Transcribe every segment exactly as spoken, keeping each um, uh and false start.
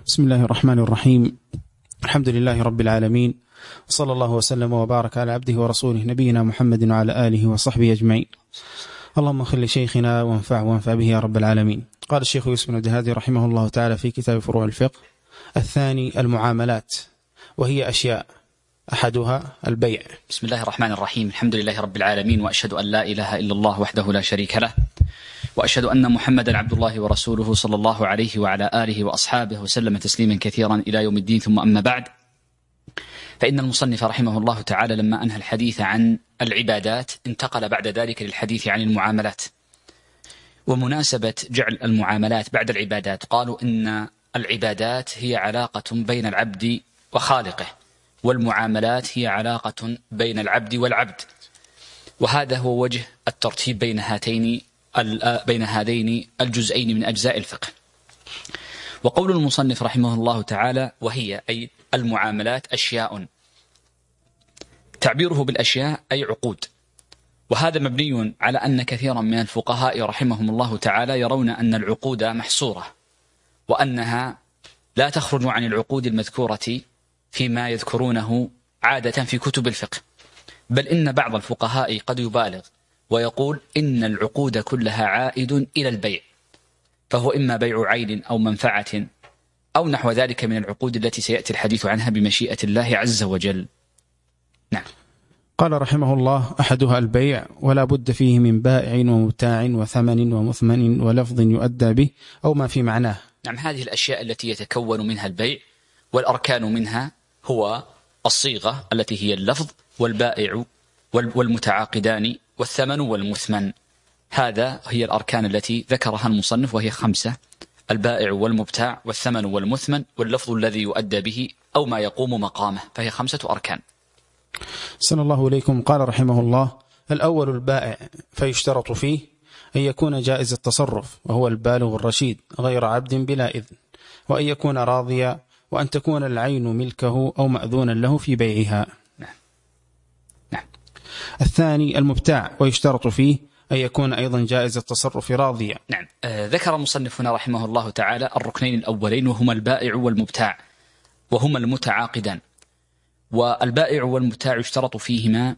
بسم الله الرحمن الرحيم. الحمد لله رب العالمين، وصلى الله وسلم وبارك على عبده ورسوله نبينا محمد وعلى آله وصحبه أجمعين. اللهم اغفر لشيخنا وانفع وانفع به يا رب العالمين. قال الشيخ يوسف بن عبد الهادي رحمه الله تعالى في كتاب فروع الفقه: الثاني المعاملات، وهي أشياء أحدها البيع. بسم الله الرحمن الرحيم. الحمد لله رب العالمين، وأشهد أن لا إله إلا الله وحده لا شريك له، وأشهد أن محمدا عبد الله ورسوله صلى الله عليه وعلى آله وأصحابه وسلم تسليما كثيرا إلى يوم الدين. ثم أما بعد، فإن المصنف رحمه الله تعالى لما أنهى الحديث عن العبادات انتقل بعد ذلك للحديث عن المعاملات. ومناسبة جعل المعاملات بعد العبادات، قالوا إن العبادات هي علاقة بين العبد وخالقه، والمعاملات هي علاقة بين العبد والعبد، وهذا هو وجه الترتيب بين هاتين بين هذين الجزئين من أجزاء الفقه. وقول المصنف رحمه الله تعالى: وهي أي المعاملات أشياء، تعبيره بالأشياء أي عقود، وهذا مبني على أن كثيرا من الفقهاء رحمهم الله تعالى يرون أن العقود محصورة، وأنها لا تخرج عن العقود المذكورة فيما يذكرونه عادة في كتب الفقه، بل إن بعض الفقهاء قد يبالغ ويقول إن العقود كلها عائد إلى البيع، فهو إما بيع عين أو منفعة أو نحو ذلك من العقود التي سيأتي الحديث عنها بمشيئة الله عز وجل. نعم. قال رحمه الله: أحدها البيع، ولا بد فيه من بائع ومبتاع وثمن ومثمن ولفظ يؤدى به أو ما في معناه. نعم، هذه الأشياء التي يتكون منها البيع، والأركان منها هو الصيغة التي هي اللفظ، والبائع والمتعاقدان، والثمن والمثمن. هذا هي الأركان التي ذكرها المصنف، وهي خمسة: البائع والمبتاع والثمن والمثمن واللفظ الذي يؤدى به أو ما يقوم مقامه، فهي خمسة أركان. صلى الله إليكم. قال رحمه الله: الأول البائع، فيشترط فيه أن يكون جائز التصرف، وهو البالغ الرشيد غير عبد بلا إذن، وأن يكون راضيا، وأن تكون العين ملكه أو مأذونا له في بيعها. نعم. نعم. الثاني المبتاع، ويشترط فيه أن يكون أيضا جائز التصرف راضيا. نعم. آه ذكر المصنف هنا رحمه الله تعالى الركنين الأولين، وهما البائع والمبتاع، وهما المتعاقدان. والبائع والمبتاع يشترط فيهما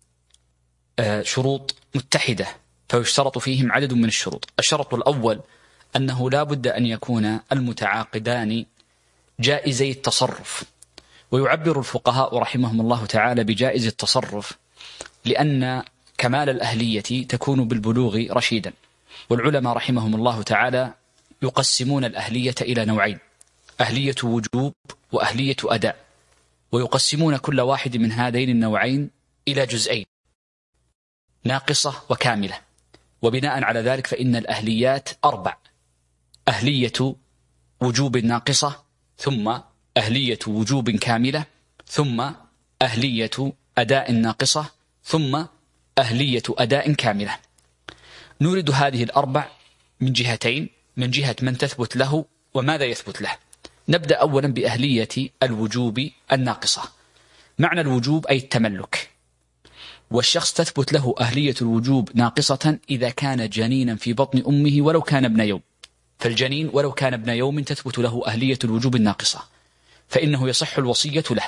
آه شروط متحدة، فيشترط فيهم عدد من الشروط. الشرط الأول أنه لا بد أن يكون المتعاقدان جائزي التصرف، ويعبر الفقهاء رحمهم الله تعالى بجائز التصرف لأن كمال الأهلية تكون بالبلوغ رشيدا. والعلماء رحمهم الله تعالى يقسمون الأهلية إلى نوعين: أهلية وجوب وأهلية أداء، ويقسمون كل واحد من هذين النوعين إلى جزئين: ناقصة وكاملة. وبناء على ذلك فإن الأهليات أربع: أهلية وجوب ناقصة، ثم أهلية وجوب كاملة، ثم أهلية أداء ناقصة، ثم أهلية أداء كاملة. نورد هذه الأربع من جهتين: من جهة من تثبت له وماذا يثبت له. نبدأ أولا بأهلية الوجوب الناقصة. معنى الوجوب أي التملك، والشخص تثبت له أهلية الوجوب ناقصة إذا كان جنينا في بطن أمه ولو كان ابن يوم. فالجنين ولو كان ابن يوم تثبت له أهلية الوجوب الناقصة، فإنه يصح الوصية له،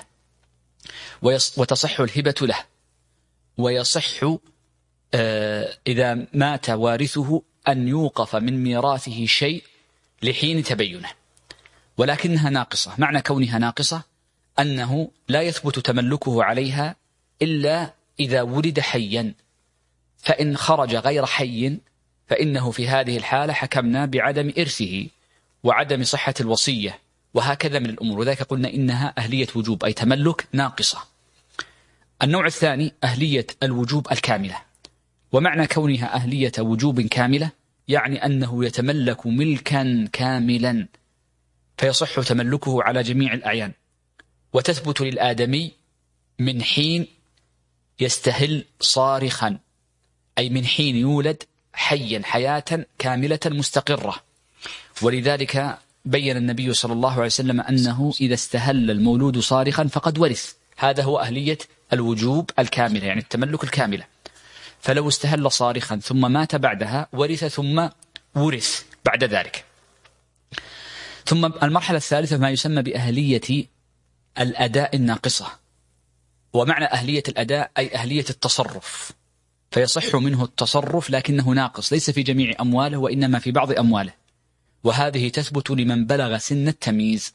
وتصح الهبة له، ويصح آه إذا مات وارثه أن يوقف من ميراثه شيء لحين تبينه، ولكنها ناقصة. معنى كونها ناقصة أنه لا يثبت تملكه عليها إلا إذا ولد حيا، فإن خرج غير حي فإنه في هذه الحالة حكمنا بعدم إرثه وعدم صحة الوصية، وهكذا من الأمور. وذلك قلنا إنها أهلية وجوب أي تملك ناقصة. النوع الثاني أهلية الوجوب الكاملة، ومعنى كونها أهلية وجوب كاملة يعني أنه يتملك ملكا كاملا، فيصح تملكه على جميع الأعيان، وتثبت للآدمي من حين يستهل صارخا، أي من حين يولد حيا حياة كاملة مستقرة. ولذلك بين النبي صلى الله عليه وسلم أنه إذا استهل المولود صارخا فقد ورث. هذا هو أهلية الوجوب الكاملة، يعني التملك الكاملة. فلو استهل صارخا ثم مات بعدها ورث ثم ورث بعد ذلك. ثم المرحلة الثالثة ما يسمى بأهلية الأداء الناقصة. ومعنى أهلية الأداء أي أهلية التصرف، فيصح منه التصرف لكنه ناقص، ليس في جميع أمواله وإنما في بعض أمواله، وهذه تثبت لمن بلغ سن التمييز.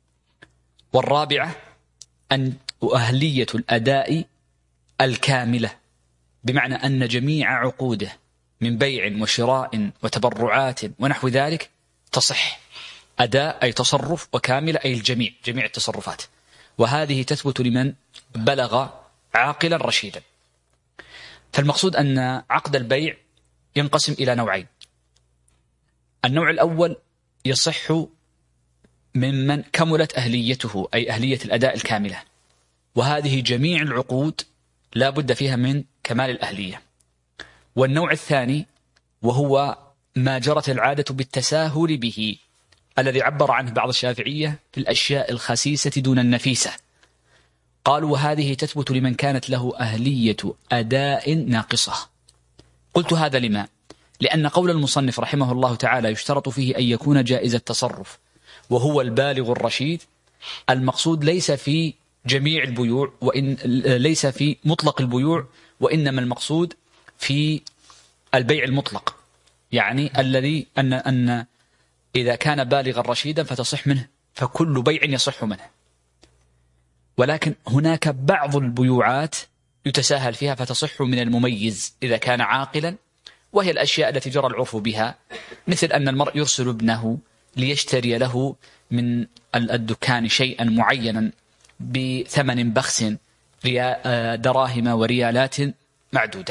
والرابعة أن أهلية الأداء الكاملة، بمعنى أن جميع عقوده من بيع وشراء وتبرعات ونحو ذلك تصح، أداء أي تصرف، وكاملة أي الجميع، جميع التصرفات، وهذه تثبت لمن بلغ عاقلا رشيدا. فالمقصود أن عقد البيع ينقسم إلى نوعين. النوع الأول يصح ممن كملت أهليته، أي أهلية الأداء الكاملة، وهذه جميع العقود لا بد فيها من كمال الأهلية. والنوع الثاني وهو ما جرت العادة بالتساهل به، الذي عبر عنه بعض الشافعية في الأشياء الخسيسة دون النفيسة، قالوا وهذه تثبت لمن كانت له أهلية أداء ناقصة. قلت هذا لما؟ لأن قول المصنف رحمه الله تعالى يشترط فيه أن يكون جائز التصرف وهو البالغ الرشيد، المقصود ليس في جميع البيوع، وإن ليس في مطلق البيوع، وإنما المقصود في البيع المطلق، يعني الذي أن أن إذا كان بالغا رشيدا فتصح منه، فكل بيع يصح منه. ولكن هناك بعض البيوعات يتساهل فيها فتصح من المميز إذا كان عاقلا، وهي الأشياء التي جرى العرف بها، مثل أن المرء يرسل ابنه ليشتري له من الدكان شيئا معينا بثمن بخس، دراهم وريالات معدودة.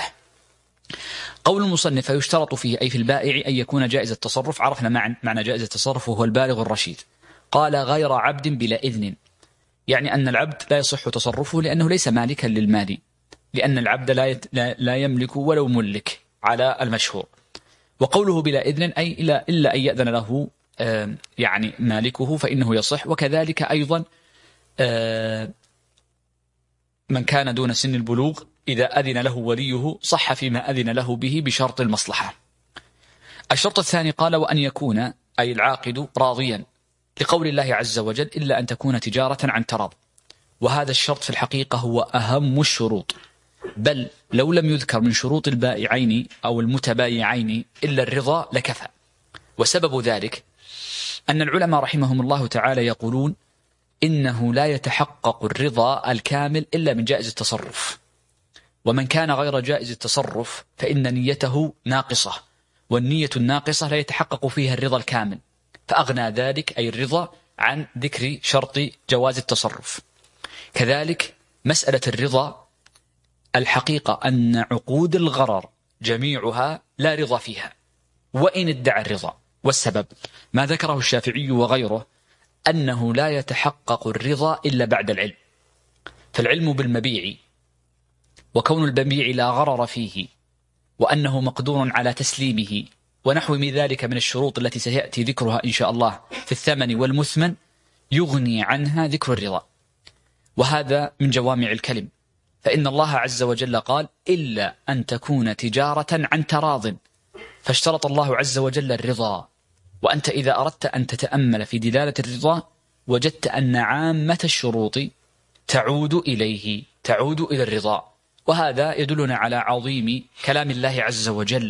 قول المصنف يشترط فيه أي في البائع أن يكون جائز التصرف، عرفنا معنى جائز التصرف وهو البالغ الرشيد. قال غير عبد بلا إذن، يعني أن العبد لا يصح تصرفه لأنه ليس مالكا للمال، لأن العبد لا لا يملك ولو ملك على المشهور. وقوله بلا إذن أي إلا أن يأذن له يعني مالكه فإنه يصح. وكذلك أيضا من كان دون سن البلوغ إذا أذن له وليه صح فيما أذن له به بشرط المصلحة. الشرط الثاني قال وأن يكون أي العاقد راضيا، لقول الله عز وجل إلا أن تكون تجارة عن تراض، وهذا الشرط في الحقيقة هو أهم الشروط، بل لو لم يذكر من شروط البائعين أو المتبايعين إلا الرضا لكفى. وسبب ذلك أن العلماء رحمهم الله تعالى يقولون إنه لا يتحقق الرضا الكامل إلا من جائز التصرف، ومن كان غير جائز التصرف فإن نيته ناقصة، والنية الناقصة لا يتحقق فيها الرضا الكامل، فأغنى ذلك أي الرضا عن ذكر شرط جواز التصرف. كذلك مسألة الرضا الحقيقة أن عقود الغرر جميعها لا رضا فيها وإن ادعى الرضا، والسبب ما ذكره الشافعي وغيره أنه لا يتحقق الرضا إلا بعد العلم، فالعلم بالمبيع وكون المبيع لا غرر فيه وأنه مقدور على تسليمه ونحو من ذلك من الشروط التي سيأتي ذكرها إن شاء الله في الثمن والمثمن يغني عنها ذكر الرضا. وهذا من جوامع الكلم، فإن الله عز وجل قال إلا أن تكون تجارة عن تراض، فاشترط الله عز وجل الرضا. وأنت إذا أردت أن تتأمل في دلالة الرضا وجدت أن عامة الشروط تعود إليه، تعود إلى الرضا، وهذا يدلنا على عظيم كلام الله عز وجل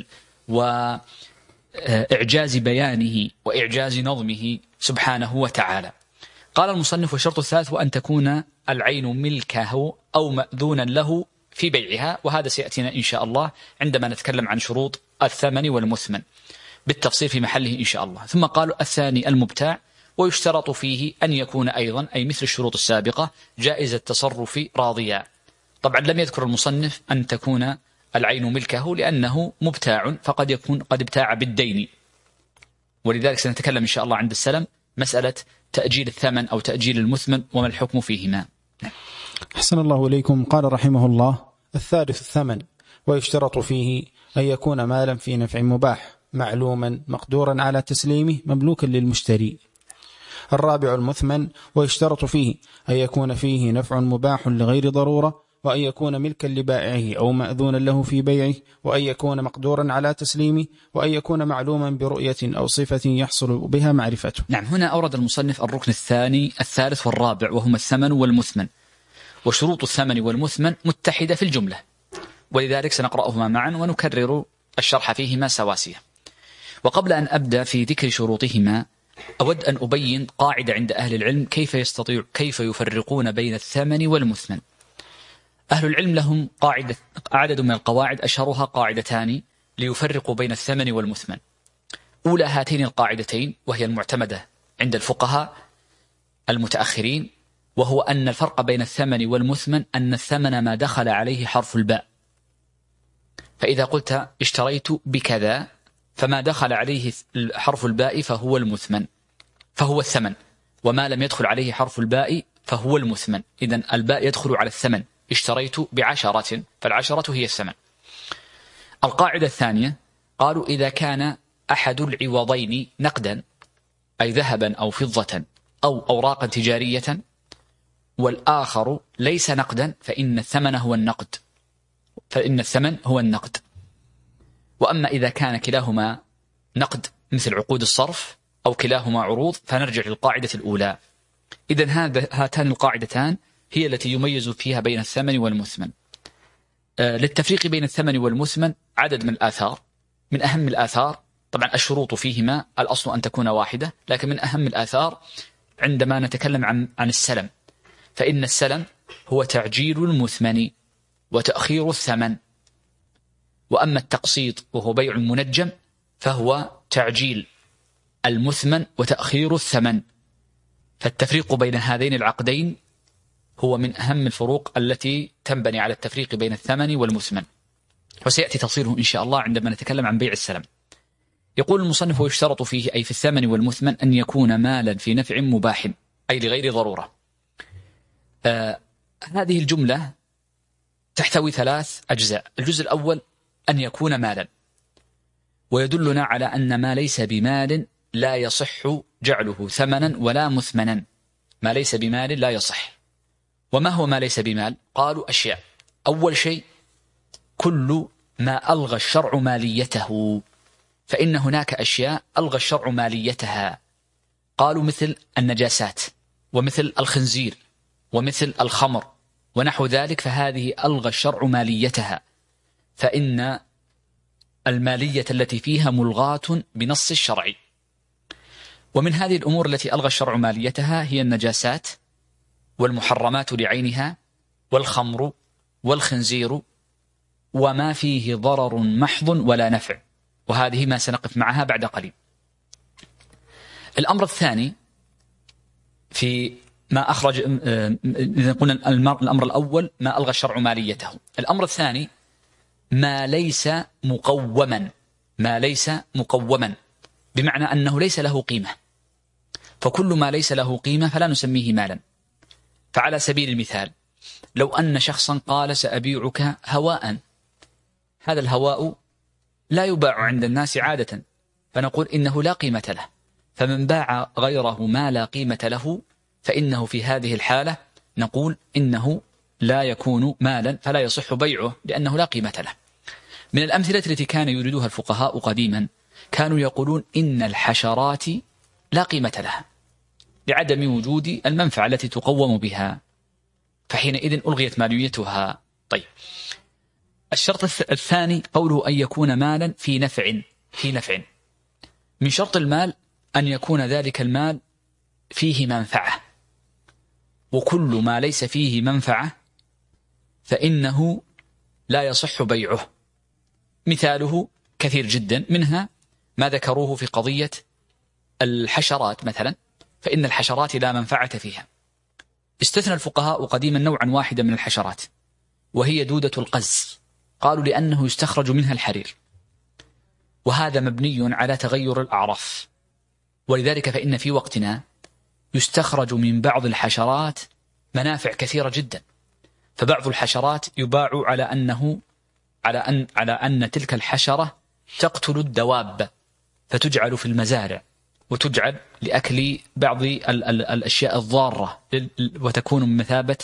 وإعجاز بيانه وإعجاز نظمه سبحانه وتعالى. قال المصنف والشرط الثالث وأن تكون العين ملكه أو مأذونا له في بيعها، وهذا سيأتينا إن شاء الله عندما نتكلم عن شروط الثمن والمثمن بالتفصيل في محله إن شاء الله. ثم قالوا الثاني المبتاع، ويشترط فيه أن يكون أيضا أي مثل الشروط السابقة جائز التصرف راضيا. طبعا لم يذكر المصنف أن تكون العين ملكه لأنه مبتاع، فقد يكون قد ابتاع بالدين، ولذلك سنتكلم إن شاء الله عند السلم مسألة تأجيل الثمن أو تأجيل المثمن وما الحكم فيهما. أحسن الله إليكم. قال رحمه الله الثالث الثمن، ويشترط فيه أن يكون مالا في نفع مباح معلوما مقدورا على تسليمه مملوكا للمشتري. الرابع المثمن، ويشترط فيه أن يكون فيه نفع مباح لغير ضرورة وأن يكون ملكا لبائعه أو مأذونا له في بيعه، وأن يكون مقدورا على تسليمه، وأن يكون معلوما برؤية أو صفة يحصل بها معرفته. نعم، هنا أورد المصنف الركن الثاني الثالث والرابع وهما الثمن والمثمن، وشروط الثمن والمثمن متحدة في الجملة، ولذلك سنقرأهما معا ونكرر الشرح فيهما سواسية. وقبل أن أبدأ في ذكر شروطهما أود أن أبين قاعدة عند أهل العلم كيف يستطيع كيف يفرقون بين الثمن والمثمن. أهل العلم لهم قاعدة عدد من القواعد، أشهرها قاعدتان ليفرقوا بين الثمن والمثمن. أولى هاتين القاعدتين وهي المعتمدة عند الفقهاء المتأخرين، وهو أن الفرق بين الثمن والمثمن أن الثمن ما دخل عليه حرف الباء. فإذا قلت اشتريت بكذا فما دخل عليه حرف الباء فهو المثمن فهو الثمن، وما لم يدخل عليه حرف الباء فهو المثمن. إذن الباء يدخل على الثمن، اشتريت بعشرة فالعشرة هي الثمن. القاعدة الثانية قالوا إذا كان أحد العوضين نقدا أي ذهبا أو فضة أو أوراقا تجارية والآخر ليس نقدا فإن الثمن هو النقد فإن الثمن هو النقد. وأما إذا كان كلاهما نقد مثل عقود الصرف أو كلاهما عروض فنرجع للقاعدة الأولى. إذن هذا هاتان القاعدتان هي التي يميز فيها بين الثمن والمثمن. آه للتفريق بين الثمن والمثمن عدد من الآثار. من أهم الآثار طبعا الشروط فيهما الأصل أن تكون واحدة، لكن من أهم الآثار عندما نتكلم عن عن السلم، فإن السلم هو تعجيل المثمن وتأخير الثمن، وأما التقسيط وهو بيع المنجم فهو تعجيل المثمن وتأخير الثمن. فالتفريق بين هذين العقدين هو من أهم الفروق التي تنبني على التفريق بين الثمن والمثمن، وسيأتي تفصيله إن شاء الله عندما نتكلم عن بيع السلم. يقول المصنف ويشترط فيه أي في الثمن والمثمن أن يكون مالا في نفع مباح أي لغير ضرورة. آه هذه الجملة تحتوي ثلاث أجزاء. الجزء الأول أن يكون مالا، ويدلنا على أن ما ليس بمال لا يصح جعله ثمنا ولا مثمنا. ما ليس بمال لا يصح. وما هو ما ليس بمال؟ قالوا أشياء. أول شيء كل ما ألغى الشرع ماليته، فإن هناك أشياء ألغى الشرع ماليتها. قالوا مثل النجاسات ومثل الخنزير ومثل الخمر ونحو ذلك، فهذه ألغى الشرع ماليتها، فإن المالية التي فيها ملغاة بنص الشرع. ومن هذه الأمور التي ألغى الشرع ماليتها هي النجاسات والمحرمات لعينها والخمر والخنزير وما فيه ضرر محض ولا نفع، وهذه ما سنقف معها بعد قليل. الأمر الثاني في ما أخرج، إذا قلنا الأمر الأول ما ألغى الشرع ماليته. الأمر الثاني ما ليس مقوما، ما ليس مقوما بمعنى أنه ليس له قيمة، فكل ما ليس له قيمة فلا نسميه مالا. فعلى سبيل المثال لو أن شخصا قال سأبيعك هواء، هذا الهواء لا يباع عند الناس عادة، فنقول إنه لا قيمة له. فمن باع غيره ما لا قيمة له فإنه في هذه الحالة نقول إنه لا يكون مالا فلا يصح بيعه لأنه لا قيمة له. من الأمثلة التي كان يريدها الفقهاء قديما كانوا يقولون إن الحشرات لا قيمة لها لعدم وجود المنفعة التي تقوم بها، فحينئذ ألغيت ماليتها. طيب، الشرط الثاني قوله أن يكون مالا في نفع. في نفع من شرط المال أن يكون ذلك المال فيه منفعة، وكل ما ليس فيه منفعة فإنه لا يصح بيعه. مثاله كثير جدا، منها ما ذكروه في قضية الحشرات مثلا، فإن الحشرات لا منفعة فيها. استثنى الفقهاء قديما نوعا واحدا من الحشرات وهي دودة القز، قالوا لأنه يستخرج منها الحرير، وهذا مبني على تغير الأعراف، ولذلك فإن في وقتنا يستخرج من بعض الحشرات منافع كثيرة جدا. فبعض الحشرات يباع على أنه على أن على أن تلك الحشرة تقتل الدواب فتجعل في المزارع، وتجعل لأكل بعض ال ال الأشياء الضارة وتكون بمثابة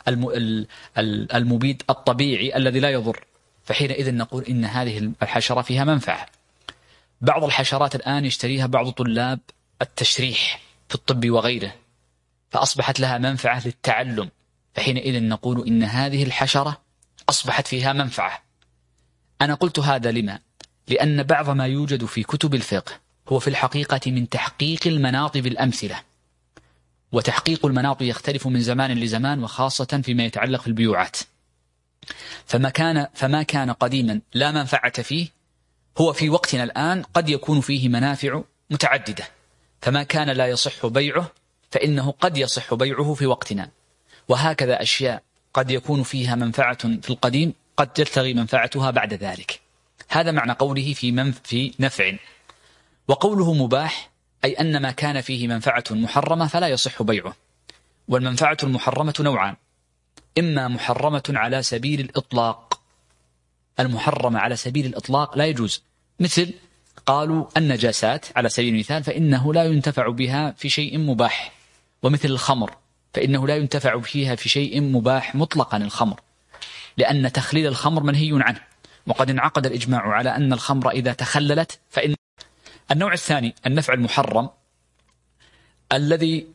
المبيد الطبيعي الذي لا يضر، فحينئذ نقول إن هذه الحشرة فيها منفعة. بعض الحشرات الآن يشتريها بعض طلاب التشريح في الطب وغيره، فأصبحت لها منفعة للتعلم، فحينئذ نقول إن هذه الحشرة أصبحت فيها منفعة. أنا قلت هذا لما؟ لأن بعض ما يوجد في كتب الفقه هو في الحقيقة من تحقيق المناط بالأمثلة، وتحقيق المناط يختلف من زمان لزمان، وخاصة فيما يتعلق في البيوعات. فما كان, فما كان قديما لا منفعة فيه هو في وقتنا الآن قد يكون فيه منافع متعددة، فما كان لا يصح بيعه فإنه قد يصح بيعه في وقتنا، وهكذا أشياء قد يكون فيها منفعة في القديم قد تلتغي منفعتها بعد ذلك. هذا معنى قوله في, منف في نفع. وقوله مباح أي أن ما كان فيه منفعة محرمة فلا يصح بيعه. والمنفعة المحرمة نوعان: إما محرمة على سبيل الإطلاق، المحرمة على سبيل الإطلاق لا يجوز، مثل قالوا النجاسات على سبيل المثال فإنه لا ينتفع بها في شيء مباح، ومثل الخمر فإنه لا ينتفع فيها في شيء مباح مطلقا الخمر، لأن تخليل الخمر منهي عنه، وقد انعقد الإجماع على أن الخمر إذا تخللت فإن. النوع الثاني النفع المحرم الذي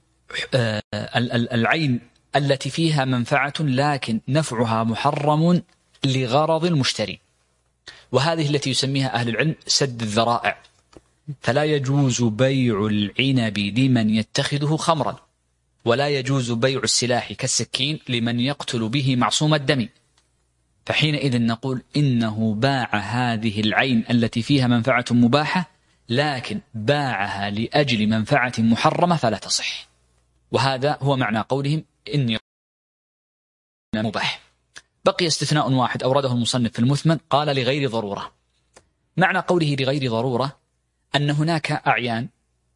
العين التي فيها منفعة لكن نفعها محرم لغرض المشتري، وهذه التي يسميها أهل العلم سد الذرائع، فلا يجوز بيع العنب لمن يتخذه خمرا، ولا يجوز بيع السلاح كالسكين لمن يقتل به معصوم الدم، فحينئذ نقول إنه باع هذه العين التي فيها منفعة مباحة لكن باعها لأجل منفعة محرمة فلا تصح. وهذا هو معنى قولهم إني مباح. بقي استثناء واحد أورده المصنف في المثمن، قال لغير ضرورة. معنى قوله لغير ضرورة أن هناك أعيان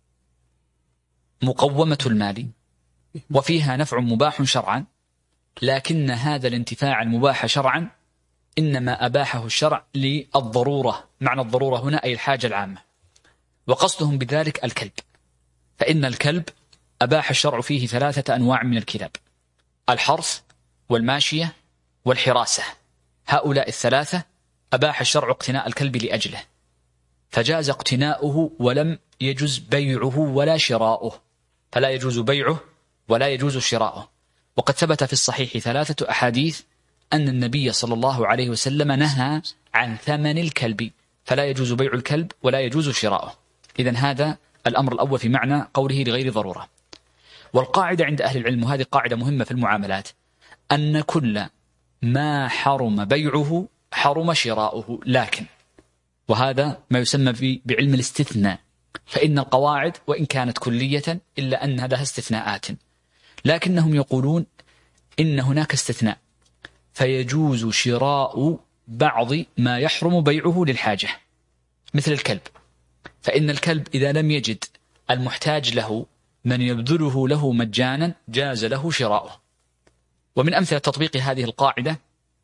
مقومة المال وفيها نفع مباح شرعا، لكن هذا الانتفاع المباح شرعا إنما أباحه الشرع للضرورة. معنى الضرورة هنا أي الحاجة العامة، وقصدهم بذلك الكلب، فإن الكلب أباح الشرع فيه ثلاثة أنواع من الكلاب: الحرث والماشية والحراسة. هؤلاء الثلاثة أباح الشرع اقتناء الكلب لأجله، فجاز اقتناؤه ولم يجوز بيعه ولا شراؤه، فلا يجوز بيعه ولا يجوز شراؤه. وقد ثبت في الصحيح ثلاثة أحاديث أن النبي صلى الله عليه وسلم نهى عن ثمن الكلب، فلا يجوز بيع الكلب ولا يجوز شراؤه. إذن هذا الأمر الأول في معنى قوله لغير ضرورة. والقاعدة عند أهل العلم، وهذه قاعدة مهمة في المعاملات، أن كل ما حرم بيعه حرم شراؤه، لكن وهذا ما يسمى بعلم الاستثناء، فإن القواعد وإن كانت كلية إلا أنها لها استثناءات، لكنهم يقولون إن هناك استثناء، فيجوز شراء بعض ما يحرم بيعه للحاجة، مثل الكلب، فإن الكلب إذا لم يجد المحتاج له من يبذله له مجانا جاز له شراؤه. ومن أمثلة تطبيق هذه القاعدة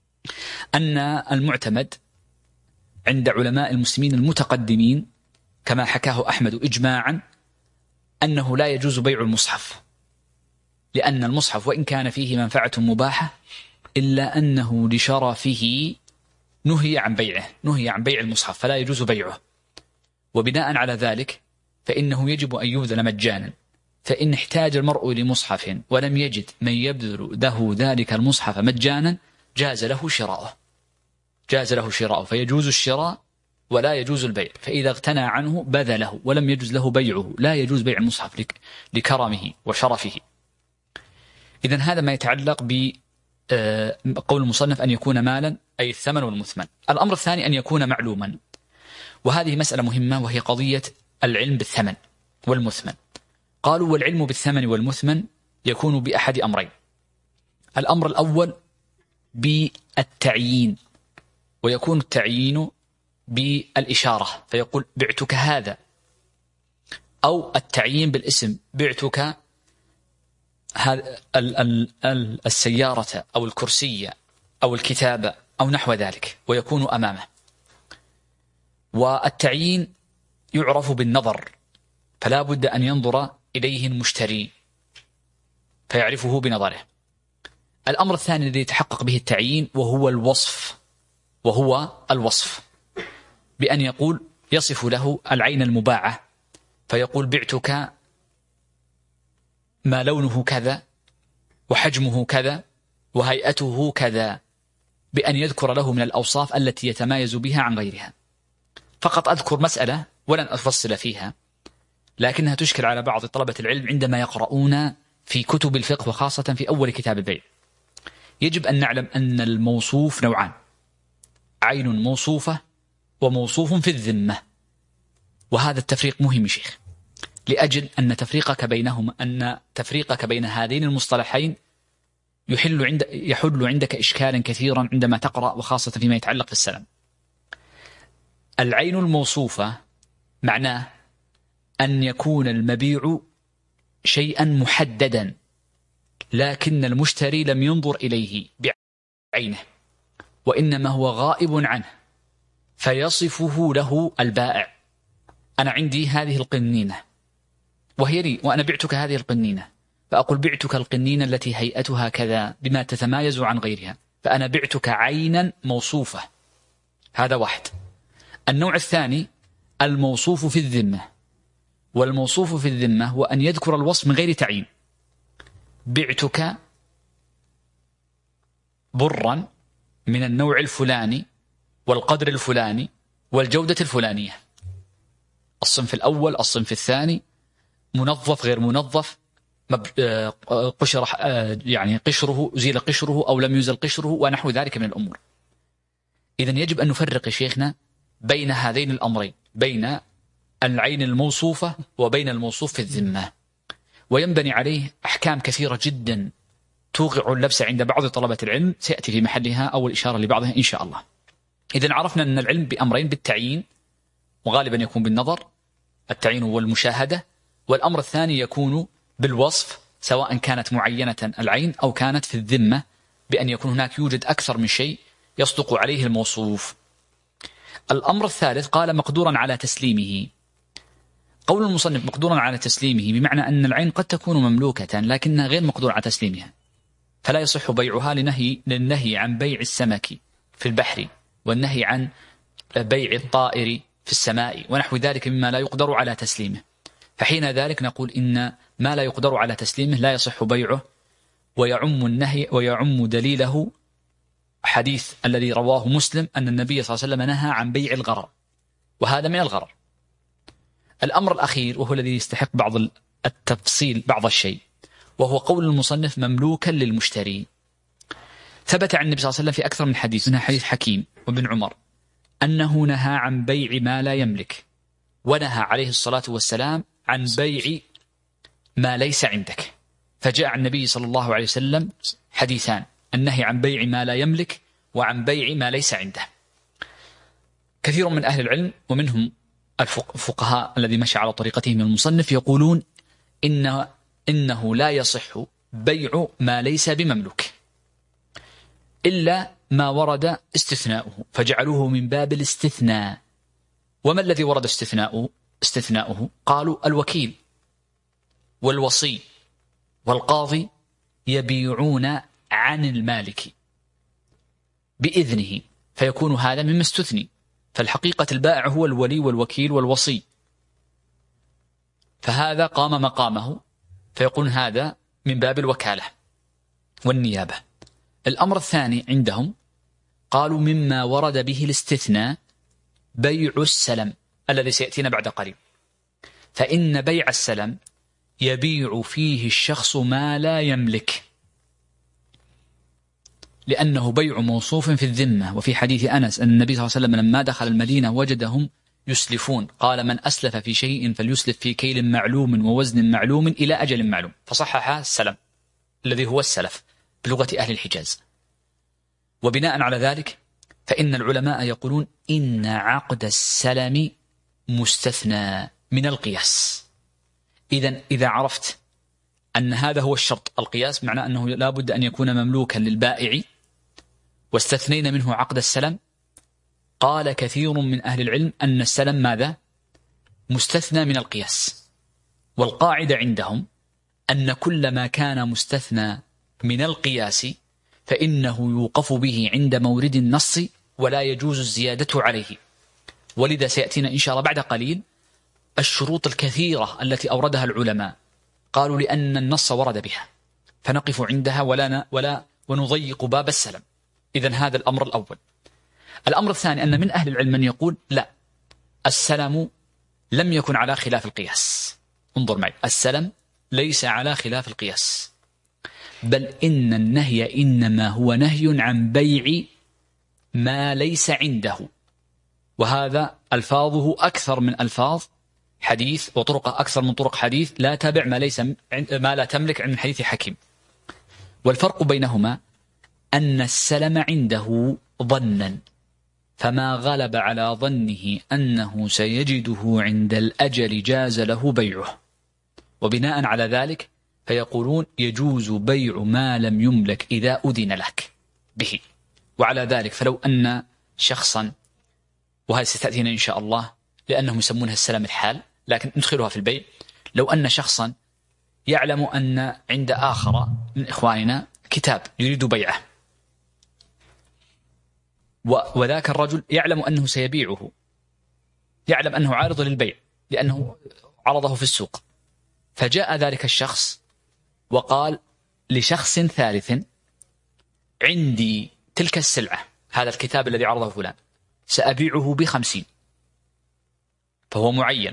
أن المعتمد عند علماء المسلمين المتقدمين كما حكاه أحمد إجماعا أنه لا يجوز بيع المصحف، لأن المصحف وإن كان فيه منفعة مباحة إلا أنه لشرفه نهي عن بيعه، نهي عن بيع المصحف فلا يجوز بيعه. وبناء على ذلك فإنه يجب أن يبذل مجانا، فإن احتاج المرء لمصحف ولم يجد من يبذل له ذلك المصحف مجانا جاز له شراؤه، جاز له شراؤه، فيجوز الشراء ولا يجوز البيع. فإذا اغتنى عنه بذله ولم يجوز له بيعه لا يجوز بيع المصحف لكرمه وشرفه. إذن هذا ما يتعلق بقول المصنف أن يكون مالا أي الثمن والمثمن. الأمر الثاني أن يكون معلوما، وهذه مسألة مهمة وهي قضية العلم بالثمن والمثمن. قالوا والعلم بالثمن والمثمن يكون بأحد أمرين: الأمر الأول بالتعيين، ويكون التعيين بالإشارة فيقول بعتك هذا، أو التعيين بالاسم بعتك السيارة أو الكرسية أو الكتابة أو نحو ذلك ويكون أمامه. والتعيين يعرف بالنظر، فلا بد أن ينظر إليه المشتري فيعرفه بنظره. الأمر الثاني الذي يتحقق به التعيين وهو الوصف وهو الوصف بأن يقول يصف له العين المباعة فيقول بعتك ما لونه كذا وحجمه كذا وهيئته كذا، بأن يذكر له من الأوصاف التي يتمايز بها عن غيرها. فقط أذكر مسألة ولن أفصل فيها، لكنها تشكل على بعض طلبة العلم عندما يقرؤون في كتب الفقه وخاصة في أول كتاب البيع. يجب أن نعلم أن الموصوف نوعان: عين موصوفة وموصوف في الذمة. وهذا التفريق مهم شيخ، لأجل أن تفريقك بينهما أن تفريقك بين هذين المصطلحين يحل عند يحل عندك إشكالا كثيرا عندما تقرأ، وخاصة فيما يتعلق في السلم. العين الموصوفة معناه أن يكون المبيع شيئا محددا، لكن المشتري لم ينظر إليه بعينه وإنما هو غائب عنه، فيصفه له البائع: أنا عندي هذه القنينة وهي لي وأنا بعتك هذه القنينة، فأقول بعتك القنينة التي هيئتها كذا بما تتمايز عن غيرها، فأنا بعتك عينا موصوفة. هذا واحد. النوع الثاني الموصوف في الذمة، والموصوف في الذمة هو أن يذكر الوصف من غير تعيين: بعتك برا من النوع الفلاني والقدر الفلاني والجودة الفلانية، الصنف الأول الصنف الثاني، منظف غير منظف، قشر يعني قشره زيل قشره أو لم يزل قشره ونحو ذلك من الأمور. إذن يجب أن نفرق يا شيخنا بين هذين الأمرين، بين العين الموصوفة وبين الموصوف في الذمة، وينبني عليه أحكام كثيرة جدا توقع اللبس عند بعض طلبة العلم سيأتي في محلها أو الإشارة لبعضها إن شاء الله. إذن عرفنا أن العلم بأمرين: بالتعيين وغالبا يكون بالنظر، التعيين والمشاهدة، والأمر الثاني يكون بالوصف، سواء كانت معينة العين أو كانت في الذمة، بأن يكون هناك يوجد أكثر من شيء يصدق عليه الموصوف. الأمر الثالث قال مقدورا على تسليمه. قول المصنف مقدورا على تسليمه بمعنى أن العين قد تكون مملوكة لكنها غير مقدور على تسليمها، فلا يصح بيعها لنهي للنهي عن بيع السمك في البحر والنهي عن بيع الطائر في السماء ونحو ذلك مما لا يقدر على تسليمه. فحين ذلك نقول إن ما لا يقدر على تسليمه لا يصح بيعه، ويعم النهي ويعم دليله حديث الذي رواه مسلم أن النبي صلى الله عليه وسلم نهى عن بيع الغرر، وهذا من الغرر. الأمر الأخير وهو الذي يستحق بعض التفصيل بعض الشيء، وهو قول المصنف مملوكا للمشتري. ثبت عن النبي صلى الله عليه وسلم في أكثر من حديث، منها حديث حكيم وابن عمر، أنه نهى عن بيع ما لا يملك، ونهى عليه الصلاة والسلام عن بيع ما ليس عندك. فجاء عن النبي صلى الله عليه وسلم حديثان: النهي عن بيع ما لا يملك وعن بيع ما ليس عنده. كثير من أهل العلم ومنهم الفقهاء الذي مشى على طريقتهم من المصنف يقولون إن إنه لا يصح بيع ما ليس بمملوك إلا ما ورد استثناؤه، فجعلوه من باب الاستثناء. وما الذي ورد استثناؤه؟ استثناؤه قالوا الوكيل والوصي والقاضي يبيعون عن المالك بإذنه، فيكون هذا مما استثني. فالحقيقة البائع هو الولي والوكيل والوصي، فهذا قام مقامه، فيقول هذا من باب الوكالة والنيابة. الأمر الثاني عندهم قالوا مما ورد به الاستثناء بيع السلم الذي سيأتينا بعد قليل، فإن بيع السلم يبيع فيه الشخص ما لا يملك، لأنه بيع موصوف في الذمة. وفي حديث أنس أن النبي صلى الله عليه وسلم لما دخل المدينة وجدهم يسلفون، قال من أسلف في شيء فليسلف في كيل معلوم ووزن معلوم إلى أجل معلوم، فصحح السلم الذي هو السلف بلغة أهل الحجاز. وبناء على ذلك فإن العلماء يقولون إن عقد السلم مستثنى من القياس. إذن إذا عرفت أن هذا هو الشرط القياس، معناه أنه لا بد أن يكون مملوكا للبائع، واستثنينا منه عقد السلم. قال كثير من أهل العلم أن السلم ماذا؟ مستثنى من القياس، والقاعدة عندهم أن كل ما كان مستثنى من القياس فإنه يوقف به عند مورد النص ولا يجوز الزيادة عليه. ولذا سيأتينا إن شاء الله بعد قليل الشروط الكثيرة التي أوردها العلماء، قالوا لأن النص ورد بها فنقف عندها ولا ولا ونضيق باب السلم. إذن هذا الأمر الأول. الأمر الثاني أن من أهل العلم من يقول لا، السلم لم يكن على خلاف القياس. انظر معي، السلم ليس على خلاف القياس، بل إن النهي إنما هو نهي عن بيع ما ليس عنده، وهذا ألفاظه أكثر من ألفاظ حديث وطرقه أكثر من طرق حديث لا تبع ما ليس ما لا تملك عن حديث حكيم. والفرق بينهما أن السلم عنده ظنا، فما غلب على ظنه أنه سيجده عند الأجل جاز له بيعه، وبناء على ذلك فيقولون يجوز بيع ما لم يملك إذا أذن لك به. وعلى ذلك فلو أن شخصا، وهذا ستأتينا إن شاء الله لأنهم يسمونها السلم الحال لكن ندخلها في البيع، لو أن شخصا يعلم أن عند آخر من إخواننا كتاب يريد بيعه، وذاك الرجل يعلم أنه سيبيعه، يعلم أنه عارض للبيع لأنه عرضه في السوق، فجاء ذلك الشخص وقال لشخص ثالث عندي تلك السلعة، هذا الكتاب الذي عرضه فلان سأبيعه بخمسين، فهو معين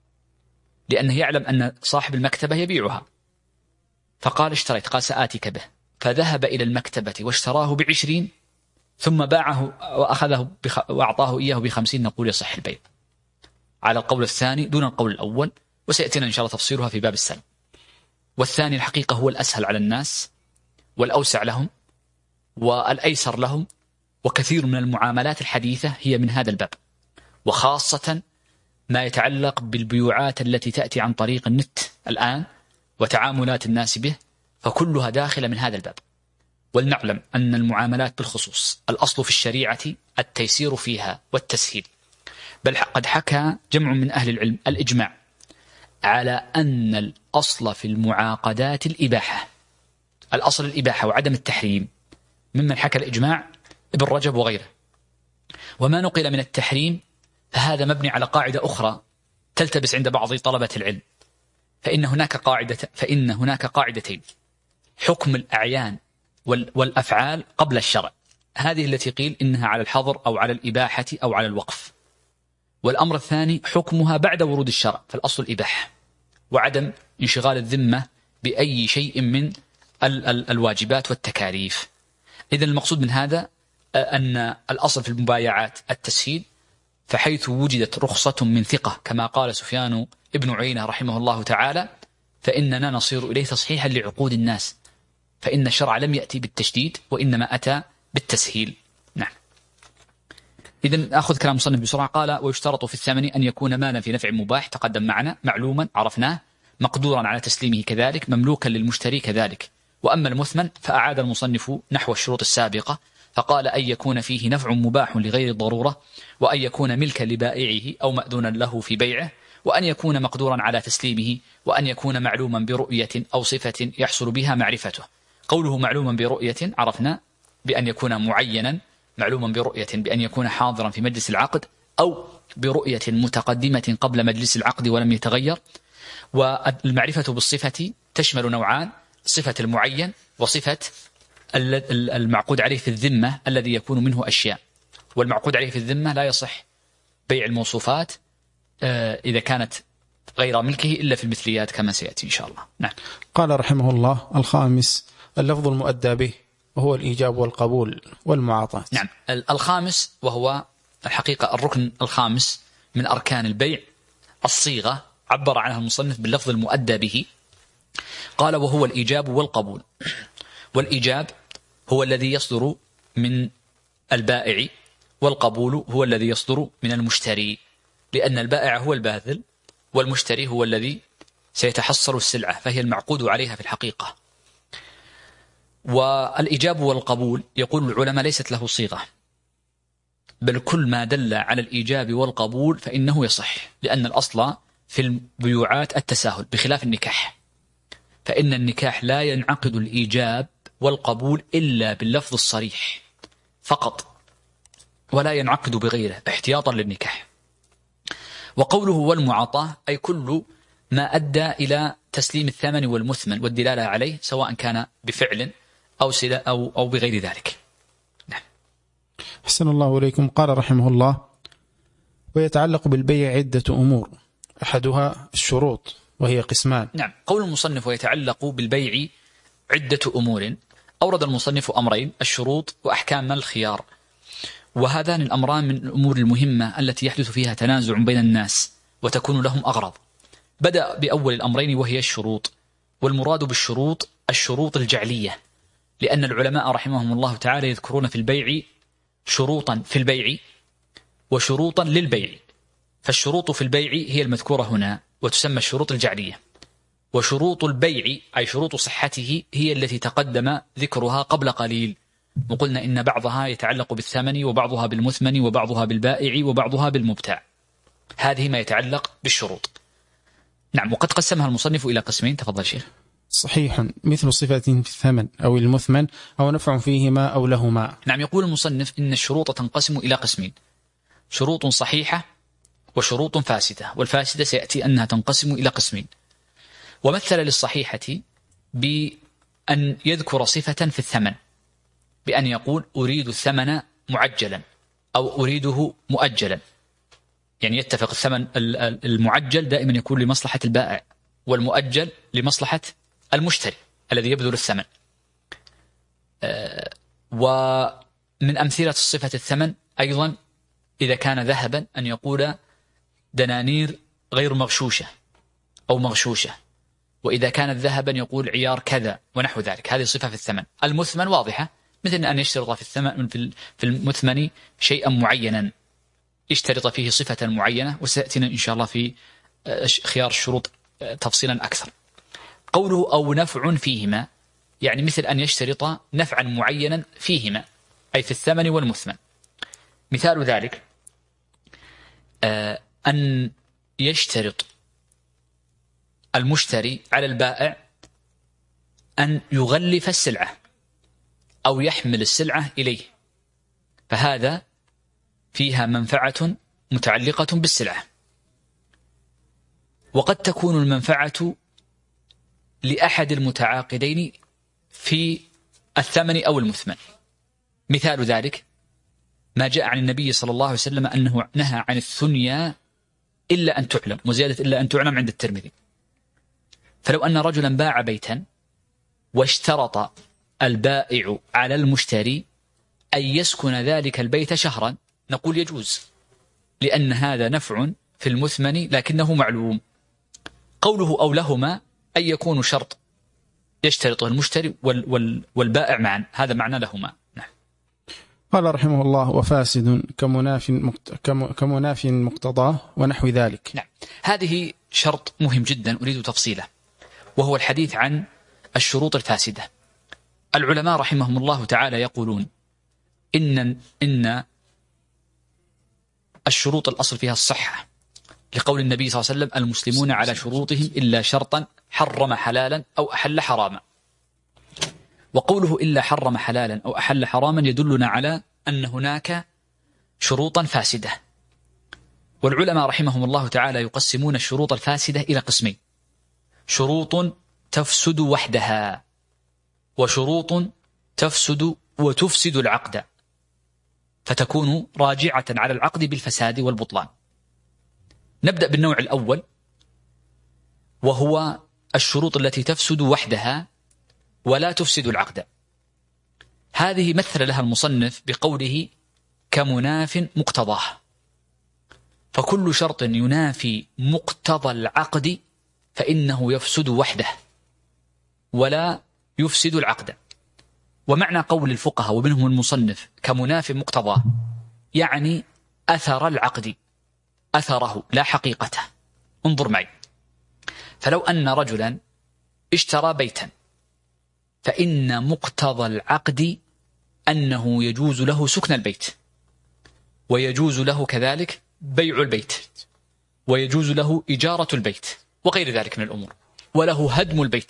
لأنه يعلم أن صاحب المكتبة يبيعها، فقال اشتريت، قال سآتيك به، فذهب إلى المكتبة واشتراه بعشرين ثم باعه وأخذه بخ... وأعطاه إياه بخمسين، نقول يصح البيع على القول الثاني دون القول الأول، وسيأتينا إن شاء الله تفصيلها في باب السلم. والثاني الحقيقة هو الأسهل على الناس والأوسع لهم والأيسر لهم، وكثير من المعاملات الحديثة هي من هذا الباب، وخاصة ما يتعلق بالبيوعات التي تأتي عن طريق النت الآن وتعاملات الناس به، فكلها داخلة من هذا الباب. ولنعلم أن المعاملات بالخصوص الأصل في الشريعة التيسير فيها والتسهيل، بل قد حكى جمع من أهل العلم الإجماع على أن الأصل في المعاقدات الإباحة، الأصل الإباحة وعدم التحريم، ممن حكى الإجماع ابن رجب وغيره. وما نقل من التحريم فهذا مبني على قاعدة أخرى تلتبس عند بعض طلبة العلم، فإن هناك قاعدة فإن هناك قاعدتين: حكم الأعيان والأفعال قبل الشرع، هذه التي قيل إنها على الحظر أو على الإباحة أو على الوقف. والأمر الثاني حكمها بعد ورود الشرع، فالأصل الإباحة وعدم انشغال الذمة بأي شيء من ال ال الواجبات والتكاليف. إذن المقصود من هذا أن الأصل في المبايعات التسهيل، فحيث وجدت رخصة من ثقة كما قال سفيان ابن عيينة رحمه الله تعالى فإننا نصير إليه تصحيحا لعقود الناس، فإن الشرع لم يأتي بالتشديد وإنما أتى بالتسهيل. نعم. إذن أخذ كلام مصنف بسرعة. قال: ويشترط في الثمن أن يكون مالا في نفع مباح تقدم معنا، معلوما عرفناه، مقدورا على تسليمه كذلك، مملوكا للمشتري كذلك. وأما المثمن فأعاد المصنف نحو الشروط السابقة، فقال: أن يكون فيه نفع مباح لغير الضرورة، وأن يكون ملكا لبائعه أو مأذونا له في بيعه، وأن يكون مقدورا على تسليمه، وأن يكون معلوما برؤية أو صفة يحصل بها معرفته. قوله معلوما برؤية عرفنا بأن يكون معينا، معلوما برؤية بأن يكون حاضرا في مجلس العقد أو برؤية متقدمة قبل مجلس العقد ولم يتغير. والمعرفة بالصفة تشمل نوعان: صفة المعين وصفة المعقود عليه في الذمة الذي يكون منه أشياء. والمعقود عليه في الذمة لا يصح بيع الموصوفات إذا كانت غير ملكه إلا في المثليات كما سيأتي إن شاء الله. نعم. قال رحمه الله: الخامس اللفظ المؤدى به، وهو الإيجاب والقبول والمعاطاة. نعم. الخامس وهو الحقيقة الركن الخامس من أركان البيع، الصيغة عبر عنها المصنف باللفظ المؤدى به. قال: وهو الإيجاب والقبول. والإيجاب هو الذي يصدر من البائع، والقبول هو الذي يصدر من المشتري، لأن البائع هو الباذل والمشتري هو الذي سيتحصل السلعة، فهي المعقود عليها في الحقيقة. والإيجاب والقبول يقول العلماء ليست له صيغة، بل كل ما دل على الإيجاب والقبول فإنه يصح، لأن الأصل في البيوعات التساهل بخلاف النكاح، فإن النكاح لا ينعقد الإيجاب والقبول إلا باللفظ الصريح فقط، ولا ينعقد بغيره احتياطا للنكاح. وقوله والمعاطاة أي كل ما أدى إلى تسليم الثمن والمثمن والدلالة عليه، سواء كان بفعل أو سلة أو أو بغير ذلك. نعم. أحسن الله إليكم. قال رحمه الله: ويتعلق بالبيع عدة أمور، أحدها الشروط وهي قسمان. نعم. قول المصنف ويتعلق بالبيع عدة أمور، أورد المصنف أمرين: الشروط وأحكام الخيار، وهذان الأمران من الأمور المهمة التي يحدث فيها تنازع بين الناس وتكون لهم أغراض. بدأ بأول الأمرين وهي الشروط، والمراد بالشروط الشروط الجعلية، لأن العلماء رحمهم الله تعالى يذكرون في البيع شروطا في البيع وشروطا للبيع، فالشروط في البيع هي المذكورة هنا وتسمى الشروط الجعلية، وشروط البيع أي شروط صحته هي التي تقدم ذكرها قبل قليل، وقلنا إن بعضها يتعلق بالثمن وبعضها بالمثمن وبعضها بالبائع وبعضها بالمبتاع. هذه ما يتعلق بالشروط. نعم. وقد قسمها المصنف إلى قسمين. تفضل شيخ. صحيح، مثل صفة في الثمن أو المثمن أو نفع فيهما أو لهما. نعم. يقول المصنف إن الشروط تنقسم إلى قسمين: شروط صحيحة وشروط فاسدة، والفاسدة سيأتي أنها تنقسم إلى قسمين. ومثل للصحيحة بأن يذكر صفة في الثمن بأن يقول أريد الثمن معجلا أو أريده مؤجلا، يعني يتفق الثمن المعجل دائما يكون لمصلحة البائع، والمؤجل لمصلحة المشتري الذي يبذل الثمن. ومن أمثلة صفة الثمن أيضا إذا كان ذهبا أن يقول دنانير غير مغشوشة أو مغشوشة، وإذا كانت ذهبا يقول عيار كذا ونحو ذلك. هذه صفة في الثمن. المثمن واضحة، مثل أن يشترط في الثمن في المثمن شيئا معينا، يشترط فيه صفة معينة، وسيأتينا إن شاء الله في خيار الشروط تفصيلا أكثر. قوله أو نفع فيهما يعني مثل أن يشترط نفعا معينا فيهما أي في الثمن والمثمن. مثال ذلك أن يشترط المشتري على البائع أن يغلف السلعة أو يحمل السلعة إليه، فهذا فيها منفعة متعلقة بالسلعة. وقد تكون المنفعة لأحد المتعاقدين في الثمن أو المثمن. مثال ذلك ما جاء عن النبي صلى الله عليه وسلم أنه نهى عن الثنيا إلا أن تعلم، وزيادة إلا أن تعلم عند الترمذي. فلو أن رجلا باع بيتا واشترط البائع على المشتري أن يسكن ذلك البيت شهرا، نقول يجوز، لأن هذا نفع في المثمن لكنه معلوم. قوله أو لهما أي يكون شرط يشترطه المشتري والبائع معا، هذا معنى لهما. نعم. قال رحمه الله: وفاسد كمناف كمناف مقتضاه ونحو ذلك. نعم. هذه شرط مهم جدا أريد تفصيله، وهو الحديث عن الشروط الفاسدة. العلماء رحمهم الله تعالى يقولون إن إن الشروط الأصل فيها الصحة، لقول النبي صلى الله عليه وسلم: المسلمون على شروطهم إلا شرطا حرم حلالا أو أحل حراما. وقوله إلا حرم حلالا أو أحل حراما يدلنا على أن هناك شروطا فاسدة. والعلماء رحمهم الله تعالى يقسمون الشروط الفاسدة إلى قسمين: شروط تفسد وحدها، وشروط تفسد وتفسد العقد، فتكون راجعة على العقد بالفساد والبطلان. نبدأ بالنوع الأول، وهو الشروط التي تفسد وحدها ولا تفسد العقد. هذه مثل لها المصنف بقوله كمناف مقتضاه، فكل شرط ينافي مقتضى العقد فإنه يفسد وحده ولا يفسد العقد. ومعنى قول الفقهاء ومنهم المصنف كمناف مقتضاه يعني أثر العقد، أثره لا حقيقته. انظر معي، فلو أن رجلا اشترى بيتا فإن مقتضى العقد أنه يجوز له سكن البيت، ويجوز له كذلك بيع البيت، ويجوز له إجارة البيت وغير ذلك من الأمور، وله هدم البيت.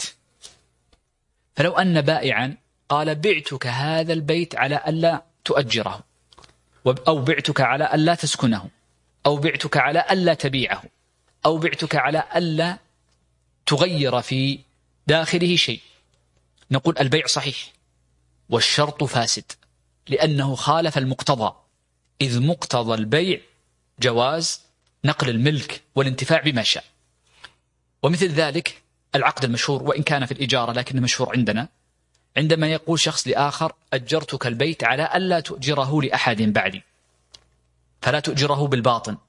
فلو أن بائعا قال بعتك هذا البيت على ألا تؤجره، أو بعتك على ألا تسكنه، أو بعتك على ألا تبيعه، أو بعتك على ألا تغير في داخله شيء، نقول البيع صحيح والشرط فاسد، لأنه خالف المقتضى، إذ مقتضى البيع جواز نقل الملك والانتفاع بما شاء. ومثل ذلك العقد المشهور وإن كان في الإجارة لكنه مشهور عندنا، عندما يقول شخص لآخر أجرتك البيت على ألا تؤجره لأحد بعدي، فلا تؤجره بالباطن.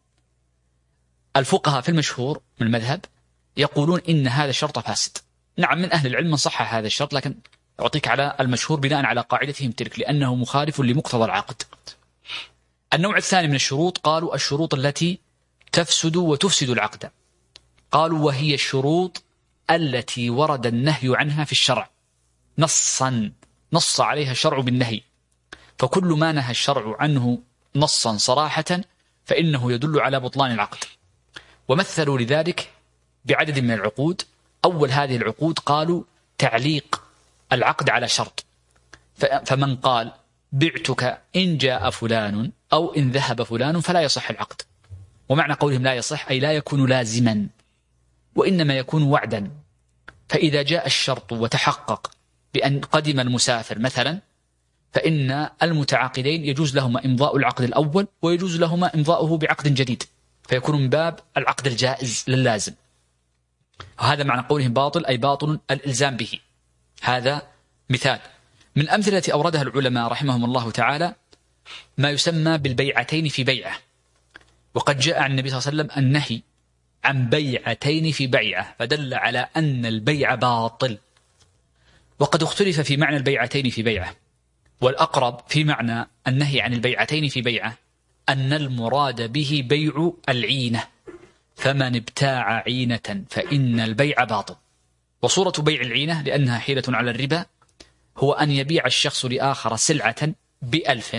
الفقهاء في المشهور من المذهب يقولون إن هذا الشرط فاسد. نعم، من أهل العلم من صحح هذا الشرط، لكن أعطيك على المشهور بناء على قاعدتهم تلك، لأنه مخالف لمقتضى العقد. النوع الثاني من الشروط قالوا الشروط التي تفسد وتفسد العقد، قالوا وهي الشروط التي ورد النهي عنها في الشرع نصا، نص عليها الشرع بالنهي. فكل ما نهى الشرع عنه نصا صراحة فإنه يدل على بطلان العقد. ومثلوا لذلك بعدد من العقود. أول هذه العقود قالوا تعليق العقد على شرط، فمن قال بعتك إن جاء فلان أو إن ذهب فلان فلا يصح العقد. ومعنى قولهم لا يصح أي لا يكون لازما، وإنما يكون وعدا. فإذا جاء الشرط وتحقق بأن قدم المسافر مثلا، فإن المتعاقدين يجوز لهما إمضاء العقد الأول ويجوز لهما إمضاؤه بعقد جديد، فيكون من باب العقد الجائز للازم. وهذا معنى قولهم باطل أي باطل الإلزام به. هذا مثال من الأمثلة التي أوردها العلماء رحمهم الله تعالى ما يسمى بالبيعتين في بيعة. وقد جاء عن النبي صلى الله عليه وسلم النهي عن بيعتين في بيعة، فدل على أن البيع باطل. وقد اختلف في معنى البيعتين في بيعة، والأقرب في معنى النهي عن البيعتين في بيعة أن المراد به بيع العينة، فمن ابتاع عينة فإن البيع باطل. وصورة بيع العينة لأنها حيلة على الربا هو أن يبيع الشخص لآخر سلعة بألف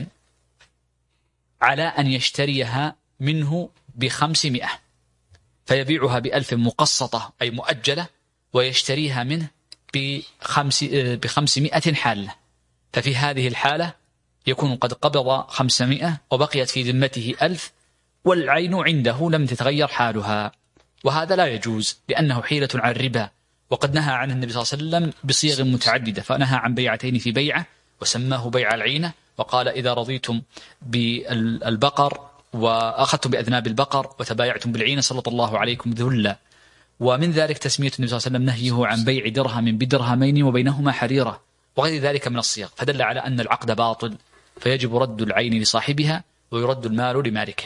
على أن يشتريها منه بخمسمائة، فيبيعها بألف مقسطة أي مؤجلة ويشتريها منه بخمس بخمسمائة حالة. ففي هذه الحالة يكون قد قبض خمسمائة وبقيت في ذمته ألف، والعين عنده لم تتغير حالها. وهذا لا يجوز لأنه حيلة على الربا، وقد نهى عنه النبي صلى الله عليه وسلم بصيغ متعددة، فنهى عن بيعتين في بيعة وسماه بيع العينة، وقال إذا رضيتم بالبقر وأخذتم بأذناب البقر وتبايعتم بالعينة سلط الله عليكم ذلا. ومن ذلك تسمية النبي صلى الله عليه وسلم نهيه عن بيع درهم بدرهمين وبينهما حريرة وغير ذلك من الصيغ، فدل على أن العقد باطل، فيجب رد العين لصاحبها ويرد المال لمالكه.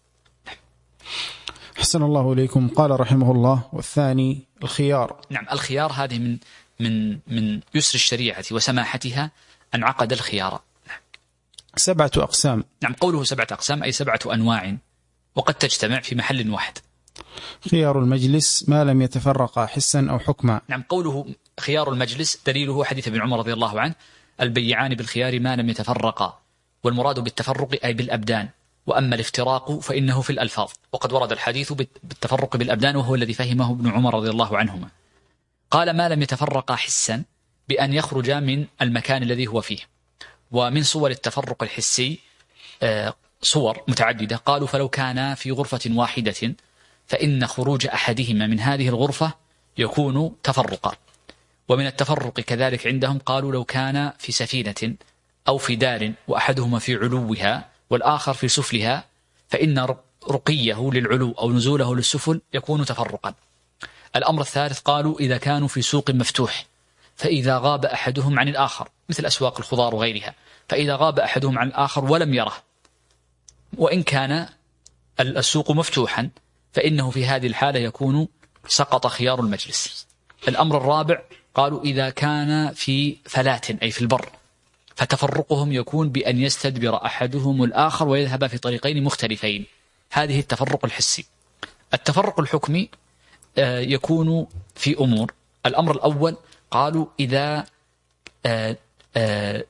أحسن الله إليكم. قال رحمه الله والثاني الخيار. نعم، الخيار هذه من من من يسر الشريعة وسماحتها أن عقد الخيار. سبعة أقسام. نعم، قوله سبعة أقسام أي سبعة أنواع وقد تجتمع في محل واحد. خيار المجلس ما لم يتفرقا حسا أو حكما. نعم، قوله خيار المجلس دليله حديث ابن عمر رضي الله عنه البيعان بالخيار ما لم يتفرقا، والمراد بالتفرق أي بالأبدان، وأما الافتراق فإنه في الألفاظ. وقد ورد الحديث بالتفرق بالأبدان وهو الذي فهمه ابن عمر رضي الله عنهما. قال ما لم يتفرقا حسا بأن يخرج من المكان الذي هو فيه. ومن صور التفرق الحسي صور متعددة. قالوا فلو كان في غرفة واحدة فإن خروج أحدهما من هذه الغرفة يكون تفرقا. ومن التفرق كذلك عندهم قالوا لو كان في سفينة أو في دار وأحدهما في علوها والآخر في سفلها فإن رقيه للعلو أو نزوله للسفل يكون تفرقا. الأمر الثالث قالوا إذا كانوا في سوق مفتوح فإذا غاب أحدهم عن الآخر مثل أسواق الخضار وغيرها، فإذا غاب أحدهم عن الآخر ولم يره وإن كان السوق مفتوحا فإنه في هذه الحالة يكون سقط خيار المجلس. الأمر الرابع قالوا إذا كان في فلاة أي في البر فتفرقهم يكون بأن يستدبر أحدهم الآخر ويذهب في طريقين مختلفين. هذه التفرق الحسي. التفرق الحكمي يكون في أمور. الأمر الأول قالوا إذا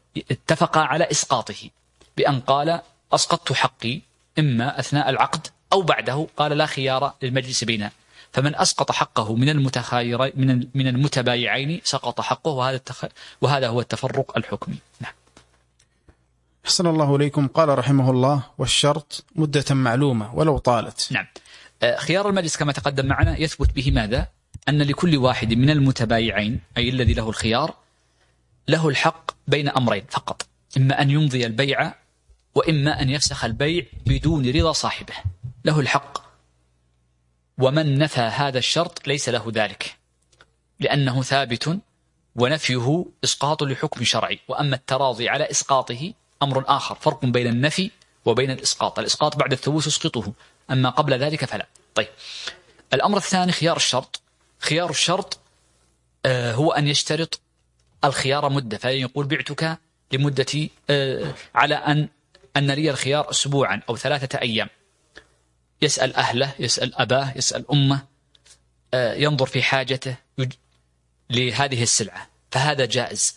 اتفق على إسقاطه بأن قال أسقطت حقي إما أثناء العقد أو بعده قال لا خيار للمجلس بيننا، فمن أسقط حقه من المتخاير من من المتبايعين سقط حقه، وهذا التخ... وهذا هو التفرق الحكمي. نعم. أحسن الله إليكم. قال رحمه الله: والشرط مدة معلومة ولو طالت. نعم. خيار المجلس كما تقدم معنا يثبت به ماذا؟ أن لكل واحد من المتبايعين، أي الذي له الخيار، له الحق بين أمرين فقط: إما أن يمضي البيع، وإما أن يفسخ البيع بدون رضا صاحبه. له الحق، ومن نفى هذا الشرط ليس له ذلك، لأنه ثابت، ونفيه إسقاط لحكم شرعي. وأما التراضي على إسقاطه أمر آخر، فرق بين النفي وبين الإسقاط. الإسقاط بعد الثبوت يسقطه، أما قبل ذلك فلا. طيب، الأمر الثاني خيار الشرط. خيار الشرط آه هو أن يشترط الخيار مدة، فيقول بعتك لمدة آه على أن أن لي الخيار أسبوعا أو ثلاثة أيام. يسأل أهله، يسأل أباه، يسأل أمه، آه ينظر في حاجته لهذه السلعة، فهذا جائز.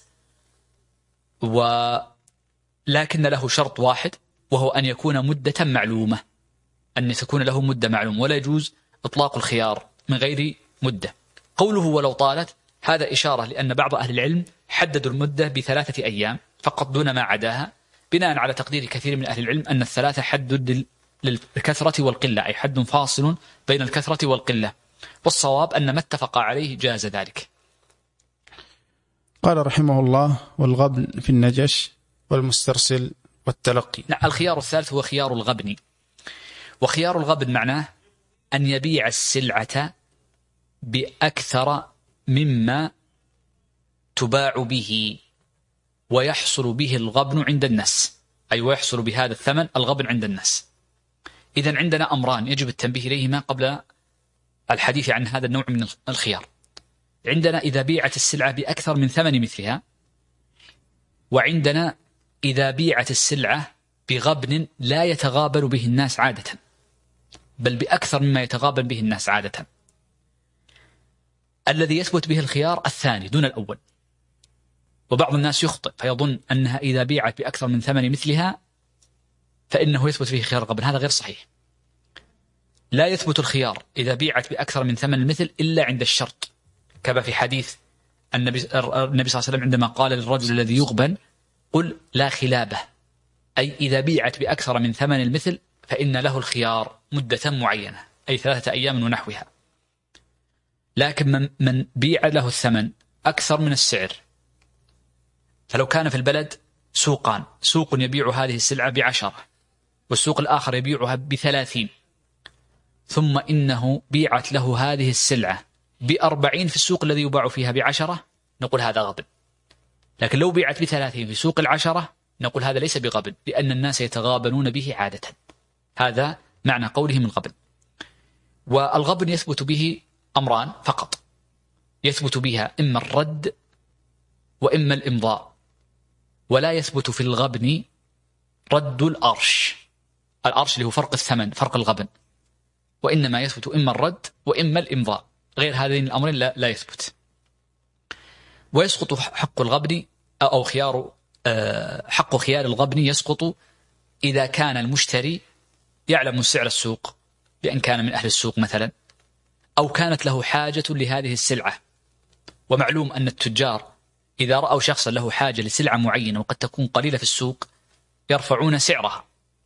ولكن له شرط واحد، وهو أن يكون مدة معلومة، أن تكون له مدة معلومة، ولا يجوز إطلاق الخيار من غير مدة. قوله ولو طالت هذا إشارة لأن بعض أهل العلم حددوا المدة بثلاثة أيام فقط دون ما عداها، بناء على تقدير كثير من أهل العلم أن الثلاثة حد للكثرة والقلة، أي حد فاصل بين الكثرة والقلة، والصواب أن ما اتفق عليه جاز ذلك. قال رحمه الله: والغبن في النجش والمسترسل والتلقي. نعم. الخيار الثالث هو خيار الغبن. وخيار الغبن معناه أن يبيع السلعة بأكثر مما تباع به، ويحصل به الغبن عند الناس، أي ويحصل بهذا الثمن الغبن عند الناس. إذن عندنا أمران يجب التنبيه إليهما قبل الحديث عن هذا النوع من الخيار. عندنا إذا بيعت السلعة بأكثر من ثمن مثلها، وعندنا إذا بيعت السلعة بغبن لا يتغابن به الناس عادة، بل بأكثر مما يتغابن به الناس عادة. الذي يثبت به الخيار الثاني دون الأول. وبعض الناس يخطئ فيظن أنها إذا بيعت بأكثر من ثمن مثلها فإنه يثبت فيه خيار الغبن، هذا غير صحيح. لا يثبت الخيار إذا بيعت بأكثر من ثمن المثل إلا عند الشرط، كما في حديث النبي صلى الله عليه وسلم عندما قال للرجل الذي يغبن: قل لا خلابه، أي إذا بيعت بأكثر من ثمن المثل فإن له الخيار مدة معينة، أي ثلاثة أيام ونحوها. لكن من, من بيع له الثمن أكثر من السعر، فلو كان في البلد سوقان، سوق يبيع هذه السلعة بعشرة والسوق الآخر يبيعها بثلاثين، ثم إنه بيعت له هذه السلعة بأربعين في السوق الذي يباع فيها بعشرة، نقول هذا غبن. لكن لو بيعت بثلاثين في سوق العشرة نقول هذا ليس بغبن، لأن الناس يتغابنون به عادة. هذا معنى قولهم الغبن. والغبن يثبت به أمران فقط، يثبت بها إما الرد وإما الإمضاء، ولا يثبت في الغبن رد الأرش، الأرش اللي هو فرق الثمن، فرق الغبن، وإنما يثبت إما الرد وإما الإمضاء، غير هذين الأمرين لا, لا يثبت. ويسقط حق الغبن أو خيار حق خيار الغبن يسقط إذا كان المشتري يعلم سعر السوق، بأن كان من أهل السوق مثلا، أو كانت له حاجة لهذه السلعة. ومعلوم أن التجار إذا رأوا شخصا له حاجة لسلعة معينة وقد تكون قليلة في السوق يرفعون سعرها،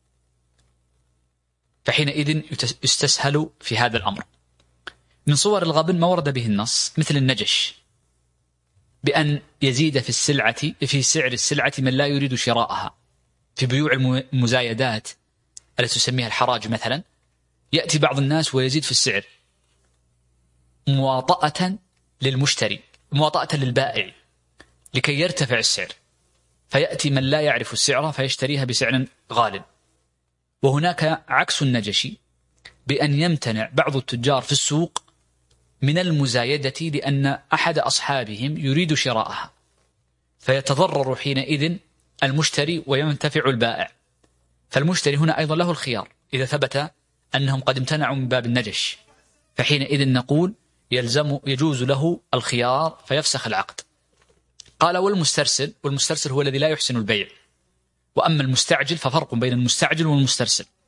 فحينئذ يستسهل في هذا الأمر. من صور الغبن ما ورد به النص مثل النجش، بأن يزيد في السلعة في سعر السلعة من لا يريد شراءها. في بيوع المزايدات التي تسميها الحراج مثلا، يأتي بعض الناس ويزيد في السعر مواطأة للمشتري، مواطأة للبائع لكي يرتفع السعر، فيأتي من لا يعرف السعر فيشتريها بسعر غال. وهناك عكس النجشي، بأن يمتنع بعض التجار في السوق من المزايدة لأن أحد أصحابهم يريد شراءها، فيتضرر حينئذ المشتري وينتفع البائع. فالمشتري هنا أيضا له الخيار إذا ثبت أنهم قد امتنعوا من باب النجش، فحينئذ نقول يلزم يجوز له الخيار فيفسخ العقد. قال والمسترسل، والمسترسل هو الذي لا يحسن البيع. وأما المستعجل ففرق بين المستعجل والمسترسل.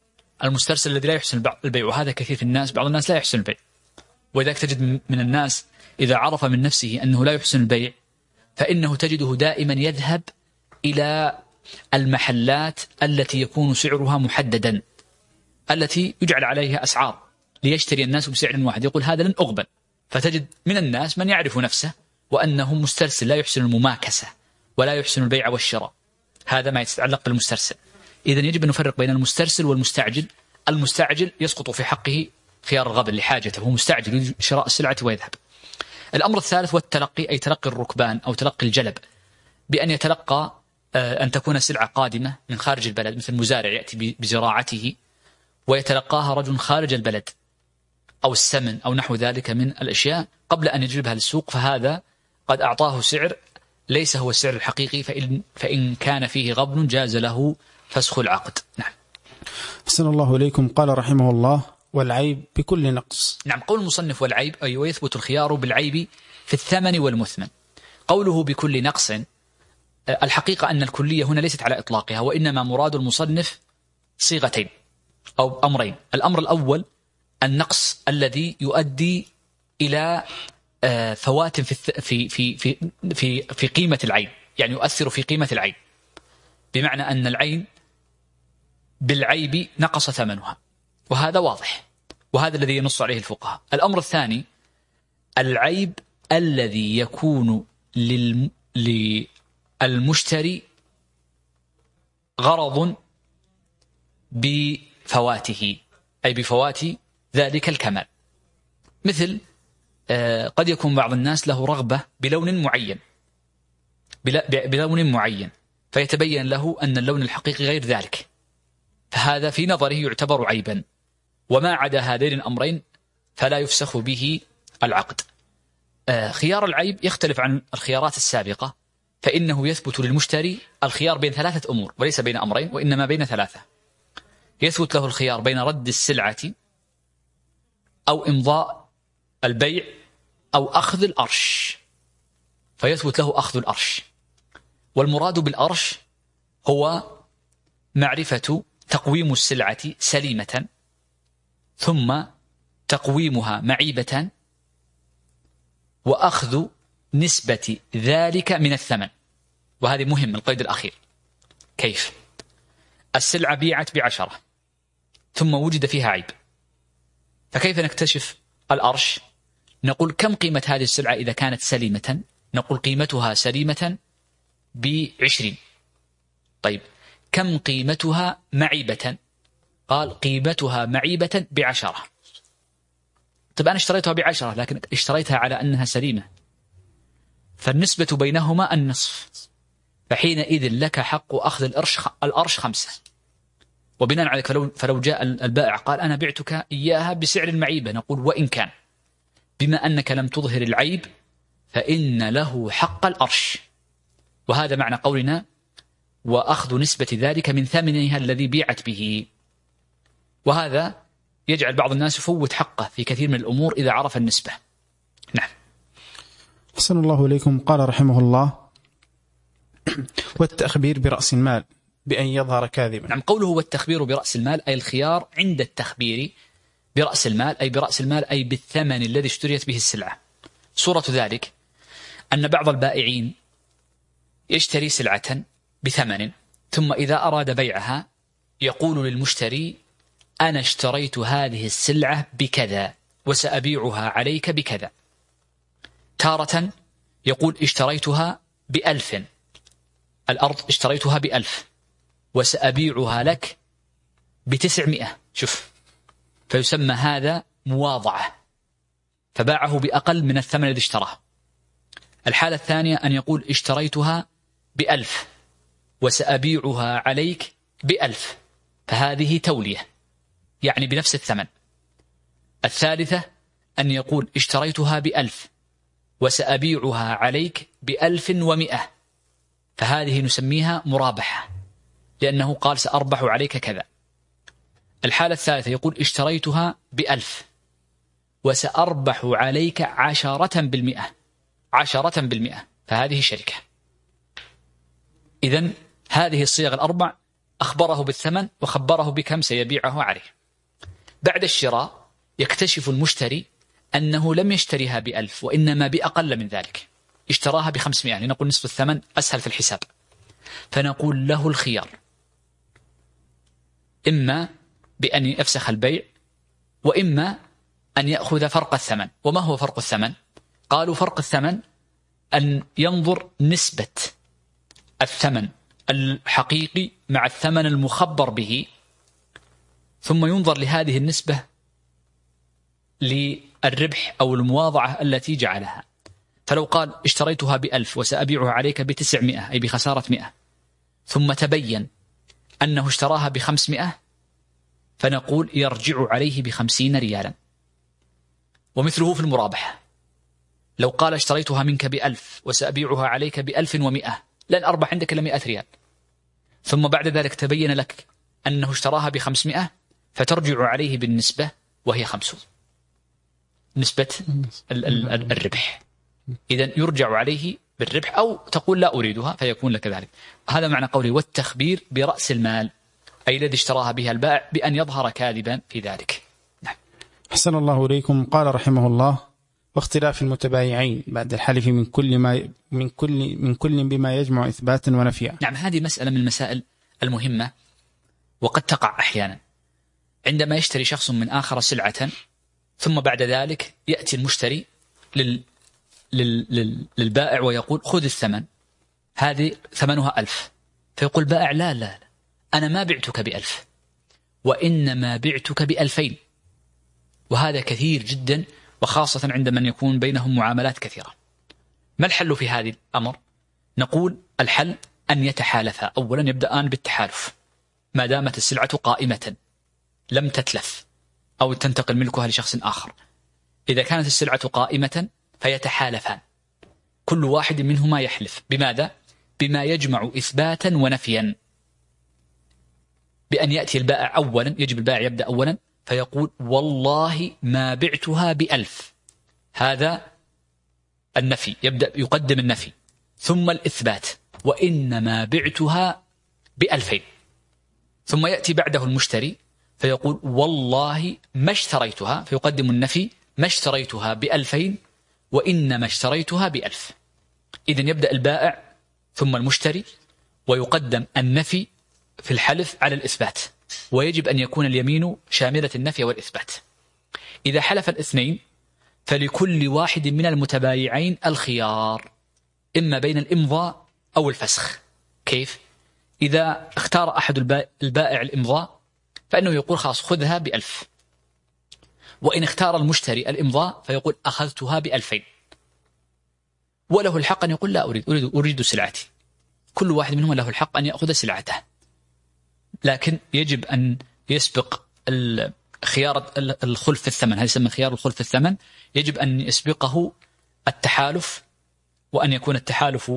المسترسل الذي لا يحسن البيع، وهذا كثير في الناس، بعض الناس لا يحسن البيع، ولذلك تجد من الناس إذا عرف من نفسه أنه لا يحسن البيع فإنه تجده دائما يذهب إلى المحلات التي يكون سعرها محددا، التي يجعل عليها أسعار ليشتري الناس بسعر واحد، يقول هذا لن أقبل. فتجد من الناس من يعرف نفسه وأنه مسترسل لا يحسن المماكسة ولا يحسن البيع والشراء، هذا ما يتعلق بالمسترسل. إذن يجب أن نفرق بين المسترسل والمستعجل. المستعجل يسقط في حقه خيار الغبن لحاجته، هو مستعجل يريد شراء السلعة ويذهب. الأمر الثالث والتلقي، أي تلقي الركبان أو تلقي الجلب، بأن يتلقى أن تكون سلعة قادمة من خارج البلد، مثل مزارع يأتي بزراعته ويتلقاها رجل خارج البلد، أو السمن أو نحو ذلك من الأشياء قبل أن يجلبها للسوق، فهذا قد أعطاه سعر ليس هو السعر الحقيقي، فإن, فإن كان فيه غبن جاز له فسخ العقد. نعم. أحسن الله إليكم. قال رحمه الله: والعيب بكل نقص. نعم، قول المصنف والعيب أي ويثبت الخيار بالعيب في الثمن والمثمن. قوله بكل نقص، الحقيقة أن الكلية هنا ليست على إطلاقها، وإنما مراد المصنف صيغتين أو أمرين. الأمر الأول النقص الذي يؤدي إلى فوات في في في في في في قيمة العين، يعني يؤثر في قيمة العين، بمعنى أن العين بالعيب نقص ثمنها، وهذا واضح، وهذا الذي ينص عليه الفقهاء. الأمر الثاني العيب الذي يكون للمشتري غرض بفواته، أي بفوات ذلك الكمال، مثل قد يكون بعض الناس له رغبة بلون معين بلون معين فيتبين له أن اللون الحقيقي غير ذلك، فهذا في نظره يعتبر عيبا، وما عدا هذين الأمرين فلا يفسخ به العقد. خيار العيب يختلف عن الخيارات السابقة، فإنه يثبت للمشتري الخيار بين ثلاثة أمور وليس بين أمرين، وإنما بين ثلاثة. يثبت له الخيار بين رد السلعة أو إمضاء البيع أو أخذ الأرش، فيثبت له أخذ الأرش. والمراد بالأرش هو معرفة تقويم السلعة سليمة ثم تقويمها معيبة وأخذ نسبة ذلك من الثمن. وهذه مهم، القيد الأخير. كيف؟ السلعة بيعت بعشرة ثم وجد فيها عيب، فكيف نكتشف الأرش؟ نقول كم قيمة هذه السلعة إذا كانت سليمة؟ نقول قيمتها سليمة بعشرين. طيب كم قيمتها معيبة؟ قال قيمتها معيبة بعشرة. طيب أنا اشتريتها بعشرة لكن اشتريتها على أنها سليمة، فالنسبة بينهما النصف، فحينئذ لك حق أخذ الأرش الأرش خمسة. وبناء على فلو, فلو جاء البائع قال أنا بعتك إياها بسعر المعيبة، نقول وإن كان بما أنك لم تظهر العيب فإن له حق الأرش. وهذا معنى قولنا وأخذ نسبة ذلك من ثمنها الذي بيعت به. وهذا يجعل بعض الناس يفوت حقه في كثير من الأمور إذا عرف النسبة. نعم. أحسن الله إليكم. قال رحمه الله: والتخبير برأس المال بأن يظهر كاذبا. نعم، قوله والتخبير برأس المال أي الخيار عند التخبير برأس المال، أي برأس المال أي بالثمن الذي اشتريت به السلعة. صورة ذلك أن بعض البائعين يشتري سلعة بثمن ثم إذا أراد بيعها يقول للمشتري أنا اشتريت هذه السلعة بكذا وسأبيعها عليك بكذا. تارة يقول اشتريتها بألف، الأرض اشتريتها بألف وسأبيعها لك بتسعمائة. شوف، فيسمى هذا مواضعة، فباعه بأقل من الثمن الذي اشتراه. الحالة الثانية أن يقول اشتريتها بألف وسأبيعها عليك بألف، فهذه تولية يعني بنفس الثمن. الثالثة أن يقول اشتريتها بألف وسأبيعها عليك بألف ومئة، فهذه نسميها مرابحة لأنه قال سأربح عليك كذا. الحالة الثالثة يقول اشتريتها بألف وسأربح عليك عشرة بالمئة، عشرة بالمئة، فهذه شركة. إذن هذه الصيغ الأربع أخبره بالثمن وخبره بكم سيبيعه عليه. بعد الشراء يكتشف المشتري أنه لم يشتريها بألف وإنما بأقل من ذلك، اشتراها بخمسمائة، لنقول نصف الثمن أسهل في الحساب. فنقول له الخيار، إما بأن يفسخ البيع وإما أن يأخذ فرق الثمن. وما هو فرق الثمن؟ قالوا فرق الثمن أن ينظر نسبة الثمن الحقيقي مع الثمن المخبر به، ثم ينظر لهذه النسبة للربح أو المواضعة التي جعلها. فلو قال اشتريتها بألف وسأبيعها عليك بتسعمائة أي بخسارة مئة، ثم تبين أنه اشتراها بخمسمائة، فنقول يرجع عليه بخمسين ريالا. ومثله في المرابحة، لو قال اشتريتها منك بألف وسأبيعها عليك بألف ومئة، لن أربح عندك إلا مئة ريال، ثم بعد ذلك تبين لك أنه اشتراها بخمسمائة، فترجع عليه بالنسبة وهي خمسون، نسبة ال ال الربح. إذن يرجع عليه بالربح، أو تقول لا أريدها فيكون لك ذلك. هذا معنى قولي والتخبير برأس المال، أي الذي اشتراها بها البائع، بأن يظهر كاذبا في ذلك. نعم. أحسن الله إليكم. قال رحمه الله: واختلاف المتبايعين بعد الحلف من كل ما من كل من كل بما يجمع إثباتا ونفيا. نعم، هذه مسألة من المسائل المهمة، وقد تقع أحيانا عندما يشتري شخص من آخر سلعة، ثم بعد ذلك يأتي المشتري لل لل لل للبائع ويقول خذ الثمن، هذه ثمنها ألف. فيقول بائع لا لا لا أنا ما بعتك بألف وإنما بعتك بألفين. وهذا كثير جدا، وخاصة عند من يكون بينهم معاملات كثيرة. ما الحل في هذا الأمر؟ نقول الحل أن يتحالفا. أولا يبدأان بالتحالف ما دامت السلعة قائمة لم تتلف أو تنتقل ملكها لشخص آخر. إذا كانت السلعة قائمة فيتحالفان، كل واحد منهما يحلف بماذا؟ بما يجمع إثباتا ونفيا. بأن يأتي البائع أولا، يجب البائع يبدأ أولا فيقول والله ما بعتها بألف، هذا النفي، يبدأ يقدم النفي، ثم الإثبات وإنما بعتها بألفين. ثم يأتي بعده المشتري فيقول والله ما اشتريتها، فيقدم النفي، ما اشتريتها بألفين وإنما اشتريتها بألف. إذن يبدأ البائع ثم المشتري، ويقدم النفي في الحلف على الإثبات، ويجب أن يكون اليمين شاملة النفي والإثبات. إذا حلف الاثنين فلكل واحد من المتبايعين الخيار، إما بين الإمضاء أو الفسخ. كيف؟ إذا اختار أحد البائع الإمضاء فإنه يقول خلاص خذها بألف، وإن اختار المشتري الإمضاء فيقول أخذتها بألفين، وله الحق أن يقول لا أريد أريد, أريد سلعتي. كل واحد منهم له الحق أن يأخذ سلعته، لكن يجب أن يسبق خيار الخلف في الثمن، هذا يسمى خيار الخلف في الثمن. يجب أن يسبقه التحالف، وأن يكون التحالف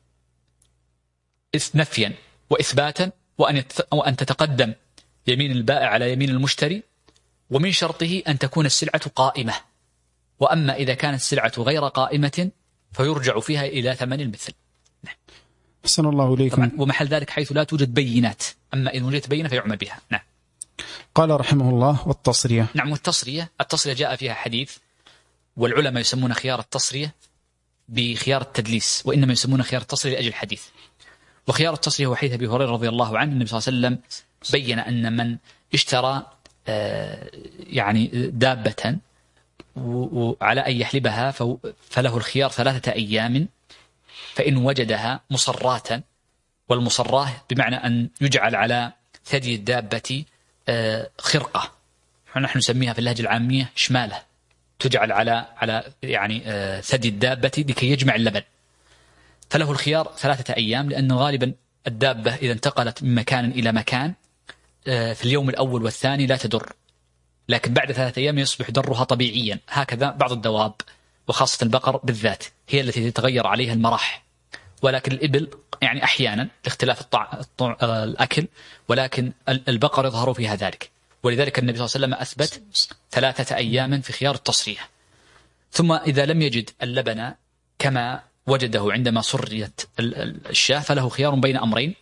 نفيا وإثباتا، وأن, وأن تتقدم يمين البائع على يمين المشتري، ومن شرطه أن تكون السلعة قائمة. وأما إذا كانت السلعة غير قائمة فيرجع فيها إلى ثمن المثل. أحسن الله إليكم. ومحل ذلك حيث لا توجد بينات، أما إن وجدت بينة فيعمل بها. نعم. قال رحمه الله: والتصرية. نعم، والتصرية، التصرية جاء فيها حديث، والعلماء يسمون خيار التصرية بخيار التدليس، وإنما يسمون خيار التصرية لأجل الحديث. وخيار التصرية هو حديث أبي هريرة رضي الله عنه، النبي صلى الله عليه وسلم بين أن من اشترى يعني دابة وعلى أن يحلبها فله الخيار ثلاثة أيام، فإن وجدها مصراتا، والمصراه بمعنى أن يجعل على ثدي الدابة خرقة، نحن نسميها في اللهجة العامية شمالة، تجعل على على يعني ثدي الدابة لكي يجمع اللبن، فله الخيار ثلاثة أيام، لأن غالبا الدابة إذا انتقلت من مكان إلى مكان في اليوم الأول والثاني لا تدر، لكن بعد ثلاثة أيام يصبح درها طبيعيا. هكذا بعض الدواب وخاصة البقر بالذات هي التي تتغير عليها المراح، ولكن الإبل يعني أحيانا لاختلاف الطع... الطع... الأكل، ولكن البقر يظهر فيها ذلك. ولذلك النبي صلى الله عليه وسلم أثبت ثلاثة أيام في خيار التصريح. ثم إذا لم يجد اللبن كما وجده عندما صريت الشاة فله خيار بين أمرين،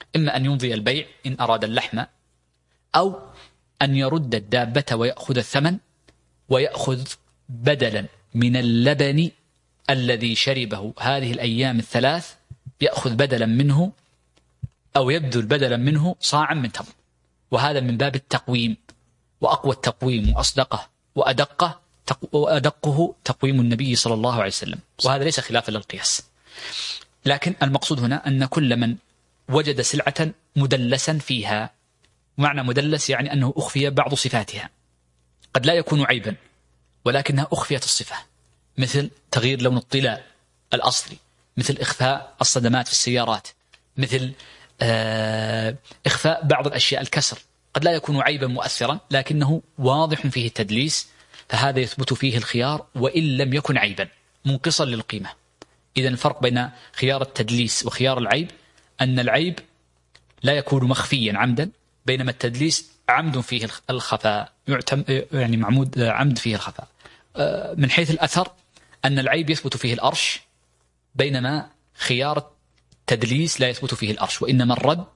إما أن يمضي البيع إن أراد اللحم، أو أن يرد الدابة ويأخذ الثمن ويأخذ بدلا من اللبن الذي شربه هذه الأيام الثلاث، يأخذ بدلا منه أو يبذل بدلا منه صاعا من تمر. وهذا من باب التقويم، وأقوى التقويم وأصدقه وأدقه وأدقه تقويم النبي صلى الله عليه وسلم، وهذا ليس خلافا للقياس. لكن المقصود هنا أن كل من وجد سلعة مدلسا فيها، معنى مدلس يعني أنه أخفي بعض صفاتها، قد لا يكون عيبا ولكنها أخفيت الصفة، مثل تغيير لون الطلاء الأصلي، مثل إخفاء الصدمات في السيارات، مثل إخفاء بعض الأشياء، الكسر قد لا يكون عيبا مؤثرا لكنه واضح فيه التدليس، فهذا يثبت فيه الخيار وإن لم يكن عيبا منقصا للقيمة. إذن الفرق بين خيار التدليس وخيار العيب أن العيب لا يكون مخفيا عمدا، بينما التدليس عمد فيه الخفاء، يعني معمود عمد فيه الخفاء. من حيث الأثر أن العيب يثبت فيه الأرش، بينما خيار التدليس لا يثبت فيه الأرش، وإنما الرد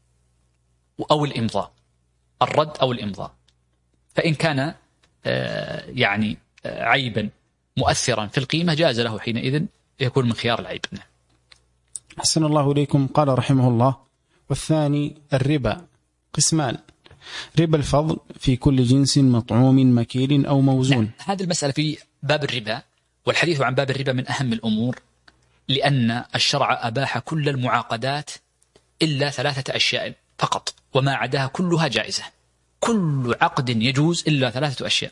أو الإمضاء، الرد أو الإمضاء. فإن كان يعني عيبا مؤثرا في القيمة جاز له حينئذ يكون من خيار العيب. أحسن الله إليكم. قال رحمه الله: والثاني الربا قسمان: ربا الفضل في كل جنس مطعوم مكيل أو موزون. هذه المسألة في باب الربا، والحديث عن باب الربا من أهم الأمور، لأن الشرع أباح كل المعاقدات إلا ثلاثة أشياء فقط، وما عداها كلها جائزة. كل عقد يجوز إلا ثلاثة أشياء: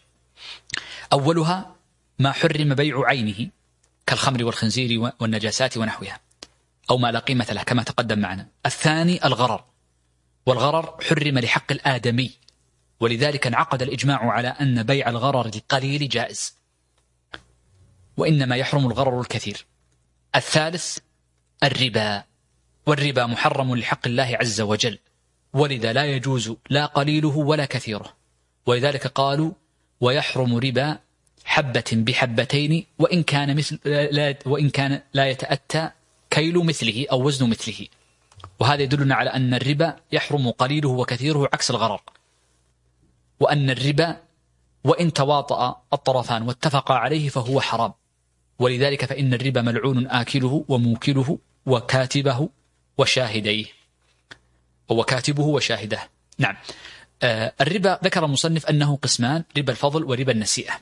أولها ما حرم بيع عينه كالخمر والخنزير والنجاسات ونحوها، أو ما لا قيمة له كما تقدم معنا. الثاني الغرر، والغرر حرم لحق الآدمي، ولذلك انعقد الإجماع على أن بيع الغرر القليل جائز، وإنما يحرم الغرر الكثير. الثالث الربا، والربا محرم لحق الله عز وجل، ولذا لا يجوز لا قليله ولا كثيره، ولذلك قالوا: ويحرم ربا حبة بحبتين وإن كان مثل لا وإن كان لا يتأتى كيل مثله أو وزن مثله. وهذا يدلنا على أن الربا يحرم قليله وكثيره عكس الغرر، وأن الربا وإن تواطأ الطرفان واتفقا عليه فهو حرام، ولذلك فإن الربا ملعون آكله وموكله وكاتبه وشاهديه وكاتبه وشاهده. نعم. آه الربا ذكر المصنف أنه قسمان: ربا الفضل وربا النسيئة.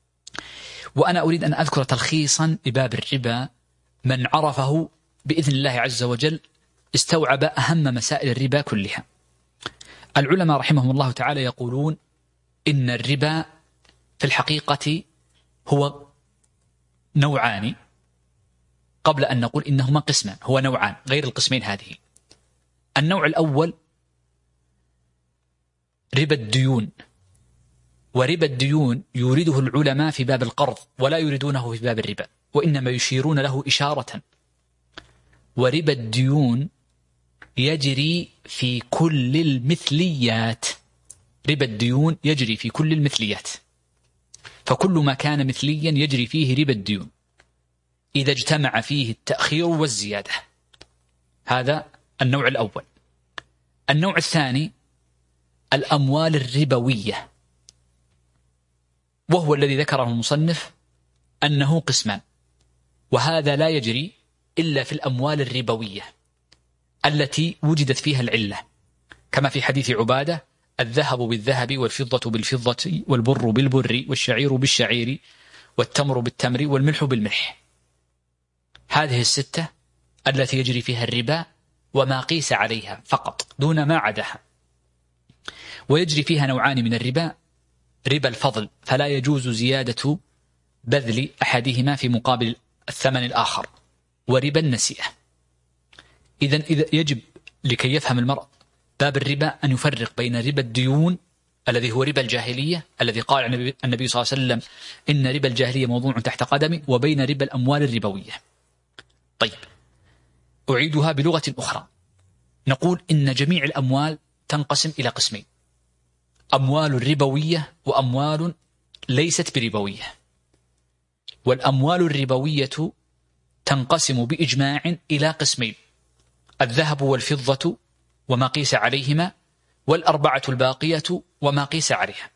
وأنا أريد أن أذكر تلخيصا لباب الربا، من عرفه بإذن الله عز وجل استوعب أهم مسائل الربا كلها. العلماء رحمهم الله تعالى يقولون إن الربا في الحقيقة هو نوعان، قبل أن نقول إنهما قسمان، هو نوعان غير القسمين هذه. النوع الأول ربا الديون، وربا الديون يريده العلماء في باب القرض ولا يريدونه في باب الربا، وإنما يشيرون له إشارة. وربا الديون يجري في كل المثليات، ربا الديون يجري في كل المثليات، فكل ما كان مثليا يجري فيه ربا الديون إذا اجتمع فيه التأخير والزيادة. هذا النوع الأول. النوع الثاني الأموال الربوية، وهو الذي ذكره المصنف أنه قسمان، وهذا لا يجري إلا في الأموال الربوية التي وجدت فيها العلة، كما في حديث عبادة: الذهب بالذهب والفضة بالفضة والبر بالبر والشعير بالشعير والتمر بالتمر والملح بالملح. هذه الستة التي يجري فيها الربا وما قيس عليها فقط دون ما عداها. ويجري فيها نوعان من الربا: ربا الفضل، فلا يجوز زيادة بذل أحدهما في مقابل الثمن الآخر، وربا النسيئة. إذن إذا يجب لكي يفهم المرء باب الربا أن يفرق بين ربا الديون الذي هو ربا الجاهلية الذي قال النبي صلى الله عليه وسلم: إن ربا الجاهلية موضوع تحت قدمي، وبين ربا الأموال الربوية. طيب، أعيدها بلغة أخرى، نقول إن جميع الأموال تنقسم إلى قسمين: أموال ربوية وأموال ليست بربوية. والأموال الربوية تنقسم بإجماع إلى قسمين: الذهب والفضة وما قيس عليهما، والأربعة الباقية وما قيس عليها.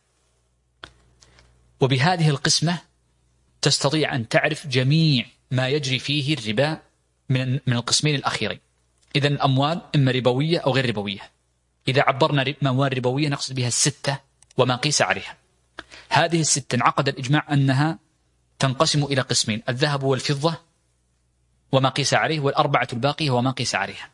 وبهذه القسمة تستطيع أن تعرف جميع ما يجري فيه الربا من من القسمين الأخيرين. إذن الأموال إما ربوية أو غير ربوية. إذا عبرنا أموال ربوية نقصد بها الستة وما قيس عليها. هذه الستة انعقد الإجماع أنها تنقسم إلى قسمين: الذهب والفضة وما قيس عليه، والأربعة الباقية وما قيس عليها.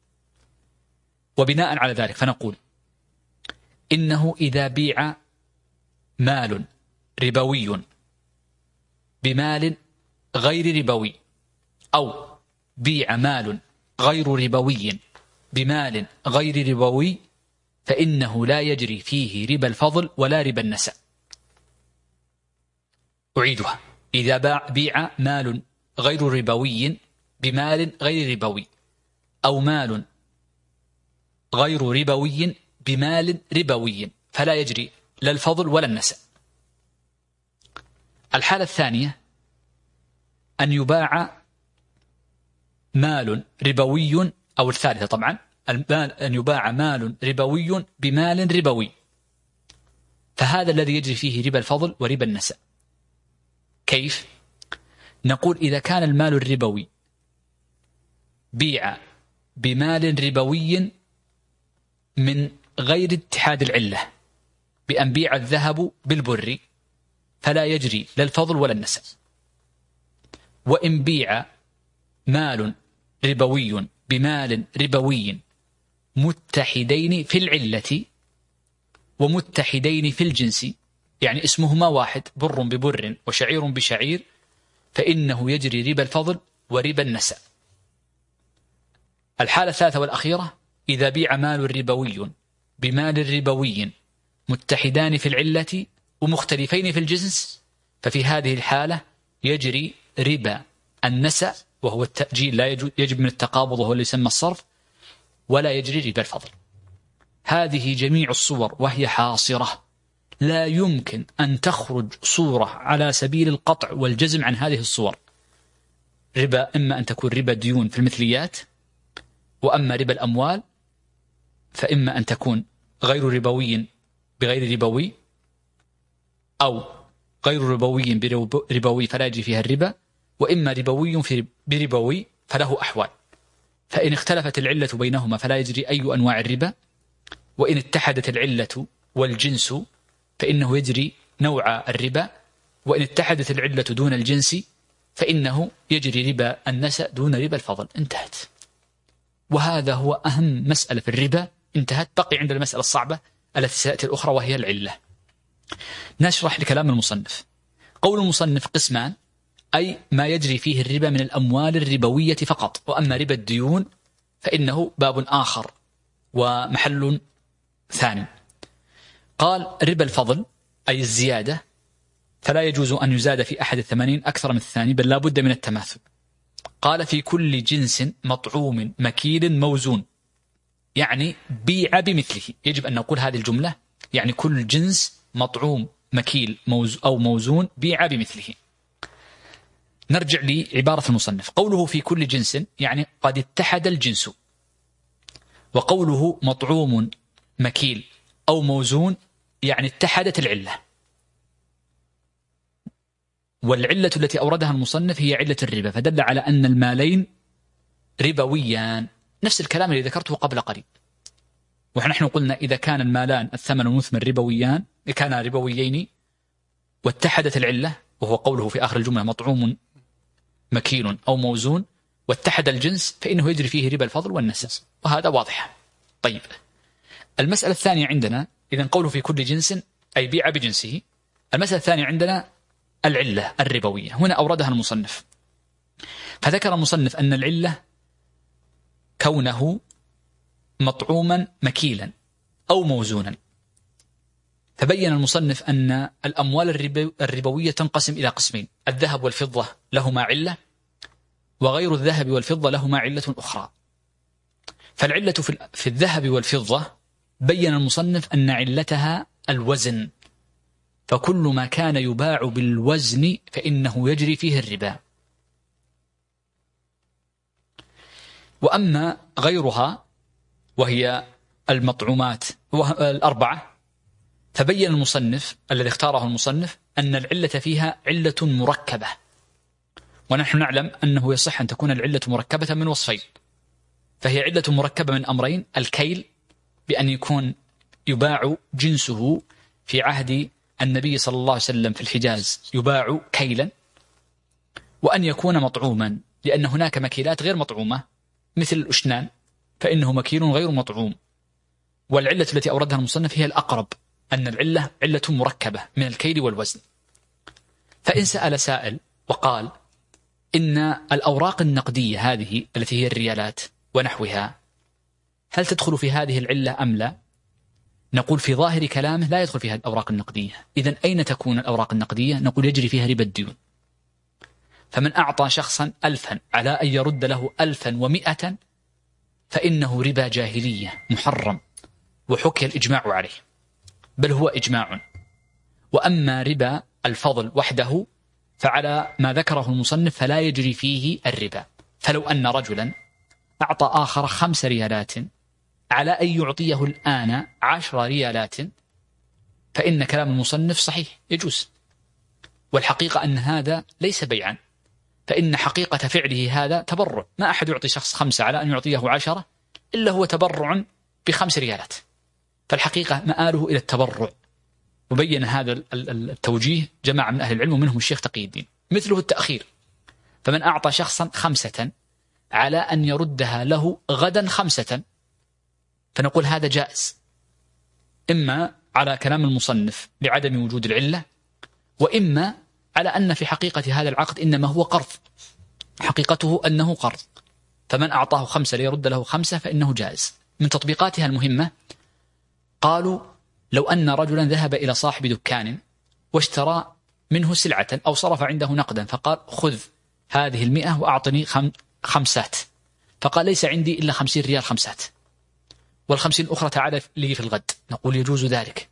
وبناء على ذلك فنقول إنه إذا بيع مال ربوي بمال غير ربوي، أو بيع مال غير ربوي بمال غير ربوي، فإنه لا يجري فيه ربا الفضل ولا ربا النسأ. أعيدها: إذا بيع مال غير ربوي بمال غير ربوي، أو مال غير ربوي بمال ربوي، فلا يجري لا الفضل ولا النسأ. الحالة الثانية أن يباع مال ربوي، أو الثالثة طبعا أن يباع مال ربوي بمال ربوي، فهذا الذي يجري فيه ربا الفضل وربا النسأ. كيف؟ نقول إذا كان المال الربوي بيع بمال ربوي من غير اتحاد العلة، بأن بيع الذهب بالبر، فلا يجري لا الفضل ولا النسأ. وإن بيع مال ربوي بمال ربوي متحدين في العلة ومتحدين في الجنس، يعني اسمهما واحد، بر ببر وشعير بشعير، فإنه يجري ربا الفضل وربا النسأ. الحالة الثالثة والأخيرة: إذا بيع مال ربوي بمال ربوي متحدان في العلة ومختلفين في الجنس، ففي هذه الحالة يجري ربا النسأ، وهو التأجيل لا يجب من التقابض وهو اللي يسمى الصرف، ولا يجري ربا الفضل. هذه جميع الصور وهي حاصرة، لا يمكن أن تخرج صورة على سبيل القطع والجزم عن هذه الصور. ربا إما أن تكون ربا ديون في المثليات، وأما ربا الأموال فإما أن تكون غير ربوي بغير ربوي، أو غير ربوي بربوي فلا يجري فيها الربا، وإما ربوي في بربوي فله أحوال. فإن اختلفت العلة بينهما فلا يجري أي أنواع الربا، وإن اتحدت العلة والجنس فإنه يجري نوع الربا، وإن اتحدت العلة دون الجنس فإنه يجري ربا النسأ دون ربا الفضل. انتهت. وهذا هو أهم مسألة في الربا، انتهت. بقي عند المسألة الصعبة التي سيأتي الأخرى وهي العلة. نشرح لكلام المصنف. قول المصنف قسمان، أي ما يجري فيه الربا من الأموال الربوية فقط، وأما ربا الديون فإنه باب آخر ومحل ثاني. قال: ربا الفضل أي الزيادة، فلا يجوز أن يزاد في أحد الثمانين أكثر من الثاني، بل لا بد من التماثل. قال: في كل جنس مطعوم مكيل موزون، يعني بيع بمثله. يجب أن نقول هذه الجملة، يعني كل جنس مطعوم مكيل موز أو موزون بيع بمثله. نرجع لعبارة المصنف. قوله في كل جنس يعني قد اتحد الجنس، وقوله مطعوم مكيل أو موزون يعني اتحدت العلة. والعلة التي أوردها المصنف هي علة الربا، فدل على أن المالين ربويان، نفس الكلام الذي ذكرته قبل قليل. ونحن قلنا إذا كان المالان الثمن والمثمن ربويان، كان ربويين واتحدت العلة، وهو قوله في آخر الجملة مطعوم مكيل أو موزون، واتحد الجنس، فإنه يجري فيه ربا الفضل والنسأ، وهذا واضح. طيب، المسألة الثانية عندنا إذن قوله في كل جنس أي بيع بجنسه. المسألة الثانية عندنا العلة الربوية، هنا أوردها المصنف. فذكر المصنف أن العلة كونه مطعوما مكيلا أو موزونا. فبين المصنف أن الأموال الربوية تنقسم إلى قسمين: الذهب والفضة لهما علة، وغير الذهب والفضة لهما علة أخرى. فالعلة في الذهب والفضة بين المصنف أن علتها الوزن، فكل ما كان يباع بالوزن فإنه يجري فيه الربا. وأما غيرها وهي المطعومات الأربعة، فبين المصنف الذي اختاره المصنف أن العلة فيها علة مركبة، ونحن نعلم أنه يصح أن تكون العلة مركبة من وصفين، فهي علة مركبة من أمرين: الكيل بأن يكون يباع جنسه في عهد النبي صلى الله عليه وسلم في الحجاز يباع كيلا، وأن يكون مطعوما لأن هناك مكيلات غير مطعومة مثل الأشنان فإنه مكيل غير مطعوم. والعلة التي أوردها المصنف هي الأقرب، أن العلة علة مركبة من الكيل والوزن. فإن سأل سائل وقال إن الأوراق النقدية هذه التي هي الريالات ونحوها هل تدخل في هذه العلة أم لا؟ نقول في ظاهر كلامه لا يدخل فيها الأوراق النقدية. إذن أين تكون الأوراق النقدية؟ نقول يجري فيها ربا الديون. فمن أعطى شخصا ألفا على أن يرد له ألفا ومئة فإنه ربا جاهلية محرم، وحكي الإجماع عليه، بل هو إجماع. وأما ربا الفضل وحده فعلى ما ذكره المصنف فلا يجري فيه الربا. فلو أن رجلا أعطى آخر خمس ريالات على أن يعطيه الآن عشر ريالات فإن كلام المصنف صحيح يجوز. والحقيقة أن هذا ليس بيعا، فإن حقيقة فعله هذا تبرع. ما أحد يعطي شخص خمسة على أن يعطيه عشرة إلا هو تبرع بخمس ريالات، فالحقيقة مآله إلى التبرع. وبين هذا التوجيه جماعة من أهل العلم ومنهم الشيخ تقي الدين. مثله التأخير، فمن أعطى شخصا خمسة على أن يردها له غدا خمسة فنقول هذا جائز، إما على كلام المصنف لعدم وجود العلة، وإما على أن في حقيقة هذا العقد إنما هو قرض، حقيقته أنه قرض، فمن أعطاه خمسة ليرد له خمسة فإنه جائز. من تطبيقاتها المهمة قالوا لو أن رجلا ذهب إلى صاحب دكان واشترى منه سلعة أو صرف عنده نقدا فقال خذ هذه المئة وأعطني خم خمسات، فقال ليس عندي إلا خمسين ريال خمسات والخمسين الأخرى تعال لي في الغد، نقول يجوز ذلك،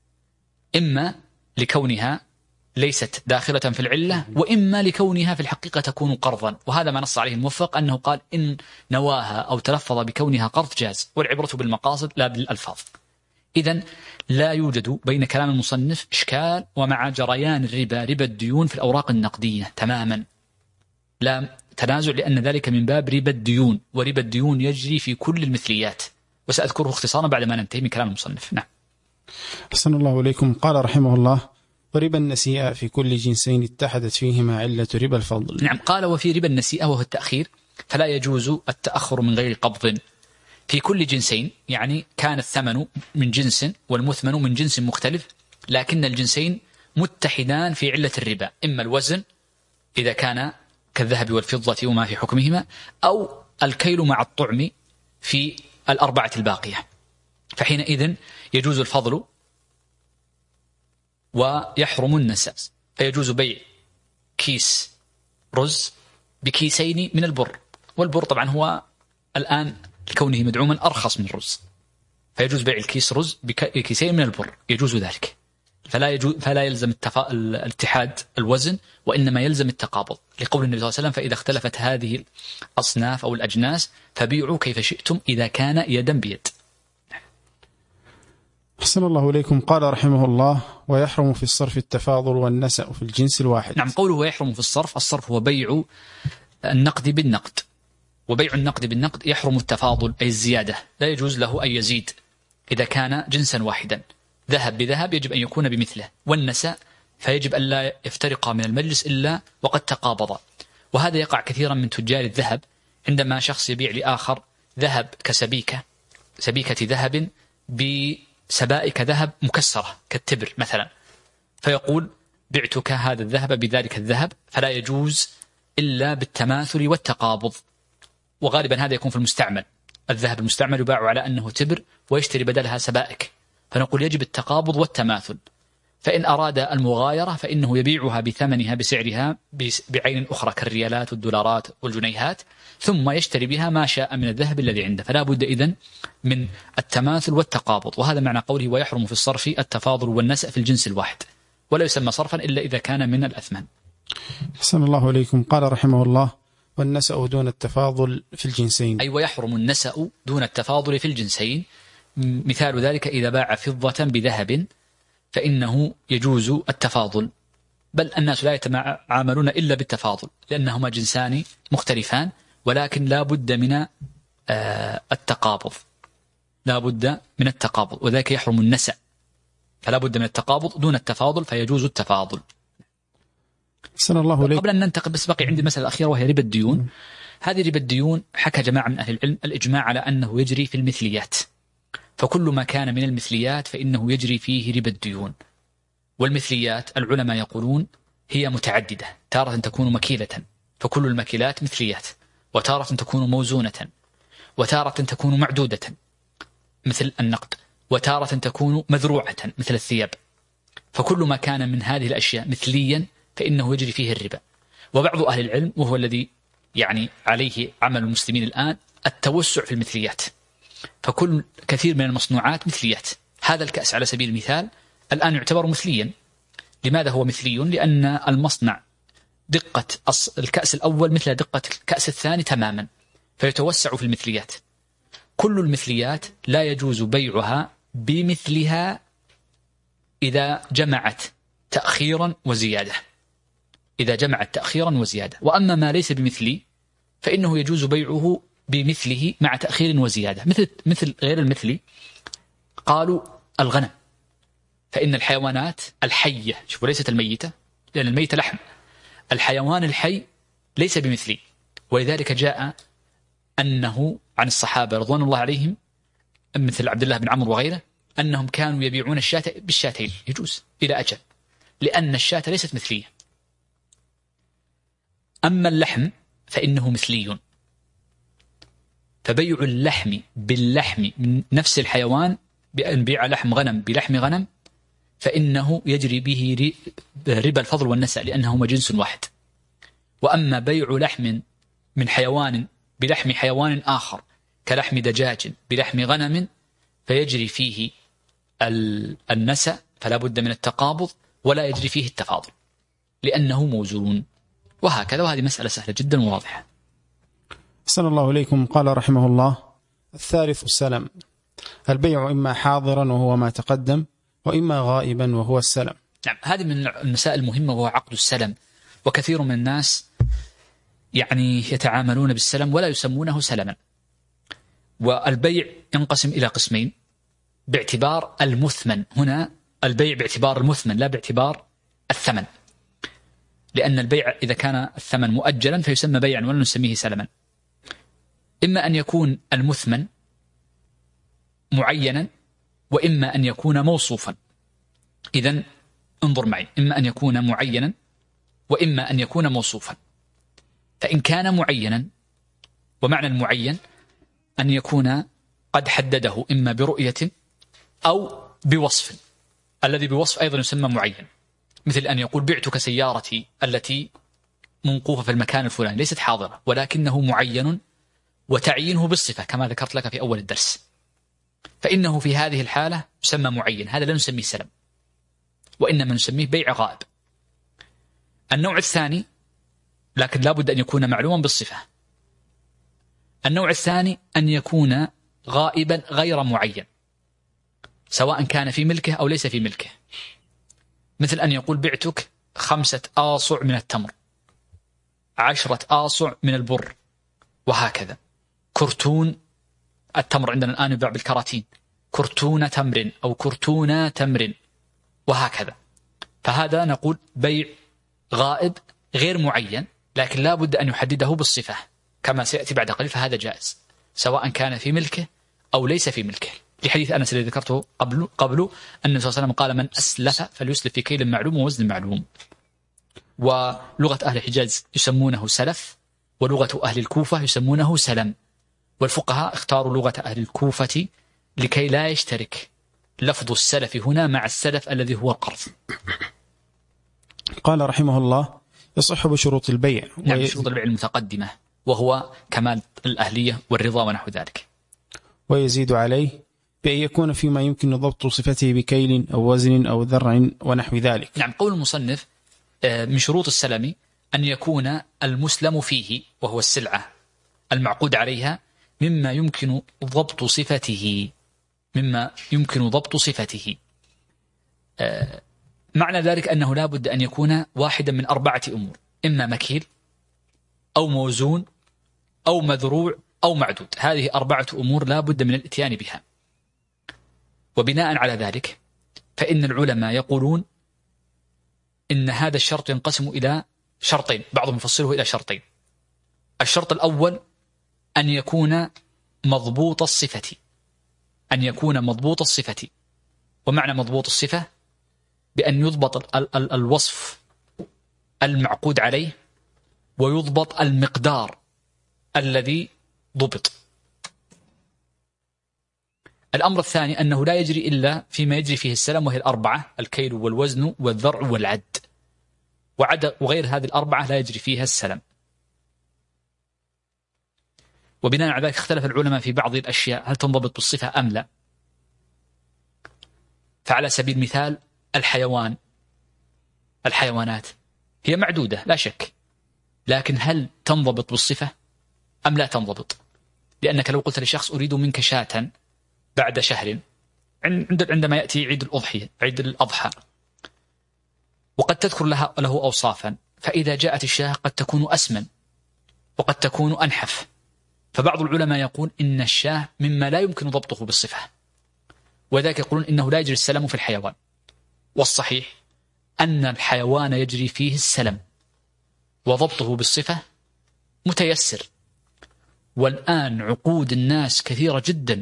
إما لكونها ليست داخلة في العلة، وإما لكونها في الحقيقة تكون قرضا. وهذا ما نص عليه الموفق أنه قال إن نواها أو تلفظ بكونها قرض جاز، والعبرة بالمقاصد لا بالألفاظ. إذن لا يوجد بين كلام المصنف إشكال، ومع جريان الربا ربا الديون في الأوراق النقدية تماما لا تنازع، لأن ذلك من باب ربا الديون، وربا الديون يجري في كل المثليات، وسأذكره اختصارا بعد ما ننتهي من كلام المصنف. نعم. أحسن الله إليكم. قال رحمه الله: وربا النسيئة في كل جنسين اتحدت فيهما علة ربا الفضل. نعم. قال وفي ربا النسيئة وهو التأخير فلا يجوز التأخر من غير قبض في كل جنسين، يعني كان الثمن من جنس والمثمن من جنس مختلف، لكن الجنسين متحدان في علة الربا، إما الوزن إذا كان كالذهب والفضة وما في حكمهما، أو الكيل مع الطعم في الأربعة الباقية، فحينئذ يجوز الفضل ويحرم النساس. فيجوز بيع كيس رز بكيسين من البر، والبر طبعا هو الآن لكونه مدعوما أرخص من الرز، فيجوز بيع الكيس رز بكيسين من البر، يجوز ذلك. فلا يجوز فلا يلزم التفا... الاتحاد الوزن، وإنما يلزم التقابض، لقول النبي صلى الله عليه وسلم: فإذا اختلفت هذه الأصناف أو الأجناس فبيعوا كيف شئتم إذا كان يدا بيد. أحسن الله إليكم. قال رحمه الله: ويحرم في الصرف التفاضل والنسأ في الجنس الواحد. نعم. قوله ويحرم في الصرف، الصرف هو بيع النقد بالنقد، وبيع النقد بالنقد يحرم التفاضل أي الزيادة، لا يجوز له أن يزيد إذا كان جنسا واحدا. ذهب بذهب يجب أن يكون بمثله، والنساء فيجب أن لا يفترقا من المجلس إلا وقد تقابضا. وهذا يقع كثيرا من تجار الذهب، عندما شخص يبيع لآخر ذهب كسبيكة سبيكة ذهب بسبائك ذهب مكسرة كالتبر مثلا، فيقول بعتك هذا الذهب بذلك الذهب، فلا يجوز إلا بالتماثل والتقابض. وغالبا هذا يكون في المستعمل، الذهب المستعمل يباع على أنه تبر ويشتري بدلها سبائك، فنقول يجب التقابض والتماثل. فإن أراد المغايرة فإنه يبيعها بثمنها بسعرها بعين أخرى كالريالات والدولارات والجنيهات، ثم يشتري بها ما شاء من الذهب الذي عنده. فلا بد إذن من التماثل والتقابض، وهذا معنى قوله ويحرم في الصرف التفاضل والنسأ في الجنس الواحد، ولا يسمى صرفا إلا إذا كان من الأثمان. أحسن الله إليكم. قال رحمه الله: والنسأ دون التفاضل في الجنسين. أي ويحرم النسأ دون التفاضل في الجنسين. مثال ذلك إذا باع فضة بذهب فإنه يجوز التفاضل، بل الناس لا يتعاملون إلا بالتفاضل لأنهما جنسان مختلفان، ولكن لا بد من التقابض، لا بد من التقابض، وذلك يحرم النسأ، فلا بد من التقابض دون التفاضل فيجوز التفاضل. سن الله ليك. قبل أن ننتقل بس بقي عندي المسألة الأخيرة وهي ربا الديون. هذه ربا الديون حكى جماعة من أهل العلم الإجماع على أنه يجري في المثليات، فكل ما كان من المثليات فإنه يجري فيه ربا الديون. والمثليات العلماء يقولون هي متعددة، تارة تكون مكيلة فكل المكيلات مثليات، وتارة تكون موزونة، وتارة تكون معدودة مثل النقد، وتارة تكون مذروعة مثل الثياب، فكل ما كان من هذه الأشياء مثليا فإنه يجري فيه الربا. وبعض أهل العلم وهو الذي يعني عليه عمل المسلمين الآن التوسع في المثليات، فكل كثير من المصنوعات مثليات. هذا الكأس على سبيل المثال الآن يعتبر مثليا. لماذا هو مثلي؟ لأن المصنع دقة الكأس الأول مثل دقة الكأس الثاني تماما، فيتوسع في المثليات. كل المثليات لا يجوز بيعها بمثلها إذا جمعت تأخيرا وزيادة، إذا جمعت تأخيرا وزيادة. وأما ما ليس بمثلي فإنه يجوز بيعه بمثله مع تأخير وزيادة. مثل مثل غير المثلي قالوا الغنم، فإن الحيوانات الحية، شوفوا ليست الميتة لأن الميتة لحم، الحيوان الحي ليس بمثلي. ولذلك جاء أنه عن الصحابة رضوان الله عليهم مثل عبد الله بن عمرو وغيره أنهم كانوا يبيعون الشاة بالشاتين، يجوز إلى أجل، لأن الشاة ليست مثلية. أما اللحم فإنه مثلي، فبيع اللحم باللحم من نفس الحيوان، بأن بيع لحم غنم بلحم غنم فإنه يجري به ربا الفضل والنسأ لأنهما جنس واحد. وأما بيع لحم من حيوان بلحم حيوان آخر كلحم دجاج بلحم غنم فيجري فيه النسأ، فلا بد من التقابض، ولا يجري فيه التفاضل لأنه موزون، وهكذا. وهذه مسألة سهلة جدا وواضحة. أحسن الله إليكم. قال رحمه الله: الثالث السلم، البيع إما حاضرا وهو ما تقدم، وإما غائبا وهو السلم. نعم، هذه من المسائل المهمة وهو عقد السلم. وكثير من الناس يعني يتعاملون بالسلم ولا يسمونه سلما. والبيع ينقسم إلى قسمين باعتبار المثمن، هنا البيع باعتبار المثمن لا باعتبار الثمن، لأن البيع إذا كان الثمن مؤجلا فيسمى بيعا ولا نسميه سلما. إما أن يكون المثمن معينا وإما أن يكون موصوفا. إذن انظر معي، إما أن يكون معينا وإما أن يكون موصوفا. فإن كان معينا، ومعنى المعين أن يكون قد حدده إما برؤية أو بوصف، الذي بوصف أيضا يسمى معين، مثل أن يقول بعتك سيارتي التي منقوفة في المكان الفلاني ليست حاضرة، ولكنه معين وتعيينه بالصفة كما ذكرت لك في أول الدرس، فإنه في هذه الحالة يسمى معين. هذا لا نسميه سلم، وإنما نسميه بيع غائب. النوع الثاني لكن لا بد أن يكون معلوما بالصفة. النوع الثاني أن يكون غائبا غير معين، سواء كان في ملكه أو ليس في ملكه، مثل أن يقول بعتك خمسة آصع من التمر، عشرة آصع من البر، وهكذا. كرتون التمر عندنا الآن يباع بالكراتين، كرتون تمر أو كرتون تمر، وهكذا. فهذا نقول بيع غائب غير معين، لكن لا بد أن يحدده بالصفة كما سيأتي بعد قليل، فهذا جائز سواء كان في ملكه أو ليس في ملكه. لحديث أنس الذي ذكرته قبل قبل أن النبي صلى الله عليه وسلم قال: من أسلف فليسلف في كيل معلوم ووزن معلوم. ولغة أهل الحجاز يسمونه سلف، ولغة أهل الكوفة يسمونه سلم. والفقهاء اختاروا لغة أهل الكوفة لكي لا يشترك لفظ السلف هنا مع السلف الذي هو القرض. قال رحمه الله: يصح بشروط البيع. نعم، بشروط البيع المتقدمة، وهو كمال الأهلية والرضا ونحو ذلك. ويزيد عليه بأن يكون فيما يمكن ضبط صفته بكيل أو وزن أو ذرع ونحو ذلك. نعم، قول المصنف من شروط السلم أن يكون المسلم فيه وهو السلعة المعقود عليها مما يمكن ضبط صفته مما يمكن ضبط صفته آه معنى ذلك أنه لا بد أن يكون واحدا من أربعة أمور: إما مكيل أو موزون أو مذروع أو معدود. هذه أربعة أمور لا بد من الاتيان بها. وبناء على ذلك فإن العلماء يقولون إن هذا الشرط ينقسم إلى شرطين، بعضهم يفصله إلى شرطين. الشرط الأول أن يكون مضبوط الصفة أن يكون مضبوط الصفة ومعنى مضبوط الصفة بأن يضبط ال ال الوصف المعقود عليه ويضبط المقدار الذي ضبط. الأمر الثاني أنه لا يجري إلا فيما يجري فيه السلم، وهي الأربعة: الكيل والوزن والذرع والعد، وعد وغير هذه الأربعة لا يجري فيها السلم. وبناء على ذلك اختلف العلماء في بعض الأشياء هل تنضبط بالصفة أم لا. فعلى سبيل المثال الحيوان الحيوانات هي معدودة لا شك، لكن هل تنضبط بالصفة أم لا تنضبط؟ لأنك لو قلت لشخص أريد منك شاة بعد شهر عندما يأتي عيد الأضحية عيد الأضحى، وقد تذكر لها له أوصافا، فإذا جاءت الشاة قد تكون أسمن وقد تكون أنحف، فبعض العلماء يقول إن الشاة مما لا يمكن ضبطه بالصفة، وذلك يقولون إنه لا يجري السلم في الحيوان. والصحيح أن الحيوان يجري فيه السلم وضبطه بالصفة متيسر. والآن عقود الناس كثيرة جدا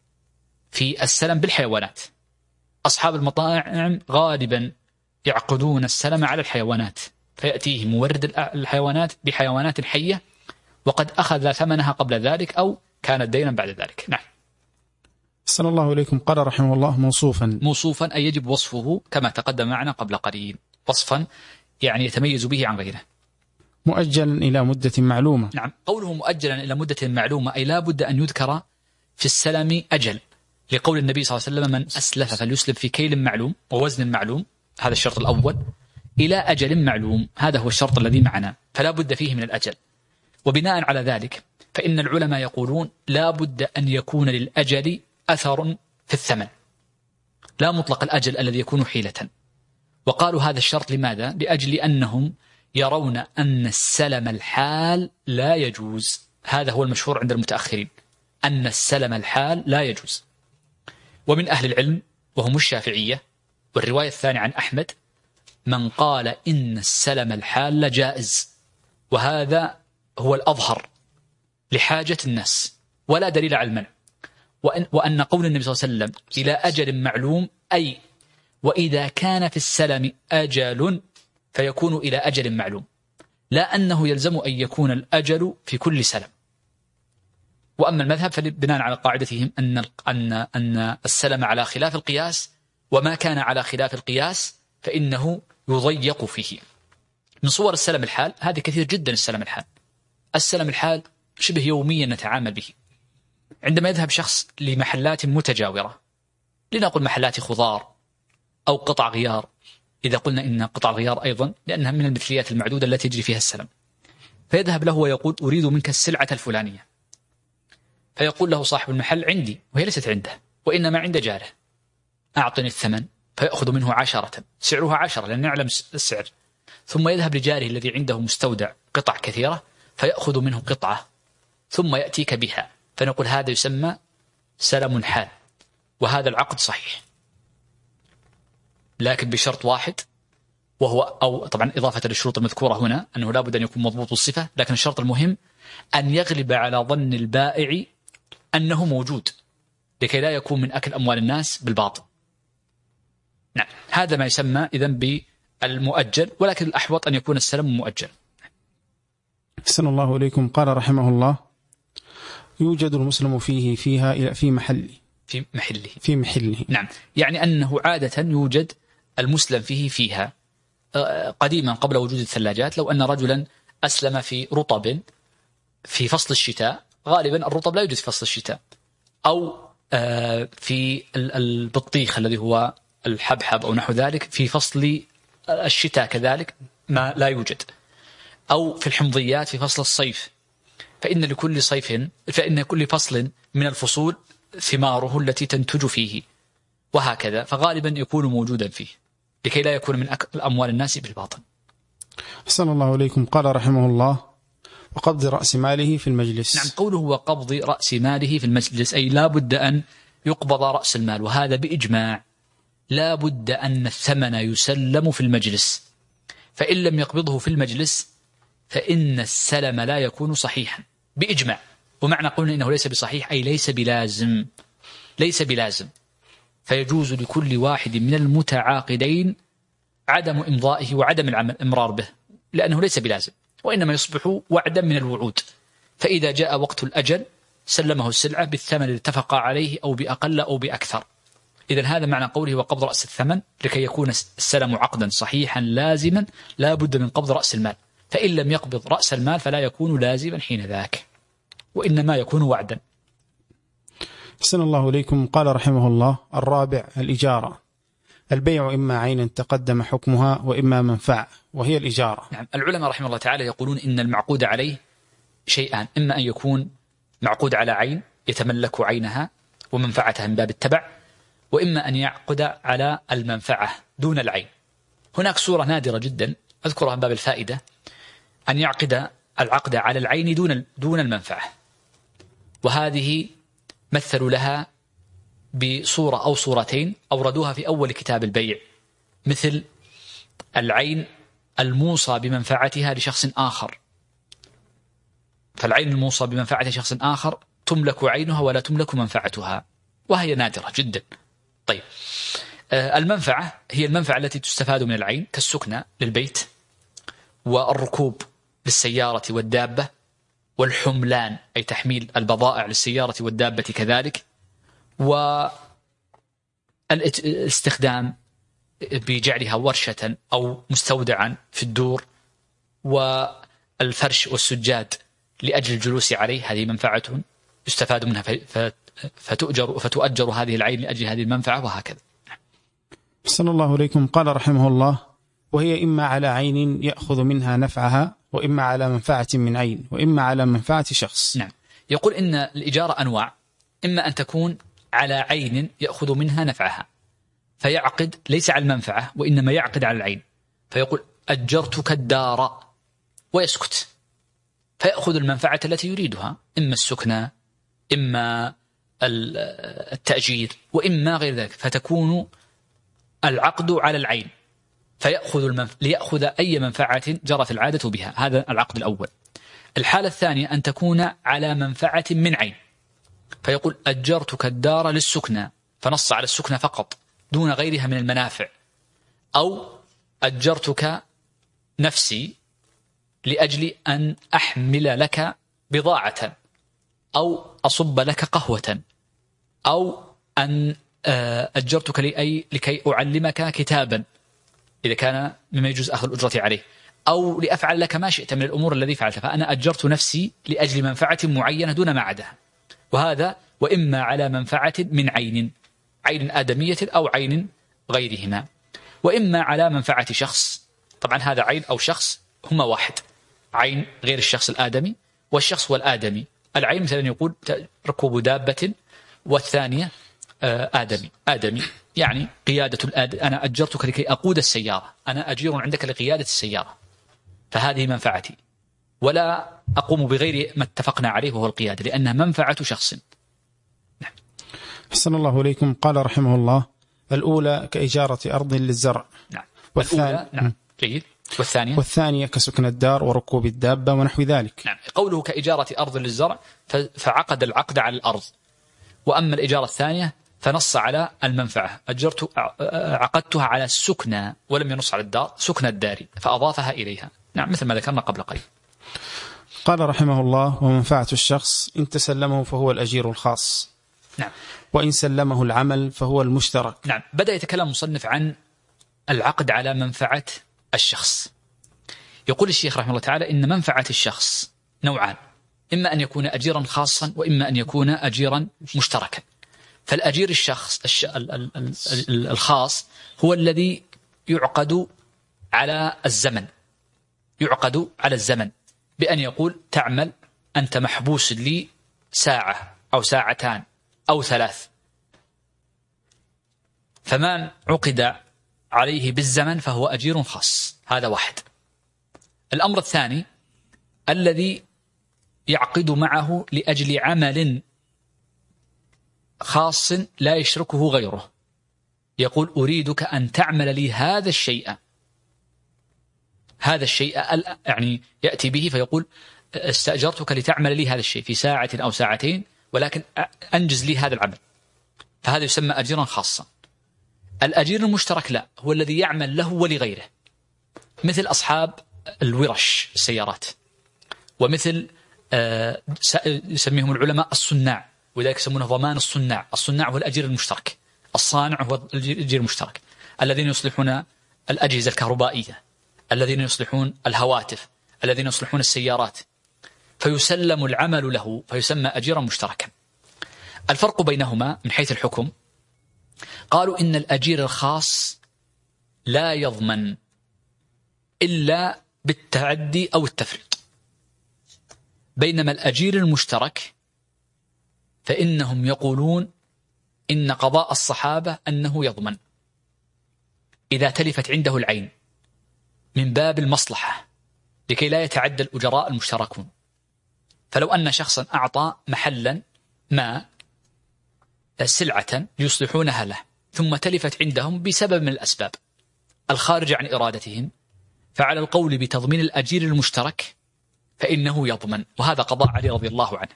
في السلم بالحيوانات. أصحاب المطاعم غالبا يعقدون السلم على الحيوانات، فيأتيه مورد الحيوانات بحيوانات حية وقد أخذ ثمنها قبل ذلك أو كانت دينا بعد ذلك. نعم. صلى الله عليكم. قال رحمه الله: موصوفا. موصوفا أي يجب وصفه كما تقدم معنا قبل قليل، وصفا يعني يتميز به عن غيره. مؤجلا إلى مدة معلومة. نعم، قوله مؤجلا إلى مدة معلومة أي لا بد أن يذكر في السلم أجل، لقول النبي صلى الله عليه وسلم: من أسلف فليسلف في كيل معلوم ووزن معلوم. هذا الشرط الأول. إلى أجل معلوم هذا هو الشرط الذي معنا، فلا بد فيه من الأجل. وبناء على ذلك فإن العلماء يقولون لا بد أن يكون للأجل أثر في الثمن، لا مطلق الأجل الذي يكون حيلة. وقالوا هذا الشرط لماذا؟ لأجل أنهم يرون أن السلم الحال لا يجوز. هذا هو المشهور عند المتأخرين، أن السلم الحال لا يجوز. ومن أهل العلم وهم الشافعية والرواية الثانية عن أحمد من قال إن السلم الحال جائز، وهذا هو الأظهر لحاجة الناس ولا دليل على المنع. وأن, وأن قول النبي صلى الله عليه وسلم إلى أجل معلوم أي وإذا كان في السلم أجل فيكون إلى أجل معلوم، لا أنه يلزم أن يكون الأجل في كل سلم. وأما المذهب فبناء على قاعدتهم أن أن أن السلم على خلاف القياس، وما كان على خلاف القياس فإنه يضيق فيه. من صور السلم الحال هذه كثير جدا. السلم الحال السلم الحال شبه يوميا نتعامل به. عندما يذهب شخص لمحلات متجاورة، لنقل محلات خضار أو قطع غيار، إذا قلنا إن قطع الغيار أيضا لأنها من المثليات المعدودة التي يجري فيها السلم، فيذهب له ويقول أريد منك السلعة الفلانية، فيقول له صاحب المحل عندي، وهي ليست عنده وإنما عند جاره، أعطني الثمن، فيأخذ منه عشرة، سعرها عشرة لأن نعلم السعر، ثم يذهب لجاره الذي عنده مستودع قطع كثيرة فيأخذ منه قطعة ثم يأتيك بها، فنقول هذا يسمى سلم حال، وهذا العقد صحيح، لكن بشرط واحد، وهو أو طبعا إضافة للشروط المذكورة هنا أنه لا بد أن يكون مضبوط الصفة، لكن الشرط المهم أن يغلب على ظن البائع أنه موجود لكي لا يكون من أكل أموال الناس بالباطل. نعم، هذا ما يسمى إذن بالمؤجل، ولكن الأحوط أن يكون السلم مؤجل. أحسن الله إليكم. قال رحمه الله: يوجد المسلم فيه فيها إلى في محله في محله في محله نعم، يعني أنه عادة يوجد المسلم فيه فيها. قديما قبل وجود الثلاجات لو أن رجلا أسلم في رطب في فصل الشتاء، غالبا الرطب لا يوجد في فصل الشتاء، أو في البطيخ الذي هو الحبحب أو نحو ذلك في فصل الشتاء كذلك ما لا يوجد، أو في الحمضيات في فصل الصيف، فإن لكل صيف فإن كل فصل من الفصول ثماره التي تنتج فيه، وهكذا، فغالبا يكون موجودا فيه لكي لا يكون من أموال الناس بالباطل. أحسن الله إليكم. قال رحمه الله: وقبض رأس ماله في المجلس. نعم، قوله وقبض رأس ماله في المجلس أي لا بد أن يقبض رأس المال، وهذا بإجماع، لا بد أن الثمن يسلم في المجلس، فإن لم يقبضه في المجلس فإن السلم لا يكون صحيحا بإجماع. ومعنى قولنا إنه ليس بصحيح أي ليس بلازم، ليس بلازم، فيجوز لكل واحد من المتعاقدين عدم إمضائه وعدم الإمرار به، لأنه ليس بلازم، وإنما يصبح وعدا من الوعود. فإذا جاء وقت الأجل سلمه السلعة بالثمن اللي اتفق عليه أو بأقل أو بأكثر. إذن هذا معنى قوله وقبض رأس الثمن، لكي يكون السلم عقدا صحيحا لازما لا بد من قبض رأس المال، فإن لم يقبض رأس المال فلا يكون لازما حين ذاك، وإنما يكون وعدا. أحسن الله إليكم. قال رحمه الله: الرابع الإجارة. البيع إما عينا تقدم حكمها وإما منفعة، وهي الإجارة. نعم، العلماء رحمه الله تعالى يقولون إن المعقود عليه شيئان: إما أن يكون معقود على عين يتملك عينها ومنفعتها من باب التبع، وإما أن يعقد على المنفعة دون العين. هناك صورة نادرة جدا أذكرها من باب الفائدة، أن يعقد العقد على العين دون دون المنفعة، وهذه مثلوا لها بصورة أو صورتين أوردوها في أول كتاب البيع، مثل العين الموصى بمنفعتها لشخص آخر، فالعين الموصى بمنفعة شخص آخر تملك عينها ولا تملك منفعتها، وهي نادرة جدا. طيب، المنفعة هي المنفعة التي تستفاد من العين كالسكنى للبيت، والركوب للسيارة والدابة، والحملان أي تحميل البضائع للسيارة والدابة كذلك، والاستخدام بجعلها ورشة أو مستودعا في الدور، والفرش والسجاد لأجل الجلوس عليه، هذه منفعة يستفاد منها فتؤجر فتؤجر هذه العين لأجل هذه المنفعة، وهكذا. أحسن الله إليكم. قال رحمه الله: وهي إما على عين يأخذ منها نفعها، وإما على منفعة من عين، وإما على منفعة شخص. نعم، يقول إن الإجارة أنواع: إما أن تكون على عين يأخذ منها نفعها فيعقد ليس على المنفعة وإنما يعقد على العين، فيقول أجرتك الدار ويسكت، فيأخذ المنفعة التي يريدها، إما السكنى إما التأجير وإما غير ذلك، فتكون العقد على العين فيأخذ المنف... ليأخذ أي منفعة جرت العادة بها. هذا العقد الأول. الحالة الثانية أن تكون على منفعة من عين، فيقول أجرتك الدار للسكنى، فنص على السكنى فقط دون غيرها من المنافع، أو أجرتك نفسي لأجل أن أحمل لك بضاعة، أو أصب لك قهوة، أو أن أجرتك لأي لكي أعلمك كتابا إذا كان مما يجوز أخذ الأجرة عليه، أو لأفعل لك ما شئت من الأمور الذي فعلتها، فأنا أجرت نفسي لأجل منفعة معينة دون ما عداها. وهذا وإما على منفعة من عين، عين آدمية أو عين غيرهما، وإما على منفعة شخص. طبعا هذا عين أو شخص هما واحد، عين غير الشخص الآدمي والشخص والآدمي. العين مثلا يقول ركوب دابة، والثانية آدمي آدمي يعني قيادة الآد... أنا أجرتك لكي أقود السيارة، أنا أجير عندك لقيادة السيارة، فهذه منفعتي، ولا أقوم بغير ما اتفقنا عليه وهو القيادة، لأنها منفعة شخص. نعم. حسن الله إليكم. قال رحمه الله: الأولى كإجارة أرض للزرع. نعم. والثانية نعم. جيد. والثانية والثانية كسكن الدار وركوب الدابة ونحو ذلك. نعم. قوله كإجارة أرض للزرع فعقد العقد على الأرض، وأما الإجارة الثانية فنص على المنفعة، أجرت عقدتها على السكنى ولم ينص على الدار، سكن الدار فأضافها إليها. نعم، مثل ما ذكرنا قبل قليل. قال رحمه الله: ومنفعة الشخص إن تسلمه فهو الأجير الخاص. نعم. وإن سلمه العمل فهو المشترك. نعم. بدأ يتكلم مصنف عن العقد على منفعة الشخص. يقول الشيخ رحمه الله تعالى إن منفعة الشخص نوعان: إما أن يكون أجيرا خاصا، وإما أن يكون أجيرا مشتركا. فالأجير الشخص الش... ال... ال... ال... الخاص هو الذي يعقد على الزمن، يعقد على الزمن بأن يقول تعمل أنت محبوس لي ساعة أو ساعتان أو ثلاث، فمن عقد عليه بالزمن فهو أجير خاص. هذا واحد. الأمر الثاني الذي يعقد معه لأجل عمل خاص لا يشركه غيره، يقول أريدك أن تعمل لي هذا الشيء، هذا الشيء يعني يأتي به فيقول استأجرتك لتعمل لي هذا الشيء في ساعة أو ساعتين، ولكن أنجز لي هذا العمل، فهذا يسمى أجيرا خاصا. الأجير المشترك لا، هو الذي يعمل له ولغيره، مثل أصحاب الورش السيارات، ومثل آه يسميهم العلماء الصناع، وذلك يسمونه ضمان الصناع. الصناع هو الأجير المشترك، الصانع هو الأجير المشترك، الذين يصلحون الأجهزة الكهربائية، الذين يصلحون الهواتف، الذين يصلحون السيارات، فيسلم العمل له فيسمى أجيرا مشتركا. الفرق بينهما من حيث الحكم، قالوا إن الأجير الخاص لا يضمن إلا بالتعدي أو التفريط، بينما الأجير المشترك فإنهم يقولون إن قضاء الصحابة أنه يضمن إذا تلفت عنده العين من باب المصلحة لكي لا يتعدى الأجراء المشتركون. فلو أن شخصا أعطى محلا ما سلعة يصلحونها له ثم تلفت عندهم بسبب من الأسباب الخارجة عن إرادتهم، فعلى القول بتضمين الأجير المشترك فإنه يضمن، وهذا قضاء علي رضي الله عنه.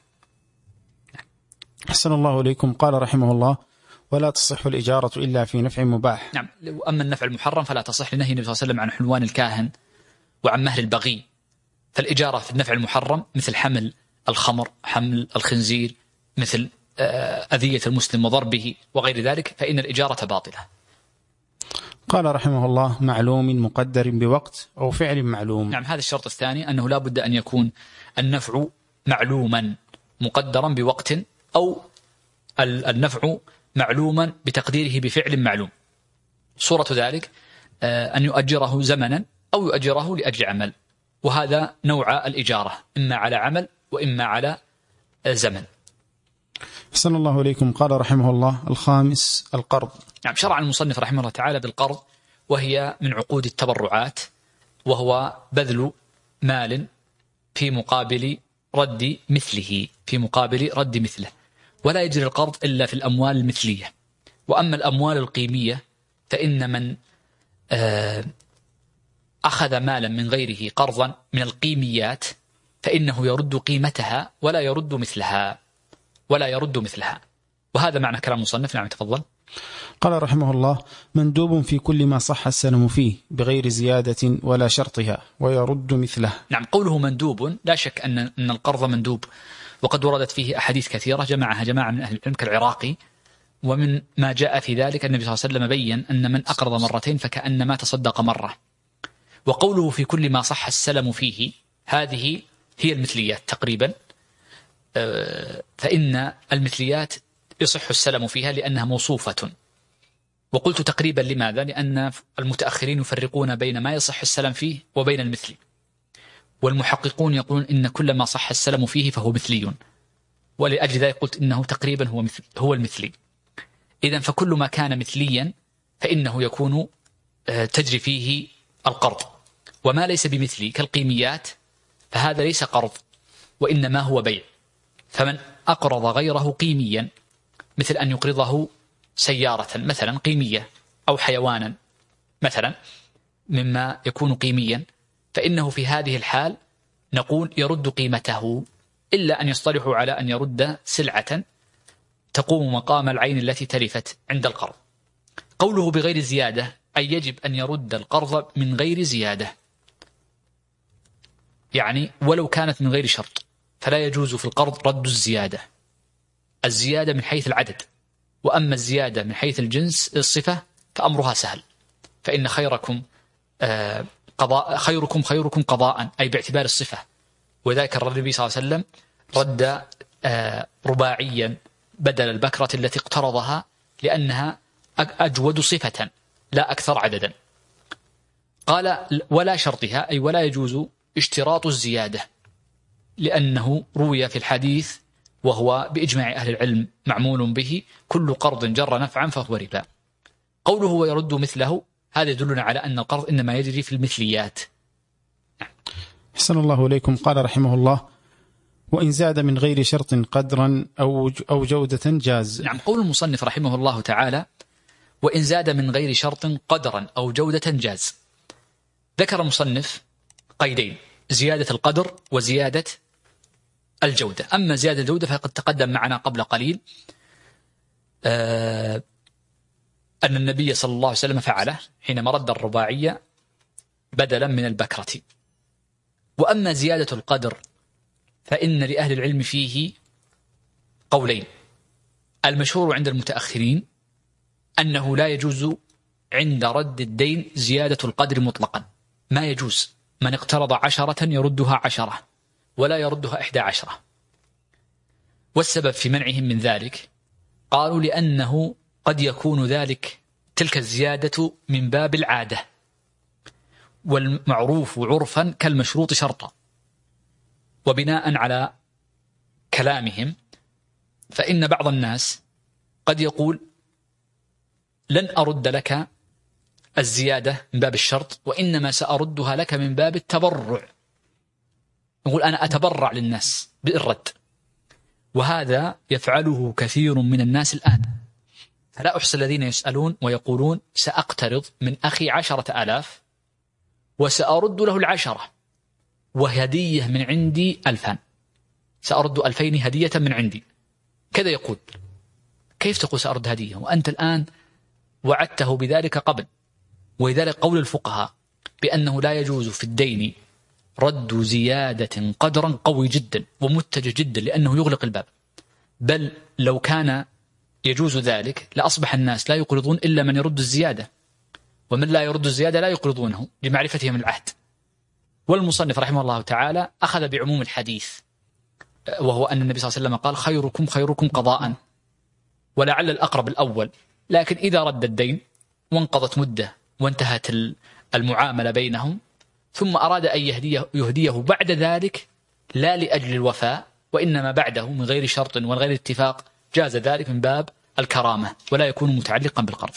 أحسن الله إليكم. قال رحمه الله: ولا تصح الإجارة إلا في نفع مباح. نعم. أما النفع المحرم فلا تصح لنهي النبي صلى الله عليه وسلم عن حلوان الكاهن وعن مهر البغي. فالإجارة في النفع المحرم مثل حمل الخمر، حمل الخنزير، مثل أذية المسلم وضربه وغير ذلك، فإن الإجارة باطلة. قال رحمه الله: معلوم مقدر بوقت أو فعل معلوم. نعم، هذا الشرط الثاني، أنه لا بد أن يكون النفع معلوما مقدرا بوقت، أو النفع معلوما بتقديره بفعل معلوم. صورة ذلك أن يؤجره زمنا أو يؤجره لأجل عمل، وهذا نوع الإجارة، إما على عمل وإما على زمن. أحسن الله إليكم. قال رحمه الله: الخامس القرض. نعم، شرع المصنف رحمه الله تعالى بالقرض، وهي من عقود التبرعات، وهو بذل مال في مقابل رد مثله، في مقابل رد مثله، ولا يجري القرض إلا في الأموال المثلية. وأما الأموال القيمية فإن من أخذ مالا من غيره قرضا من القيميات فإنه يرد قيمتها ولا يرد مثلها، ولا يرد مثلها. وهذا معنى كلام المصنف. نعم، تفضل. قال رحمه الله: مندوب في كل ما صح السلم فيه بغير زيادة ولا شرطها ويرد مثله. نعم، قوله مندوب لا شك أن أن القرض مندوب، وقد وردت فيه أحاديث كثيرة جمعها جماعة من أهل العلم كالعراقي. ومن ما جاء في ذلك النبي صلى الله عليه وسلم بين أن من أقرض مرتين فكأنما تصدق مرة. وقوله في كل ما صح السلم فيه، هذه هي المثليات تقريبا، فإن المثليات يصح السلم فيها لأنها موصوفة. وقلت تقريبا لماذا؟ لأن المتأخرين يفرقون بين ما يصح السلم فيه وبين المثلي، والمحققون يقولون إن كل ما صح السلم فيه فهو مثلي، ولأجل ذلك قلت إنه تقريبا هو مثل هو المثلي. إذن فكل ما كان مثليا فإنه يكون تجري فيه القرض، وما ليس بمثلي كالقيميات فهذا ليس قرض وإنما هو بيع. فمن أقرض غيره قيميا، مثل أن يقرضه سيارة مثلا قيمية أو حيوانا مثلا مما يكون قيميا، فإنه في هذه الحال نقول يرد قيمته، إلا أن يصطلحوا على أن يرد سلعة تقوم مقام العين التي تلفت عند القرض. قوله بغير زيادة أي يجب أن يرد القرض من غير زيادة، يعني ولو كانت من غير شرط، فلا يجوز في القرض رد الزيادة. الزيادة من حيث العدد، وأما الزيادة من حيث الجنس الصفة فأمرها سهل، فإن خيركم آه قضاء خيركم خيركم قضاء، أي باعتبار الصفة. وذلك النبي صلى الله عليه وسلم رد آه رباعيا بدل البكرة التي اقترضها لأنها أجود صفة لا أكثر عددا. قال ولا شرطها، أي ولا يجوز اشتراط الزيادة، لأنه روي في الحديث وهو بإجماع أهل العلم معمول به: كل قرض جر نفعا فهو ربا. قوله ويرد مثله هذا يدلنا على أن القرض إنما يجري في المثليات. أحسن الله إليكم. قال رحمه الله: وإن زاد من غير شرط قدرا أو أو جودة جاز. نعم، قول المصنف رحمه الله تعالى: وإن زاد من غير شرط قدرا أو جودة جاز. ذكر المصنف قيدين: زيادة القدر وزيادة الجودة. أما زيادة الجودة فقد تقدم معنا قبل قليل آه أن النبي صلى الله عليه وسلم فعله حينما رد الرباعية بدلا من البكرة. وأما زيادة القدر فإن لأهل العلم فيه قولين: المشهور عند المتأخرين أنه لا يجوز عند رد الدين زيادة القدر مطلقا، ما يجوز، من اقترض عشرة يردها عشرة ولا يردها إحدى عشرة. والسبب في منعهم من ذلك قالوا لأنه قد يكون ذلك تلك الزيادة من باب العادة، والمعروف عرفا كالمشروط شرطا. وبناء على كلامهم فإن بعض الناس قد يقول: لن أرد لك الزيادة من باب الشرط، وإنما سأردها لك من باب التبرع، يقول أنا أتبرع للناس بالرد. وهذا يفعله كثير من الناس الآن. فلا أحصى الذين يسألون ويقولون: سأقترض من أخي عشرة آلاف وسأرد له العشرة وهدية من عندي ألفان، سأرد ألفين هدية من عندي. كذا يقول. كيف تقول سأرد هدية وأنت الآن وعدته بذلك قبل؟ ولذلك قول الفقهاء بأنه لا يجوز في الدين رد زيادة قدرا قوي جدا ومتجه جدا، لأنه يغلق الباب. بل لو كان يجوز ذلك لأصبح الناس لا يقرضون إلا من يرد الزيادة، ومن لا يرد الزيادة لا يقرضونه لمعرفتهم العهد. والمصنف رحمه الله تعالى أخذ بعموم الحديث، وهو أن النبي صلى الله عليه وسلم قال: خيركم خيركم قضاء، ولعل الأقرب الأول. لكن إذا رد الدين وانقضت مدة وانتهت المعاملة بينهم ثم أراد أن يهديه, يهديه بعد ذلك لا لأجل الوفاء وإنما بعده من غير شرط ومن غير اتفاق، جاز ذلك من باب الكرامة ولا يكون متعلقا بالقرض.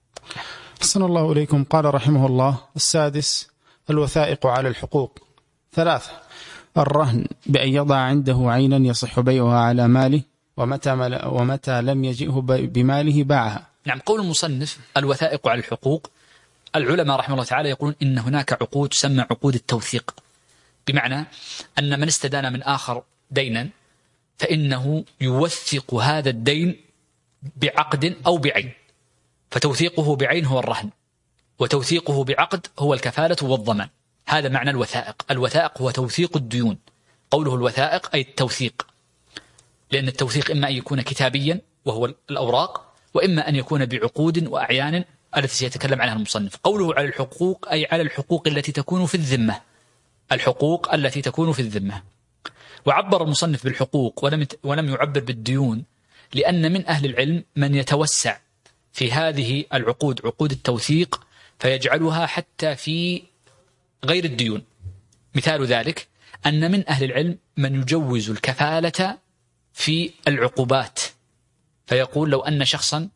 أحسن الله إليكم. قال رحمه الله: السادس الوثائق على الحقوق. ثلاثة: الرهن بأن يضع عنده عينا يصح بيعها على ماله، ومتى, ومتى لم يجئه بماله باعها. نعم، قول المصنف الوثائق على الحقوق، العلماء رحمه الله تعالى يقولون إن هناك عقود تسمى عقود التوثيق، بمعنى أن من استدان من آخر دينا فإنه يوثق هذا الدين بعقد أو بعين. فتوثيقه بعين هو الرهن، وتوثيقه بعقد هو الكفالة والضمان. هذا معنى الوثائق. الوثائق هو توثيق الديون. قوله الوثائق أي التوثيق، لأن التوثيق إما أن يكون كتابيا وهو الأوراق، وإما أن يكون بعقود وأعيان التي سيتكلم عنها المصنف. قوله على الحقوق أي على الحقوق التي تكون في الذمة، الحقوق التي تكون في الذمة. وعبر المصنف بالحقوق ولم ولم يعبر بالديون، لأن من أهل العلم من يتوسع في هذه العقود، عقود التوثيق، فيجعلها حتى في غير الديون. مثال ذلك أن من أهل العلم من يجوز الكفالة في العقوبات، فيقول لو أن شخصا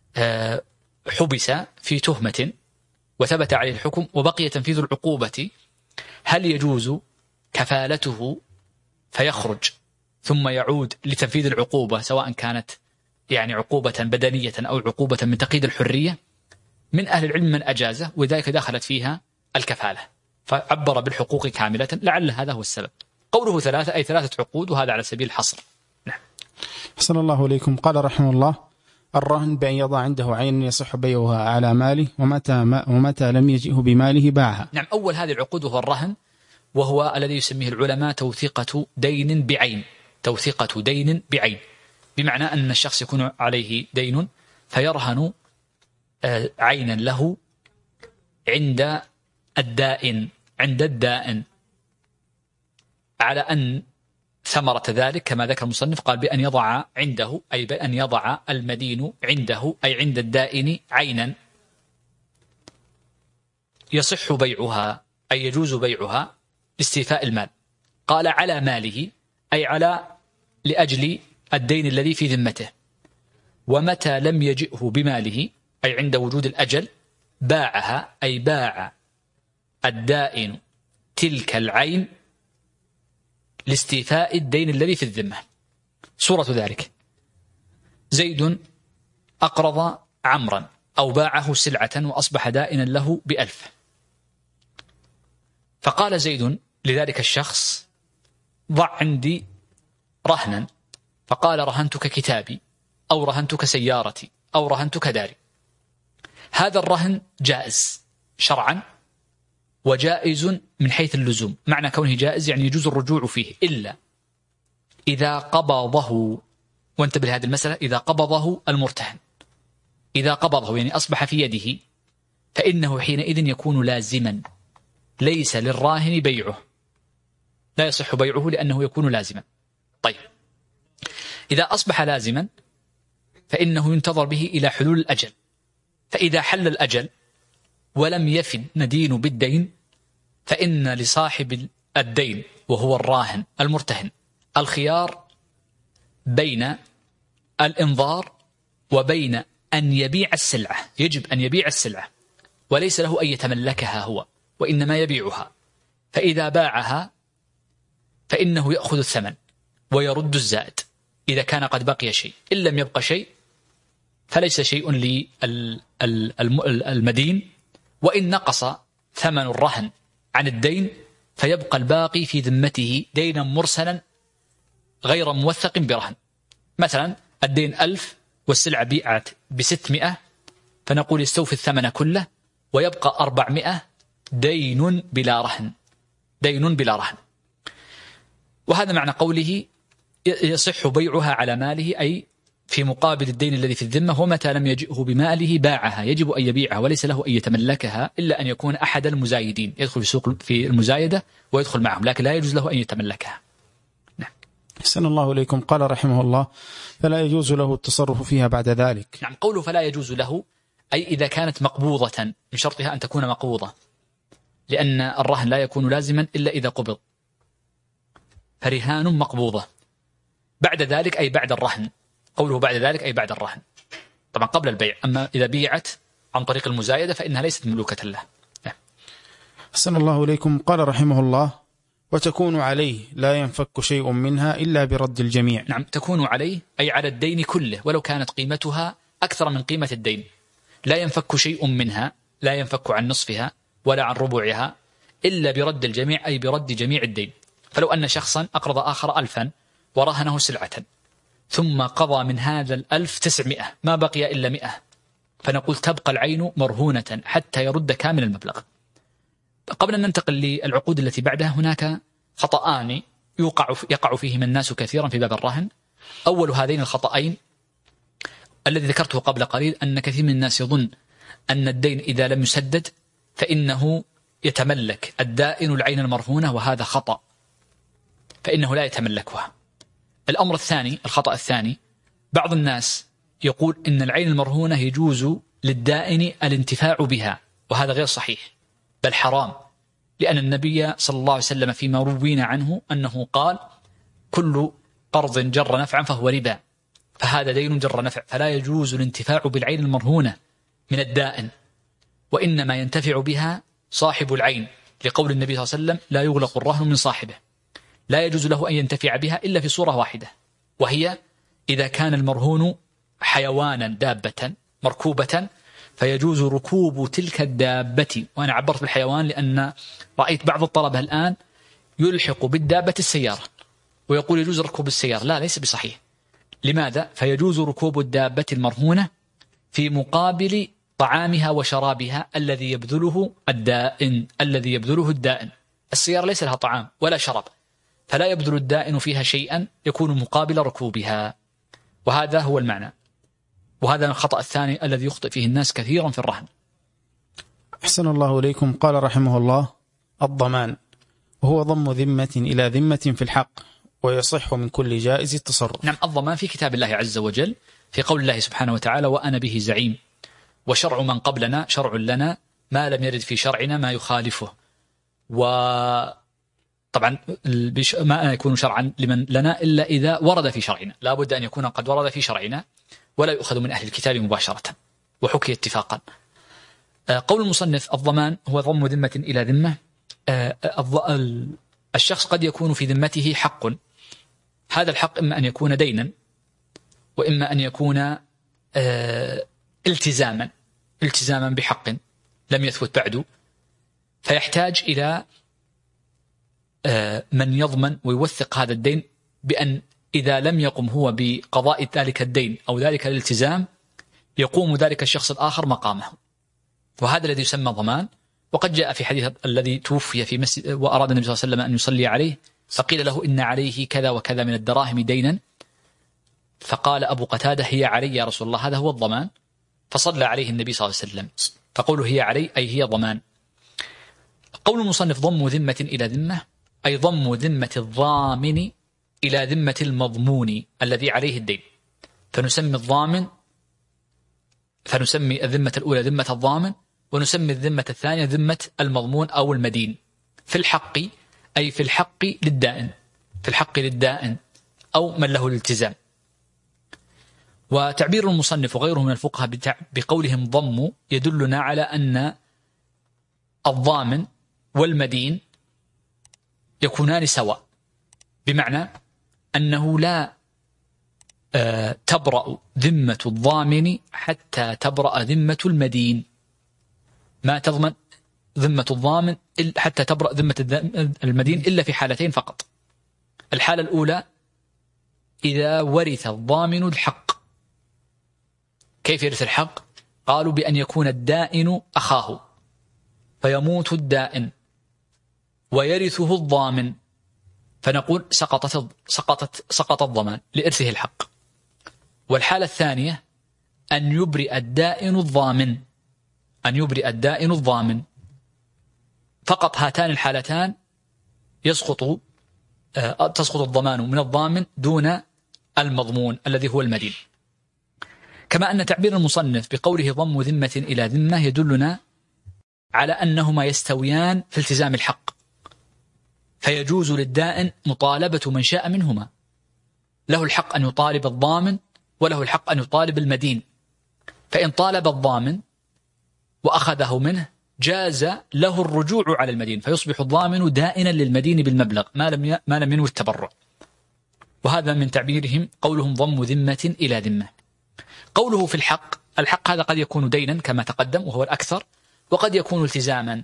حبس في تهمة وثبت عليه الحكم وبقي تنفيذ العقوبة، هل يجوز كفالته فيخرج ثم يعود لتنفيذ العقوبة، سواء كانت يعني عقوبة بدنية أو عقوبة من تقييد الحرية؟ من أهل العلم من أجازه، وذلك دخلت فيها الكفالة، فعبر بالحقوق كاملة، لعل هذا هو السبب. قوله ثلاثة أي ثلاثة عقود، وهذا على سبيل الحصر. نعم. أحسن الله إليكم. قال رحمه الله: الرهن بأن يضع عنده عين يصح بيعها على ماله، ومتى, ما ومتى لم يجئه بماله باعها. نعم، أول هذه العقود هو الرهن، وهو الذي يسميه العلماء توثيقة دين بعين. توثيقة دين بعين بمعنى أن الشخص يكون عليه دين فيرهن عينا له عند الدائن عند الدائن على أن ثمرة ذلك كما ذكر المصنف قال بأن يضع عنده، أي بأن يضع المدين عنده أي عند الدائن عينا يصح بيعها أي يجوز بيعها لاستيفاء المال. قال على ماله أي على لأجل الدين الذي في ذمته. ومتى لم يجئه بماله أي عند وجود الأجل باعها أي باع الدائن تلك العين لاستيفاء الدين الذي في الذمة. صورة ذلك: زيد أقرض عمرا أو باعه سلعة وأصبح دائنا له بألف، فقال زيد لذلك الشخص: ضع عندي رهنا، فقال: رهنتك كتابي أو رهنتك سيارتي أو رهنتك داري. هذا الرهن جائز شرعا وجائز من حيث اللزوم. معنى كونه جائز يعني يجوز الرجوع فيه إلا إذا قبضه، وانتبه لهذه المسألة، إذا قبضه المرتهن. إذا قبضه يعني أصبح في يده، فإنه حينئذ يكون لازما، ليس للراهن بيعه، لا يصح بيعه لأنه يكون لازما. طيب، إذا أصبح لازما فإنه ينتظر به إلى حلول الأجل، فإذا حل الأجل ولم يفد ندين بالدين فإن لصاحب الدين وهو الراهن المرتهن الخيار بين الإنظار وبين أن يبيع السلعة. يجب أن يبيع السلعة، وليس له أن يتملكها هو، وإنما يبيعها. فإذا باعها فإنه يأخذ الثمن ويرد الزائد إذا كان قد بقي شيء. إن لم يبقى شيء فليس شيء للمدين، وإن نقص ثمن الرهن عن الدين فيبقى الباقي في ذمته دينا مرسلا غير موثق برهن. مثلا الدين ألف والسلعة بيعت بستمائة، فنقول يستوفي الثمن كله ويبقى أربعمائة دين بلا رهن، دين بلا رهن. وهذا معنى قوله يصح بيعها على ماله، أي في مقابل الدين الذي في الذمة. ومتى لم يجئه بماله باعها، يجب أن يبيعها وليس له أن يتملكها إلا أن يكون أحد المزايدين، يدخل في سوق في المزايدة ويدخل معهم، لكن لا يجوز له أن يتملكها. نعم. أحسن الله إليكم. قال رحمه الله: فلا يجوز له التصرف فيها بعد ذلك. نعم، قوله فلا يجوز له أي إذا كانت مقبوضة، من شرطها أن تكون مقبوضة، لأن الرهن لا يكون لازما إلا إذا قبض، فرهان مقبوضة. بعد ذلك أي بعد الرهن، قوله بعد ذلك أي بعد الرهن، طبعا قبل البيع. أما إذا بيعت عن طريق المزايدة فإنها ليست مملوكة له. أحسن الله إليكم. قال رحمه الله: وتكون عليه لا ينفك شيء منها إلا برد الجميع. نعم، تكون عليه أي على الدين كله ولو كانت قيمتها أكثر من قيمة الدين. لا ينفك شيء منها، لا ينفك عن نصفها ولا عن ربعها إلا برد الجميع، أي برد جميع الدين. فلو أن شخصا أقرض آخر ألفا ورهنه سلعة ثم قضى من هذا الألف تسعمائة، ما بقي إلا مئة، فنقول تبقى العين مرهونة حتى يرد كامل المبلغ. قبل أن ننتقل للعقود التي بعدها، هناك خطأان يقع يقع فيهما الناس كثيرا في باب الرهن. أول هذين الخطأين الذي ذكرته قبل قليل، أن كثير من الناس يظن أن الدين إذا لم يسدد فإنه يتملك الدائن العين المرهونة، وهذا خطأ، فإنه لا يتملكها. الأمر الثاني، الخطأ الثاني، بعض الناس يقول إن العين المرهونة يجوز للدائن الانتفاع بها، وهذا غير صحيح بل حرام، لأن النبي صلى الله عليه وسلم فيما روينا عنه أنه قال: كل قرض جر نفعا فهو ربا، فهذا دين جر نفع، فلا يجوز الانتفاع بالعين المرهونة من الدائن، وإنما ينتفع بها صاحب العين، لقول النبي صلى الله عليه وسلم: لا يغلق الرهن من صاحبه. لا يجوز له أن ينتفع بها إلا في صورة واحدة، وهي إذا كان المرهون حيوانا دابة مركوبة، فيجوز ركوب تلك الدابة. وأنا عبرت بالحيوان لأن رأيت بعض الطلبة الآن يلحق بالدابة السيارة ويقول يجوز ركوب السيارة. لا، ليس بصحيح. لماذا؟ فيجوز ركوب الدابة المرهونة في مقابل طعامها وشرابها الذي يبذله الدائن الذي يبذله الدائن. السيارة ليس لها طعام ولا شراب، فلا يبذل الدائن فيها شيئا يكون مقابل ركوبها، وهذا هو المعنى. وهذا الخطأ الثاني الذي يخطئ فيه الناس كثيرا في الرهن. أحسن الله إليكم. قال رحمه الله: الضمان وهو ضم ذمة إلى ذمة في الحق، ويصح من كل جائز التصرف. نعم، الضمان في كتاب الله عز وجل، في قول الله سبحانه وتعالى: وأنا به زعيم، وشرع من قبلنا شرع لنا ما لم يرد في شرعنا ما يخالفه. و طبعا ما يكون شرعا لمن لنا إلا إذا ورد في شرعنا، لا بد أن يكون قد ورد في شرعنا ولا يؤخذ من أهل الكتاب مباشرة وحكي اتفاقا. قول المصنف الضمان هو ضم ذمة إلى ذمة. الشخص قد يكون في ذمته حق، هذا الحق إما أن يكون دينا وإما أن يكون التزاما التزاما بحق لم يثبت بعد، فيحتاج إلى من يضمن ويوثق هذا الدين بأن إذا لم يقم هو بقضاء ذلك الدين أو ذلك الالتزام يقوم ذلك الشخص الآخر مقامه، وهذا الذي يسمى ضمان. وقد جاء في حديث الذي توفي في مسجد وأراد النبي صلى الله عليه وسلم أن يصلي عليه، فقيل له إن عليه كذا وكذا من الدراهم دينا، فقال أبو قتادة هي علي يا رسول الله، هذا هو الضمان، فصلى عليه النبي صلى الله عليه وسلم. فقوله هي علي أي هي ضمان. قول المصنف ضم ذمة إلى ذمة أي ضم ذمة الضامن إلى ذمة المضمون الذي عليه الدين، فنسمي الضامن فنسمي الذمة الأولى ذمة الضامن، ونسمي الذمة الثانية ذمة المضمون أو المدين في الحق، أي في الحق للدائن في الحق للدائن أو من له الالتزام. وتعبير المصنف وغيره من الفقهاء بقولهم ضم يدلنا على أن الضامن والمدين يكونان سواء، بمعنى أنه لا تبرأ ذمة الضامن حتى تبرأ ذمة المدين، ما تضمن ذمة الضامن حتى تبرأ ذمة المدين إلا في حالتين فقط. الحالة الأولى إذا ورث الضامن الحق. كيف يرث الحق؟ قالوا بأن يكون الدائن أخاه فيموت الدائن ويرثه الضامن، فنقول سقطت سقطت سقط الضمان لإرثه الحق. والحالة الثانية أن يبرئ الدائن الضامن أن يبرئ الدائن الضامن فقط هاتان الحالتان يسقط تسقط الضمان من الضامن دون المضمون الذي هو المدين. كما أن تعبير المصنف بقوله ضم ذمة إلى ذمة يدلنا على أنهما يستويان في التزام الحق، فيجوز للدائن مطالبة من شاء منهما، له الحق أن يطالب الضامن وله الحق أن يطالب المدين، فإن طالب الضامن وأخذه منه جاز له الرجوع على المدين، فيصبح الضامن دائنا للمدين بالمبلغ ما لم ما لم ينوي التبرع. وهذا من تعبيرهم قولهم ضم ذمة إلى ذمة. قوله في الحق، الحق هذا قد يكون دينا كما تقدم وهو الأكثر، وقد يكون التزاما،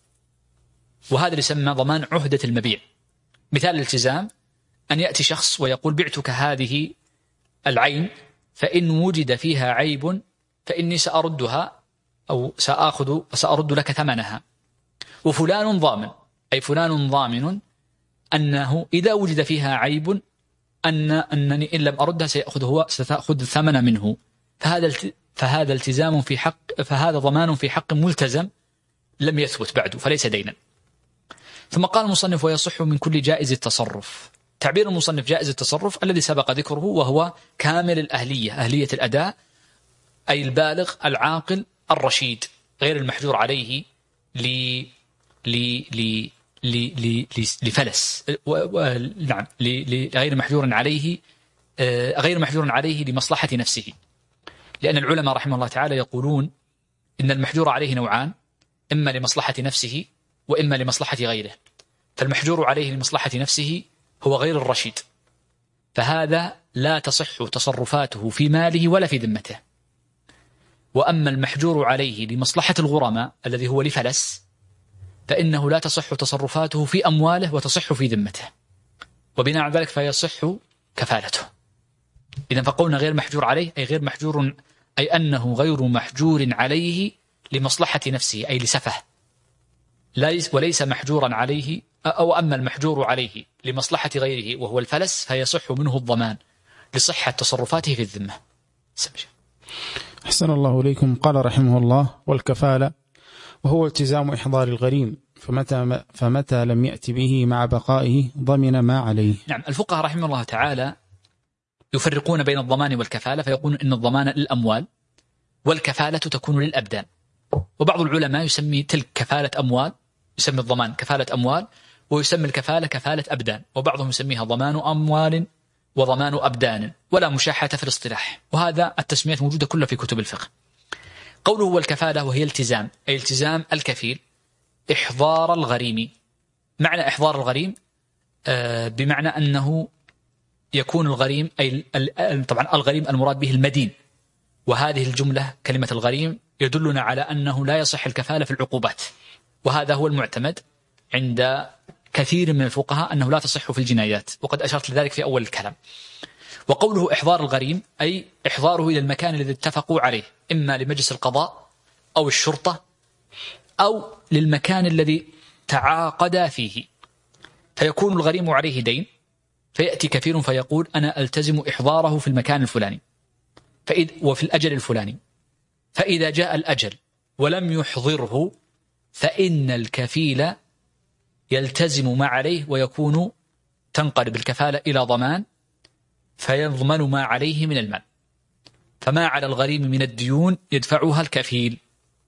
وهذا يسمى ضمان عهدة المبيع. مثال الالتزام أن يأتي شخص ويقول بعتك هذه العين فإن وجد فيها عيب فإني سأردها أو سأخذ سأرد لك ثمنها، وفلان ضامن أي فلان ضامن أنه إذا وجد فيها عيب أن أنني إن لم أردها سيأخذ هو ستأخذ الثمن منه، فهذا فهذا التزام في حق فهذا ضمان في حق ملتزم لم يثبت بعد فليس دينا. ثم قال المصنف ويصح من كل جائز التصرف. تعبير المصنف جائز التصرف الذي سبق ذكره وهو كامل الأهلية، أهلية الأداء، أي البالغ العاقل الرشيد غير المحجور عليه ل ل ل ل لفلس، نعم غير محجور عليه غير محجور عليه لمصلحة نفسه. لأن العلماء رحمه الله تعالى يقولون إن المحجور عليه نوعان، إما لمصلحة نفسه وإما لمصلحة غيره. فالمحجور عليه لمصلحة نفسه هو غير الرشيد، فهذا لا تصح تصرفاته في ماله ولا في ذمته. وأما المحجور عليه لمصلحة الغرماء الذي هو لفلس فإنه لا تصح تصرفاته في أمواله وتصح في ذمته، وبناء على ذلك فيصح كفالته. إذن فقولنا غير محجور عليه أي غير محجور أي أنه غير محجور عليه لمصلحة نفسه أي لسفه، وليس محجورا عليه. أو أما المحجور عليه لمصلحة غيره وهو الفلس فيصح منه الضمان لصحة تصرفاته في الذمة. أحسن الله إليكم. قال رحمه الله والكفالة وهو التزام إحضار الغريم فمتى, فمتى لم يأتي به مع بقائه ضمن ما عليه. نعم، الفقهاء رحمه الله تعالى يفرقون بين الضمان والكفالة، فيقولون إن الضمان للأموال والكفالة تكون للأبدان. وبعض العلماء يسمي تلك كفالة أموال، يسمي الضمان كفالة أموال، ويسمي الكفالة كفالة أبدان، وبعضهم يسميها ضمان أموال وضمان أبدان، ولا مشاحة في الاصطلاح، وهذا التسميات موجودة كلها في كتب الفقه. قوله والكفالة وهي التزام، أي التزام الكفيل إحضار الغريم. معنى إحضار الغريم آه بمعنى أنه يكون الغريم، أي طبعا الغريم المراد به المدين، وهذه الجملة كلمة الغريم يدلنا على أنه لا يصح الكفالة في العقوبات، وهذا هو المعتمد عند كثير من الفقهاء أنه لا تصح في الجنايات، وقد أشرت لذلك في أول الكلام. وقوله إحضار الغريم أي إحضاره إلى المكان الذي اتفقوا عليه، إما لمجلس القضاء أو الشرطة أو للمكان الذي تعاقدا فيه، فيكون الغريم عليه دين، فيأتي كفيل فيقول أنا ألتزم إحضاره في المكان الفلاني فإذ وفي الأجل الفلاني، فإذا جاء الأجل ولم يحضره فإن الكفيل يلتزم ما عليه، ويكون تنقلب الكفالة إلى ضمان، فيضمن ما عليه من المال، فما على الغريم من الديون يدفعها الكفيل.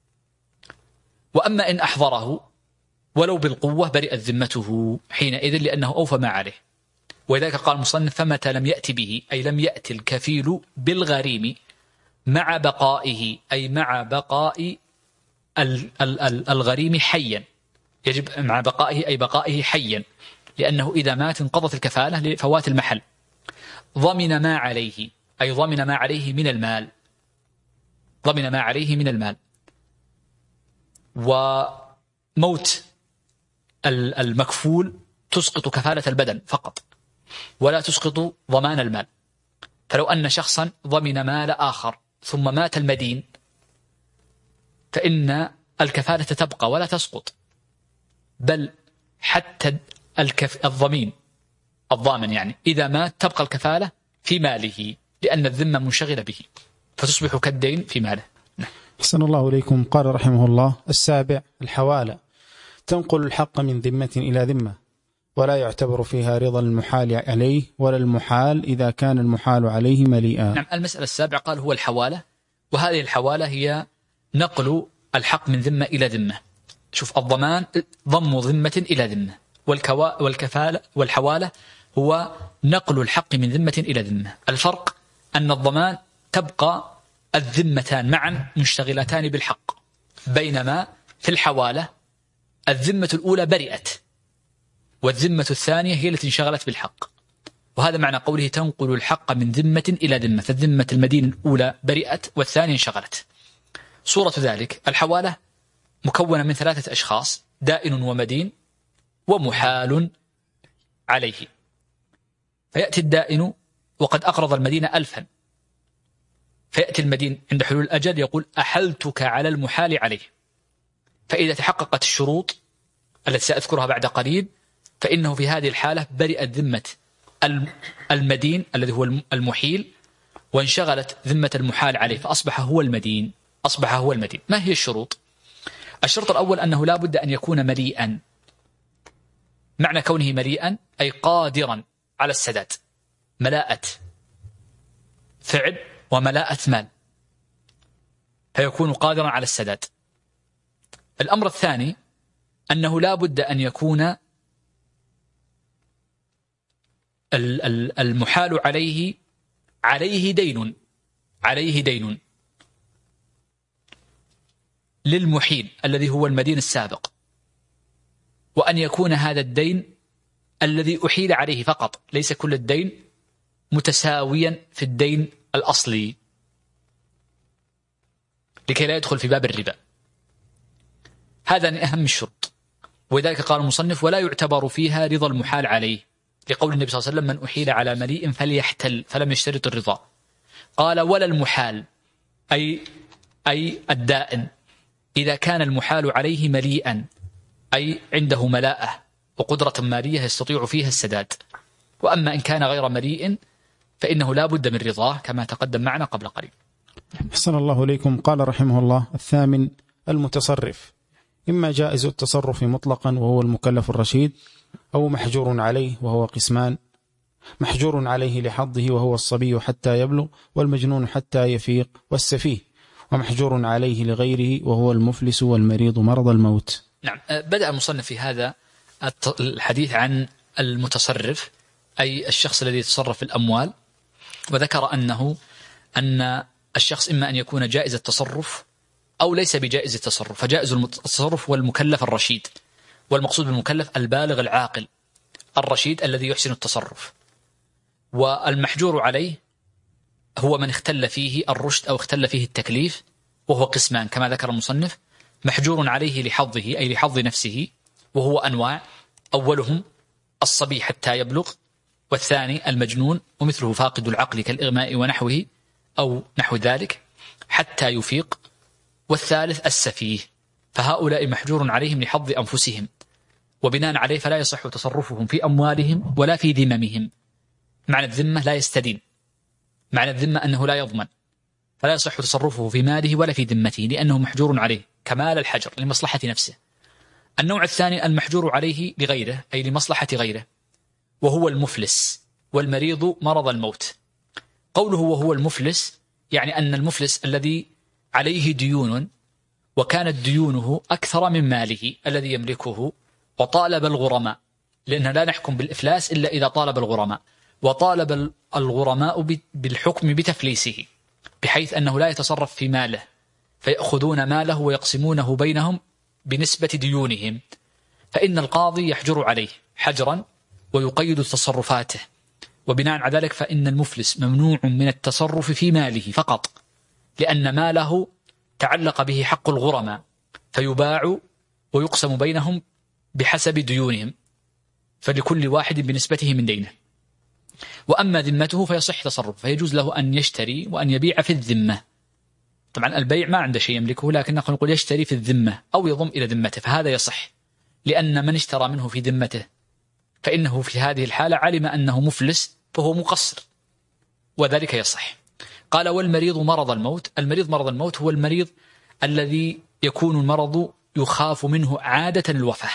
وأما إن أحضره ولو بالقوة برئت ذمته حينئذ لأنه أوفى ما عليه، ولذلك قال المصنف فمتى لم يأتي به، أي لم يأتي الكفيل بالغريم مع بقائه، أي مع بقاء الغريم حيا، يجب مع بقائه أي بقائه حيا، لأنه إذا مات انقضت الكفالة لفوات المحل. ضمن ما عليه أي ضمن ما عليه من المال، ضمن ما عليه من المال. وموت المكفول تسقط كفالة البدن فقط ولا تسقط ضمان المال، فلو أن شخصا ضمن مال آخر ثم مات المدين فإن الكفالة تبقى ولا تسقط، بل حتى الكف الضمين الضامن يعني إذا مات تبقى الكفالة في ماله، لأن الذمة منشغلة به، فتصبح كالدين في ماله. أحسن الله إليكم. قال رحمه الله السابع الحوالة، تنقل الحق من ذمة إلى ذمة، ولا يعتبر فيها رضا المحال عليه ولا المحال إذا كان المحال عليه مليئا. نعم، المسألة السابعة قال هو الحوالة، وهذه الحوالة هي نقل الحق من ذمة إلى ذمة. شوف، الضمان ضم ذمة إلى ذمة، والكوا والكفالة والحوالة هو نقل الحق من ذمة إلى ذمة. الفرق أن الضمان تبقى الذمتان معا مشتغلتان بالحق، بينما في الحوالة الذمة الأولى برئت والذمة الثانية هي التي انشغلت بالحق، وهذا معنى قوله تنقل الحق من ذمة إلى ذمة، فالذمة المدين الأولى برئت والثانية انشغلت. صورة ذلك الحوالة مكونة من ثلاثة أشخاص، دائن ومدين ومحال عليه، فيأتي الدائن وقد أقرض المدين ألفا، فيأتي المدين عند حلول الأجل يقول أحلتك على المحال عليه، فإذا تحققت الشروط التي سأذكرها بعد قليل فإنه في هذه الحالة برئت ذمة المدين الذي هو المحيل، وانشغلت ذمة المحال عليه، فأصبح هو المدين، أصبح هو المدين. ما هي الشروط؟ الشرط الأول أنه لا بد أن يكون مليئا. معنى كونه مليئا أي قادرا على السداد، ملاءة فعل وملاءة مال، فيكون قادرا على السداد. الأمر الثاني أنه لا بد أن يكون المحال عليه عليه دين عليه دين للمحيل الذي هو المدين السابق، وأن يكون هذا الدين الذي أحيل عليه فقط، ليس كل الدين متساويا في الدين الأصلي لكي لا يدخل في باب الربا. هذا أهم الشرط، ولذلك قال المصنف ولا يعتبر فيها رضا المحال عليه، لقول النبي صلى الله عليه وسلم من أحيل على مليء فليحتل، فلم يشترط الرضا. قال ولا المحال أي أي الدائن، إذا كان المحال عليه مليئا أي عنده ملاءة وقدرة مالية يستطيع فيها السداد. وأما إن كان غير مليء فإنه لا بد من رضاه كما تقدم معنا قبل قليل. أحسن الله إليكم. قال رحمه الله الثامن المتصرف، إما جائز التصرف مطلقا وهو المكلف الرشيد، أو محجور عليه وهو قسمان: محجور عليه لحظه وهو الصبي حتى يبلغ، والمجنون حتى يفيق، والسفيه، ومحجور عليه لغيره وهو المفلس والمريض مرض الموت. نعم، بدأ المصنف في هذا الحديث عن المتصرف أي الشخص الذي يتصرف في الأموال، وذكر أنه أن الشخص إما أن يكون جائز التصرف أو ليس بجائز التصرف، فجائز التصرف هو المكلف الرشيد، والمقصود بالمكلف البالغ العاقل الرشيد الذي يحسن التصرف. والمحجور عليه هو من اختل فيه الرشد أو اختل فيه التكليف، وهو قسمان كما ذكر المصنف: محجور عليه لحظه أي لحظ نفسه، وهو أنواع: أولهم الصبي حتى يبلغ، والثاني المجنون ومثله فاقد العقل كالإغماء ونحوه أو نحو ذلك حتى يفيق، والثالث السفيه. فهؤلاء محجور عليهم لحظ أنفسهم، وبناء عليه فلا يصح تصرفهم في أموالهم ولا في ذممهم. معنى الذمة لا يستدين، معنى الذمة أنه لا يضمن، فلا يصح تصرفه في ماله ولا في ذمته لأنه محجور عليه كمال الحجر لمصلحة نفسه. النوع الثاني المحجور عليه لغيره أي لمصلحة غيره، وهو المفلس والمريض مرض الموت. قوله وهو المفلس يعني أن المفلس الذي عليه ديون وكانت ديونه أكثر من ماله الذي يملكه، وطالب الغرماء، لأننا لا نحكم بالإفلاس إلا إذا طالب الغرماء، وطالب الغرماء بالحكم بتفليسه بحيث أنه لا يتصرف في ماله، فيأخذون ماله ويقسمونه بينهم بنسبة ديونهم، فإن القاضي يحجر عليه حجرا ويقيد تصرفاته، وبناء على ذلك فإن المفلس ممنوع من التصرف في ماله فقط، لأن ماله تعلق به حق الغرماء فيباع ويقسم بينهم بحسب ديونهم، فلكل واحد بنسبته من دينه. وأما ذمته فيصح تصرف، فيجوز له أن يشتري وأن يبيع في الذمة. طبعا البيع ما عنده شيء يملكه، لكن نقول يشتري في الذمة أو يضم إلى ذمته، فهذا يصح، لأن من اشترى منه في ذمته فإنه في هذه الحالة علم أنه مفلس فهو مقصر، وذلك يصح. قال والمريض مرض الموت. المريض مرض الموت هو المريض الذي يكون المرض يخاف منه عادة الوفاة،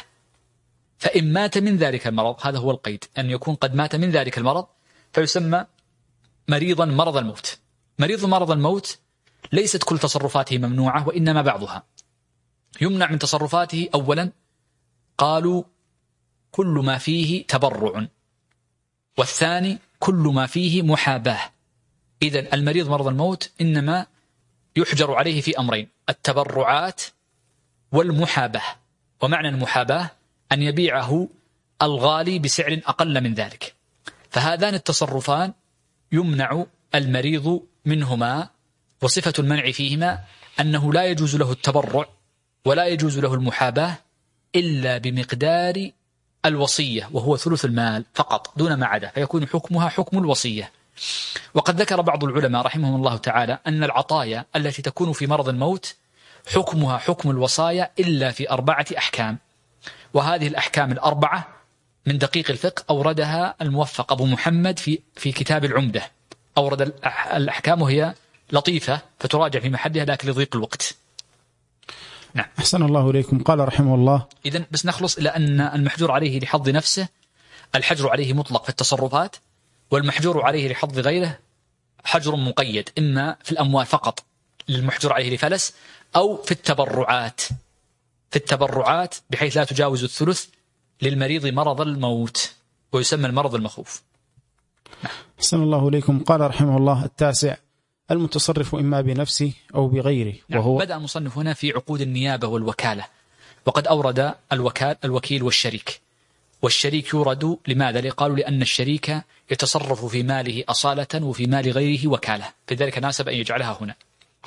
فإن مات من ذلك المرض، هذا هو القيد، أن يكون قد مات من ذلك المرض فيسمى مريضا مرض الموت. مريض مرض الموت ليست كل تصرفاته ممنوعة، وإنما بعضها. يمنع من تصرفاته أولا قالوا كل ما فيه تبرع، والثاني كل ما فيه محاباة. إذن المريض مرض الموت إنما يحجر عليه في أمرين: التبرعات والمحاباة. ومعنى المحاباة أن يبيعه الغالي بسعر أقل من ذلك، فهذان التصرفان يمنع المريض منهما. وصفة المنع فيهما أنه لا يجوز له التبرع ولا يجوز له المحاباة إلا بمقدار الوصية، وهو ثلث المال فقط دون ما عدا، فيكون حكمها حكم الوصية. وقد ذكر بعض العلماء رحمهم الله تعالى أن العطايا التي تكون في مرض الموت حكمها حكم الوصايا إلا في أربعة أحكام، وهذه الأحكام الأربعة من دقيق الفقه أوردها الموفق أبو محمد في في كتاب العمدة. أورد الأحكام وهي لطيفة فتراجع في محلها لكن لضيق الوقت. نعم. أحسن الله إليكم. قال رحمه الله: إذن بس نخلص إلى أن المحجور عليه لحظ نفسه الحجر عليه مطلق في التصرفات، والمحجور عليه لحظ غيره حجر مقيد، إما في الأموال فقط للمحجور عليه لفلس، أو في التبرعات في التبرعات بحيث لا تجاوز الثلث للمريض مرض الموت، ويسمى المرض المخوف. أحسن الله إليكم. قال رحمه الله: التاسع المتصرف إما بنفسه أو بغيره. وهو بدأ المصنف هنا في عقود النيابة والوكالة، وقد أورد الوكال الوكيل والشريك. والشريك يورد لماذا؟ لقالوا لأن الشريك يتصرف في ماله أصالة وفي مال غيره وكالة، فذلك ناسب أن يجعلها هنا.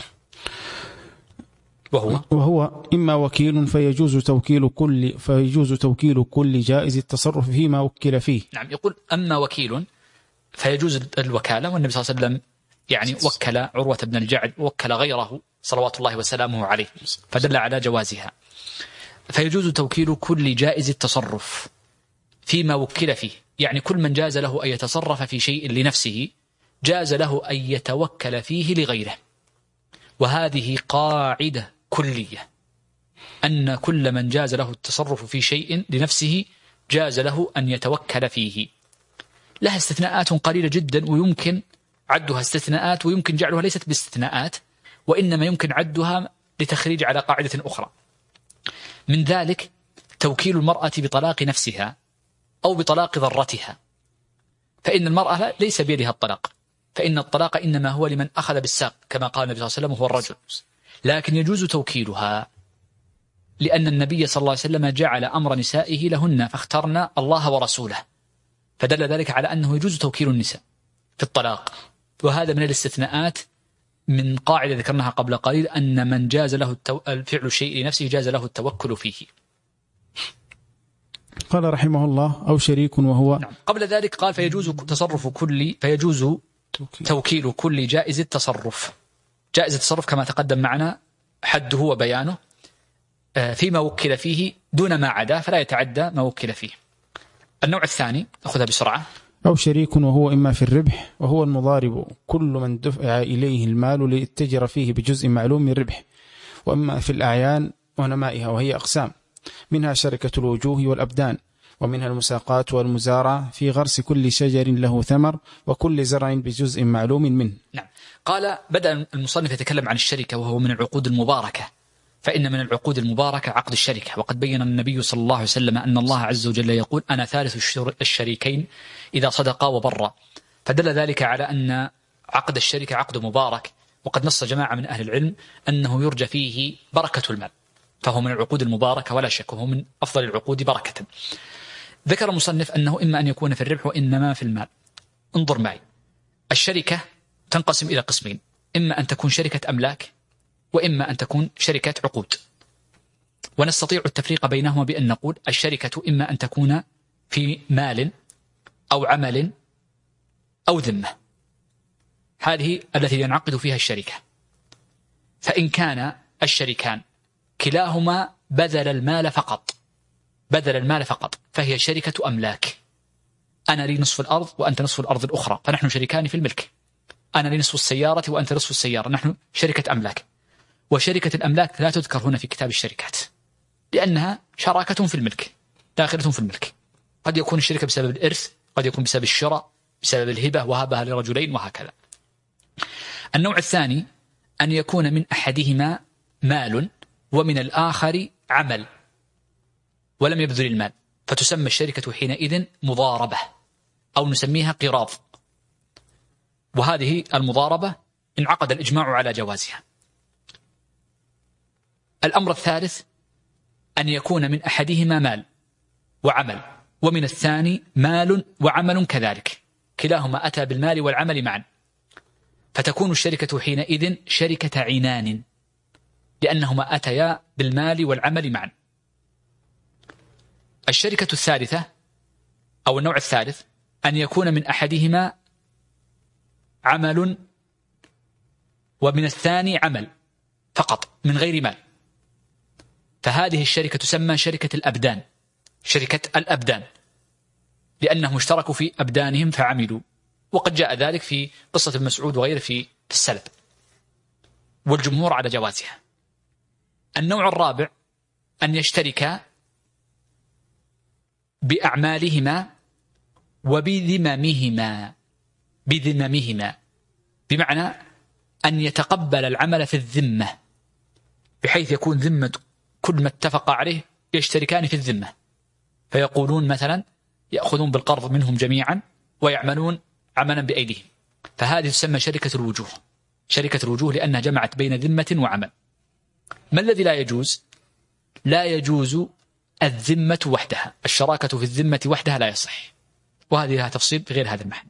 وهو وهو إما وكيل فيجوز توكيل كل فيجوز توكيل كل جائز التصرف فيما وكل فيه. نعم، يقول أما وكيل فيجوز الوكالة، والنبي صلى الله عليه وسلم يعني وكل عروة بن الجعد وكل غيره صلوات الله وسلامه عليه، فدل على جوازها. فيجوز توكيل كل جائز التصرف فيما وكل فيه، يعني كل من جاز له أن يتصرف في شيء لنفسه جاز له أن يتوكل فيه لغيره. وهذه قاعدة كلية، أن كل من جاز له التصرف في شيء لنفسه جاز له أن يتوكل فيه. لها استثناءات قليلة جدا، ويمكن عدها استثناءات ويمكن جعلها ليست باستثناءات، وإنما يمكن عدها لتخريج على قاعدة أخرى. من ذلك توكيل المرأة بطلاق نفسها أو بطلاق ضرتها، فإن المرأة ليس بيدها الطلاق، فإن الطلاق إنما هو لمن أخذ بالساق كما قال النبي صلى الله عليه وسلم هو الرجل، لكن يجوز توكيلها لأن النبي صلى الله عليه وسلم جعل أمر نسائه لهن فاخترن الله ورسوله، فدل ذلك على أنه يجوز توكيل النساء في الطلاق. وهذا من الاستثناءات من قاعدة ذكرناها قبل قليل، أن من جاز له التو... الفعل الشيء لنفسه جاز له التوكل فيه. قال رحمه الله أو شريك وهو نعم. قبل ذلك قال فيجوز تصرف كل فيجوز توكيل كل جائز التصرف. جائز التصرف كما تقدم معنا حده وبيانه فيما وكل فيه دون ما عدا، فلا يتعدى ما وكل فيه. النوع الثاني أخذها بسرعة. أو شريك وهو إما في الربح وهو المضارب كل من دفع إليه المال ليتجر فيه بجزء معلوم من الربح، وإما في الأعيان ونمائها، وهي أقسام، منها شركة الوجوه والأبدان، ومنها المساقات والمزارع في غرس كل شجر له ثمر وكل زرع بجزء معلوم منه. نعم. قال بدأ المصنف يتكلم عن الشركة وهو من العقود المباركة، فإن من العقود المباركة عقد الشركة، وقد بين النبي صلى الله عليه وسلم أن الله عز وجل يقول أنا ثالث الشريكين إذا صدقا وبرا، فدل ذلك على أن عقد الشركة عقد مبارك، وقد نص جماعة من أهل العلم أنه يرجى فيه بركة المال، فهو من العقود المباركة ولا شك، وهو من أفضل العقود بركة. ذكر المصنف أنه إما أن يكون في الربح وإنما في المال. انظر معي، الشركة تنقسم إلى قسمين، إما أن تكون شركة أملاك وإما أن تكون شركة عقود، ونستطيع التفريق بينهما بأن نقول الشركة إما أن تكون في مال أو عمل أو ذمة، هذه التي ينعقد فيها الشركة. فإن كان الشريكان كلاهما بذل المال فقط بذل المال فقط فهي شركة أملاك، أنا لي نصف الأرض وأنت نصف الأرض الأخرى، فنحن شريكان في الملك، أنا لي نصف السيارة وأنت نصف السيارة، نحن شركة أملاك. وشركة الأملاك لا تذكر هنا في كتاب الشركات لأنها شراكة في الملك، داخلة في الملك، قد يكون الشركة بسبب الإرث، قد يكون بسبب الشراء، بسبب الهبة وهبها لرجلين وهكذا. النوع الثاني أن يكون من أحدهما مال ومن الآخر عمل ولم يبذل المال، فتسمى الشركة حينئذ مضاربة أو نسميها قراض، وهذه المضاربة انعقد الإجماع على جوازها. الأمر الثالث أن يكون من أحدهما مال وعمل ومن الثاني مال وعمل كذلك، كلاهما أتى بالمال والعمل معا، فتكون الشركة حينئذ شركة عنان لأنهما أتيا بالمال والعمل معا. الشركة الثالثة أو النوع الثالث أن يكون من أحدهما عمل ومن الثاني عمل فقط من غير مال، فهذه الشركة تسمى شركة الأبدان، شركة الأبدان لأنهم اشتركوا في أبدانهم فعملوا، وقد جاء ذلك في قصة ابن مسعود وغيره في السلب، والجمهور على جوازها. النوع الرابع أن يشتركا بأعمالهما وبذممهما بذممهما بمعنى أن يتقبل العمل في الذمة، بحيث يكون ذمة كل ما اتفق عليه يشتركان في الذمة، فيقولون مثلا يأخذون بالقرض منهم جميعا ويعملون عملا بأيديهم، فهذه تسمى شركة الوجوه، شركة الوجوه لأنها جمعت بين ذمة وعمل. ما الذي لا يجوز؟ لا يجوز الذمة وحدها، الشراكة في الذمة وحدها لا يصح، وهذه لها تفصيل بغير هذا المحل.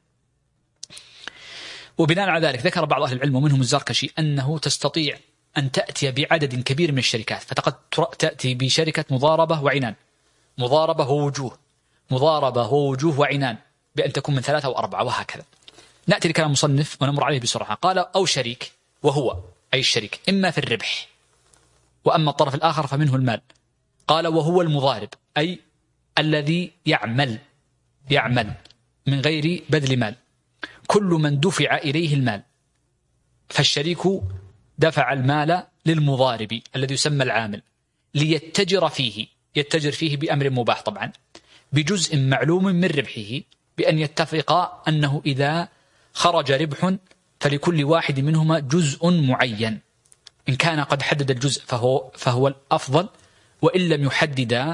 وبناء على ذلك ذكر بعض أهل العلم ومنهم الزركشي أنه تستطيع أن تأتي بعدد كبير من الشركات، فقد تأتي بشركة مضاربة وعنان، مضاربة ووجوه، مضاربة ووجوه وعنان، بأن تكون من ثلاثة أو أربعة وهكذا. نأتي لكلام مصنف ونمر عليه بسرعة. قال أو شريك وهو أي الشريك إما في الربح وأما الطرف الآخر فمنه المال. قال وهو المضارب أي الذي يعمل يعمل من غير بذل مال، كل من دفع إليه المال، فالشريك دفع المال للمضارب الذي يسمى العامل ليتجر فيه، يتجر فيه بأمر مباح طبعا، بجزء معلوم من ربحه، بأن يتفقا أنه إذا خرج ربح فلكل واحد منهما جزء معين، إن كان قد حدد الجزء فهو, فهو الأفضل، وإن لم يحدد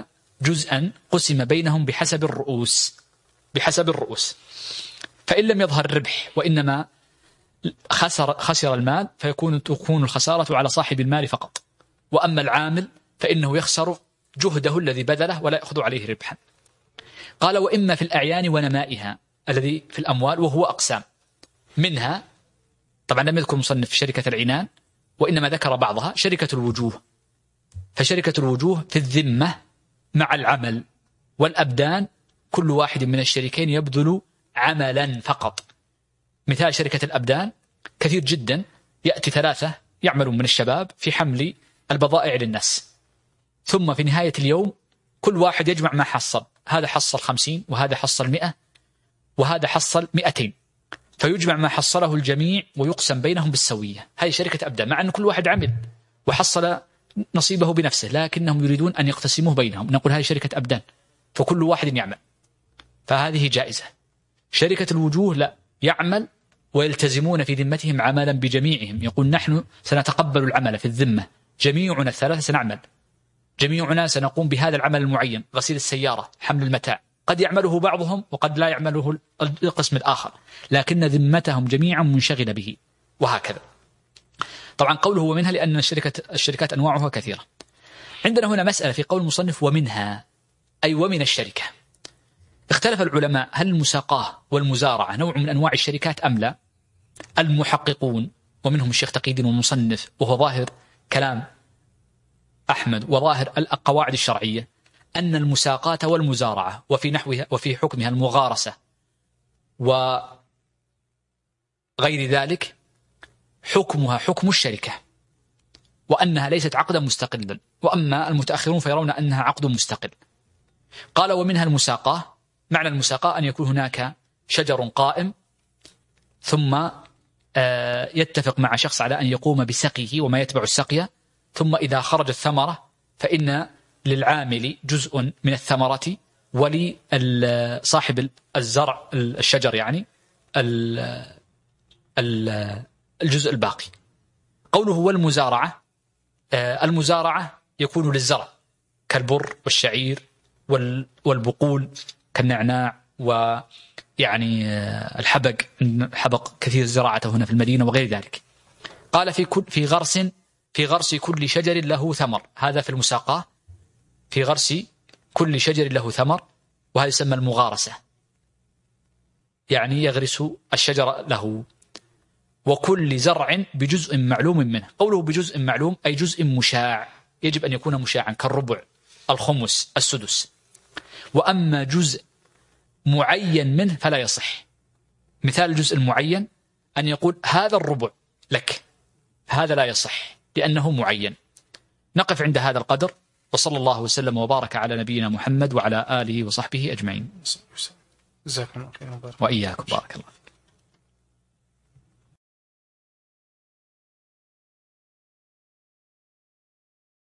جزءا قسم بينهم بحسب الرؤوس بحسب الرؤوس فإن لم يظهر الربح وإنما خسر خسر المال فيكون تكون الخسارة على صاحب المال فقط، وأما العامل فإنه يخسر جهده الذي بذله ولا يأخذ عليه ربحا. قال وإما في الأعيان ونمائها الذي في الأموال، وهو أقسام، منها طبعا لم يذكر مصنف شركة العنان وإنما ذكر بعضها، شركة الوجوه. فشركة الوجوه في الذمة مع العمل والأبدان، كل واحد من الشريكين يبذل عملا فقط. مثال شركة الأبدان كثير جدا، يأتي ثلاثة يعملون من الشباب في حمل البضائع للناس، ثم في نهاية اليوم كل واحد يجمع ما حصل، هذا حصل خمسين وهذا حصل مئة وهذا حصل مئتين، فيجمع ما حصله الجميع ويقسم بينهم بالسوية. هذه شركة أبدان، مع أن كل واحد عمل وحصل نصيبه بنفسه، لكنهم يريدون أن يقتسموه بينهم. نقول هذه شركة أبدان، فكل واحد يعمل، فهذه جائزة. شركة الوجوه لا، يعمل ويلتزمون في ذمتهم عملا بجميعهم، يقول نحن سنتقبل العمل في الذمة، جميعنا الثلاثة سنعمل، جميعنا سنقوم بهذا العمل المعين، غسيل السيارة، حمل المتاع، قد يعمله بعضهم وقد لا يعمله القسم الآخر، لكن ذمتهم جميعا منشغلة به، وهكذا. طبعا قوله ومنها لأن الشركة الشركات أنواعها كثيرة. عندنا هنا مسألة في قول المصنف ومنها، أي ومن الشركة. اختلف العلماء هل المساقاة والمزارعة نوع من أنواع الشركات أم لا؟ المحققون ومنهم الشيخ تقي الدين والمصنف، وهو ظاهر كلام أحمد وظاهر القواعد الشرعية، أن المساقاة والمزارعة وفي نحوها وفي حكمها المغارسة وغير ذلك حكمها حكم الشركة، وأنها ليست عقدا مستقلا، وأما المتأخرون فيرون أنها عقد مستقل. قال ومنها المساقاة، معنى المساقاة أن يكون هناك شجر قائم ثم يتفق مع شخص على أن يقوم بسقيه وما يتبع السقية، ثم إذا خرج الثمرة فإن للعامل جزء من الثمرة ولصاحب الزرع الشجر يعني الجزء الباقي. قوله والمزارعة، المزارعة يكون للزرع كالبر والشعير والبقول كالنعناع ويعني الحبق، الحبق كثير زراعته هنا في المدينة وغير ذلك. قال في كل في غرس في غرس كل شجر له ثمر، هذا في المساقاة، في غرس كل شجر له ثمر، وهذا يسمى المغارسة، يعني يغرس الشجر له. وكل زرع بجزء معلوم منه. قوله بجزء معلوم أي جزء مشاع، يجب أن يكون مشاعا كالربع، الخمس، السدس. وأما جزء معين منه فلا يصح. مثال الجزء المعين أن يقول هذا الربع لك، هذا لا يصح لأنه معين. نقف عند هذا القدر، وصلى الله وسلم وبارك على نبينا محمد وعلى آله وصحبه أجمعين. جزاكم الله خيرا. وإياكم بارك الله.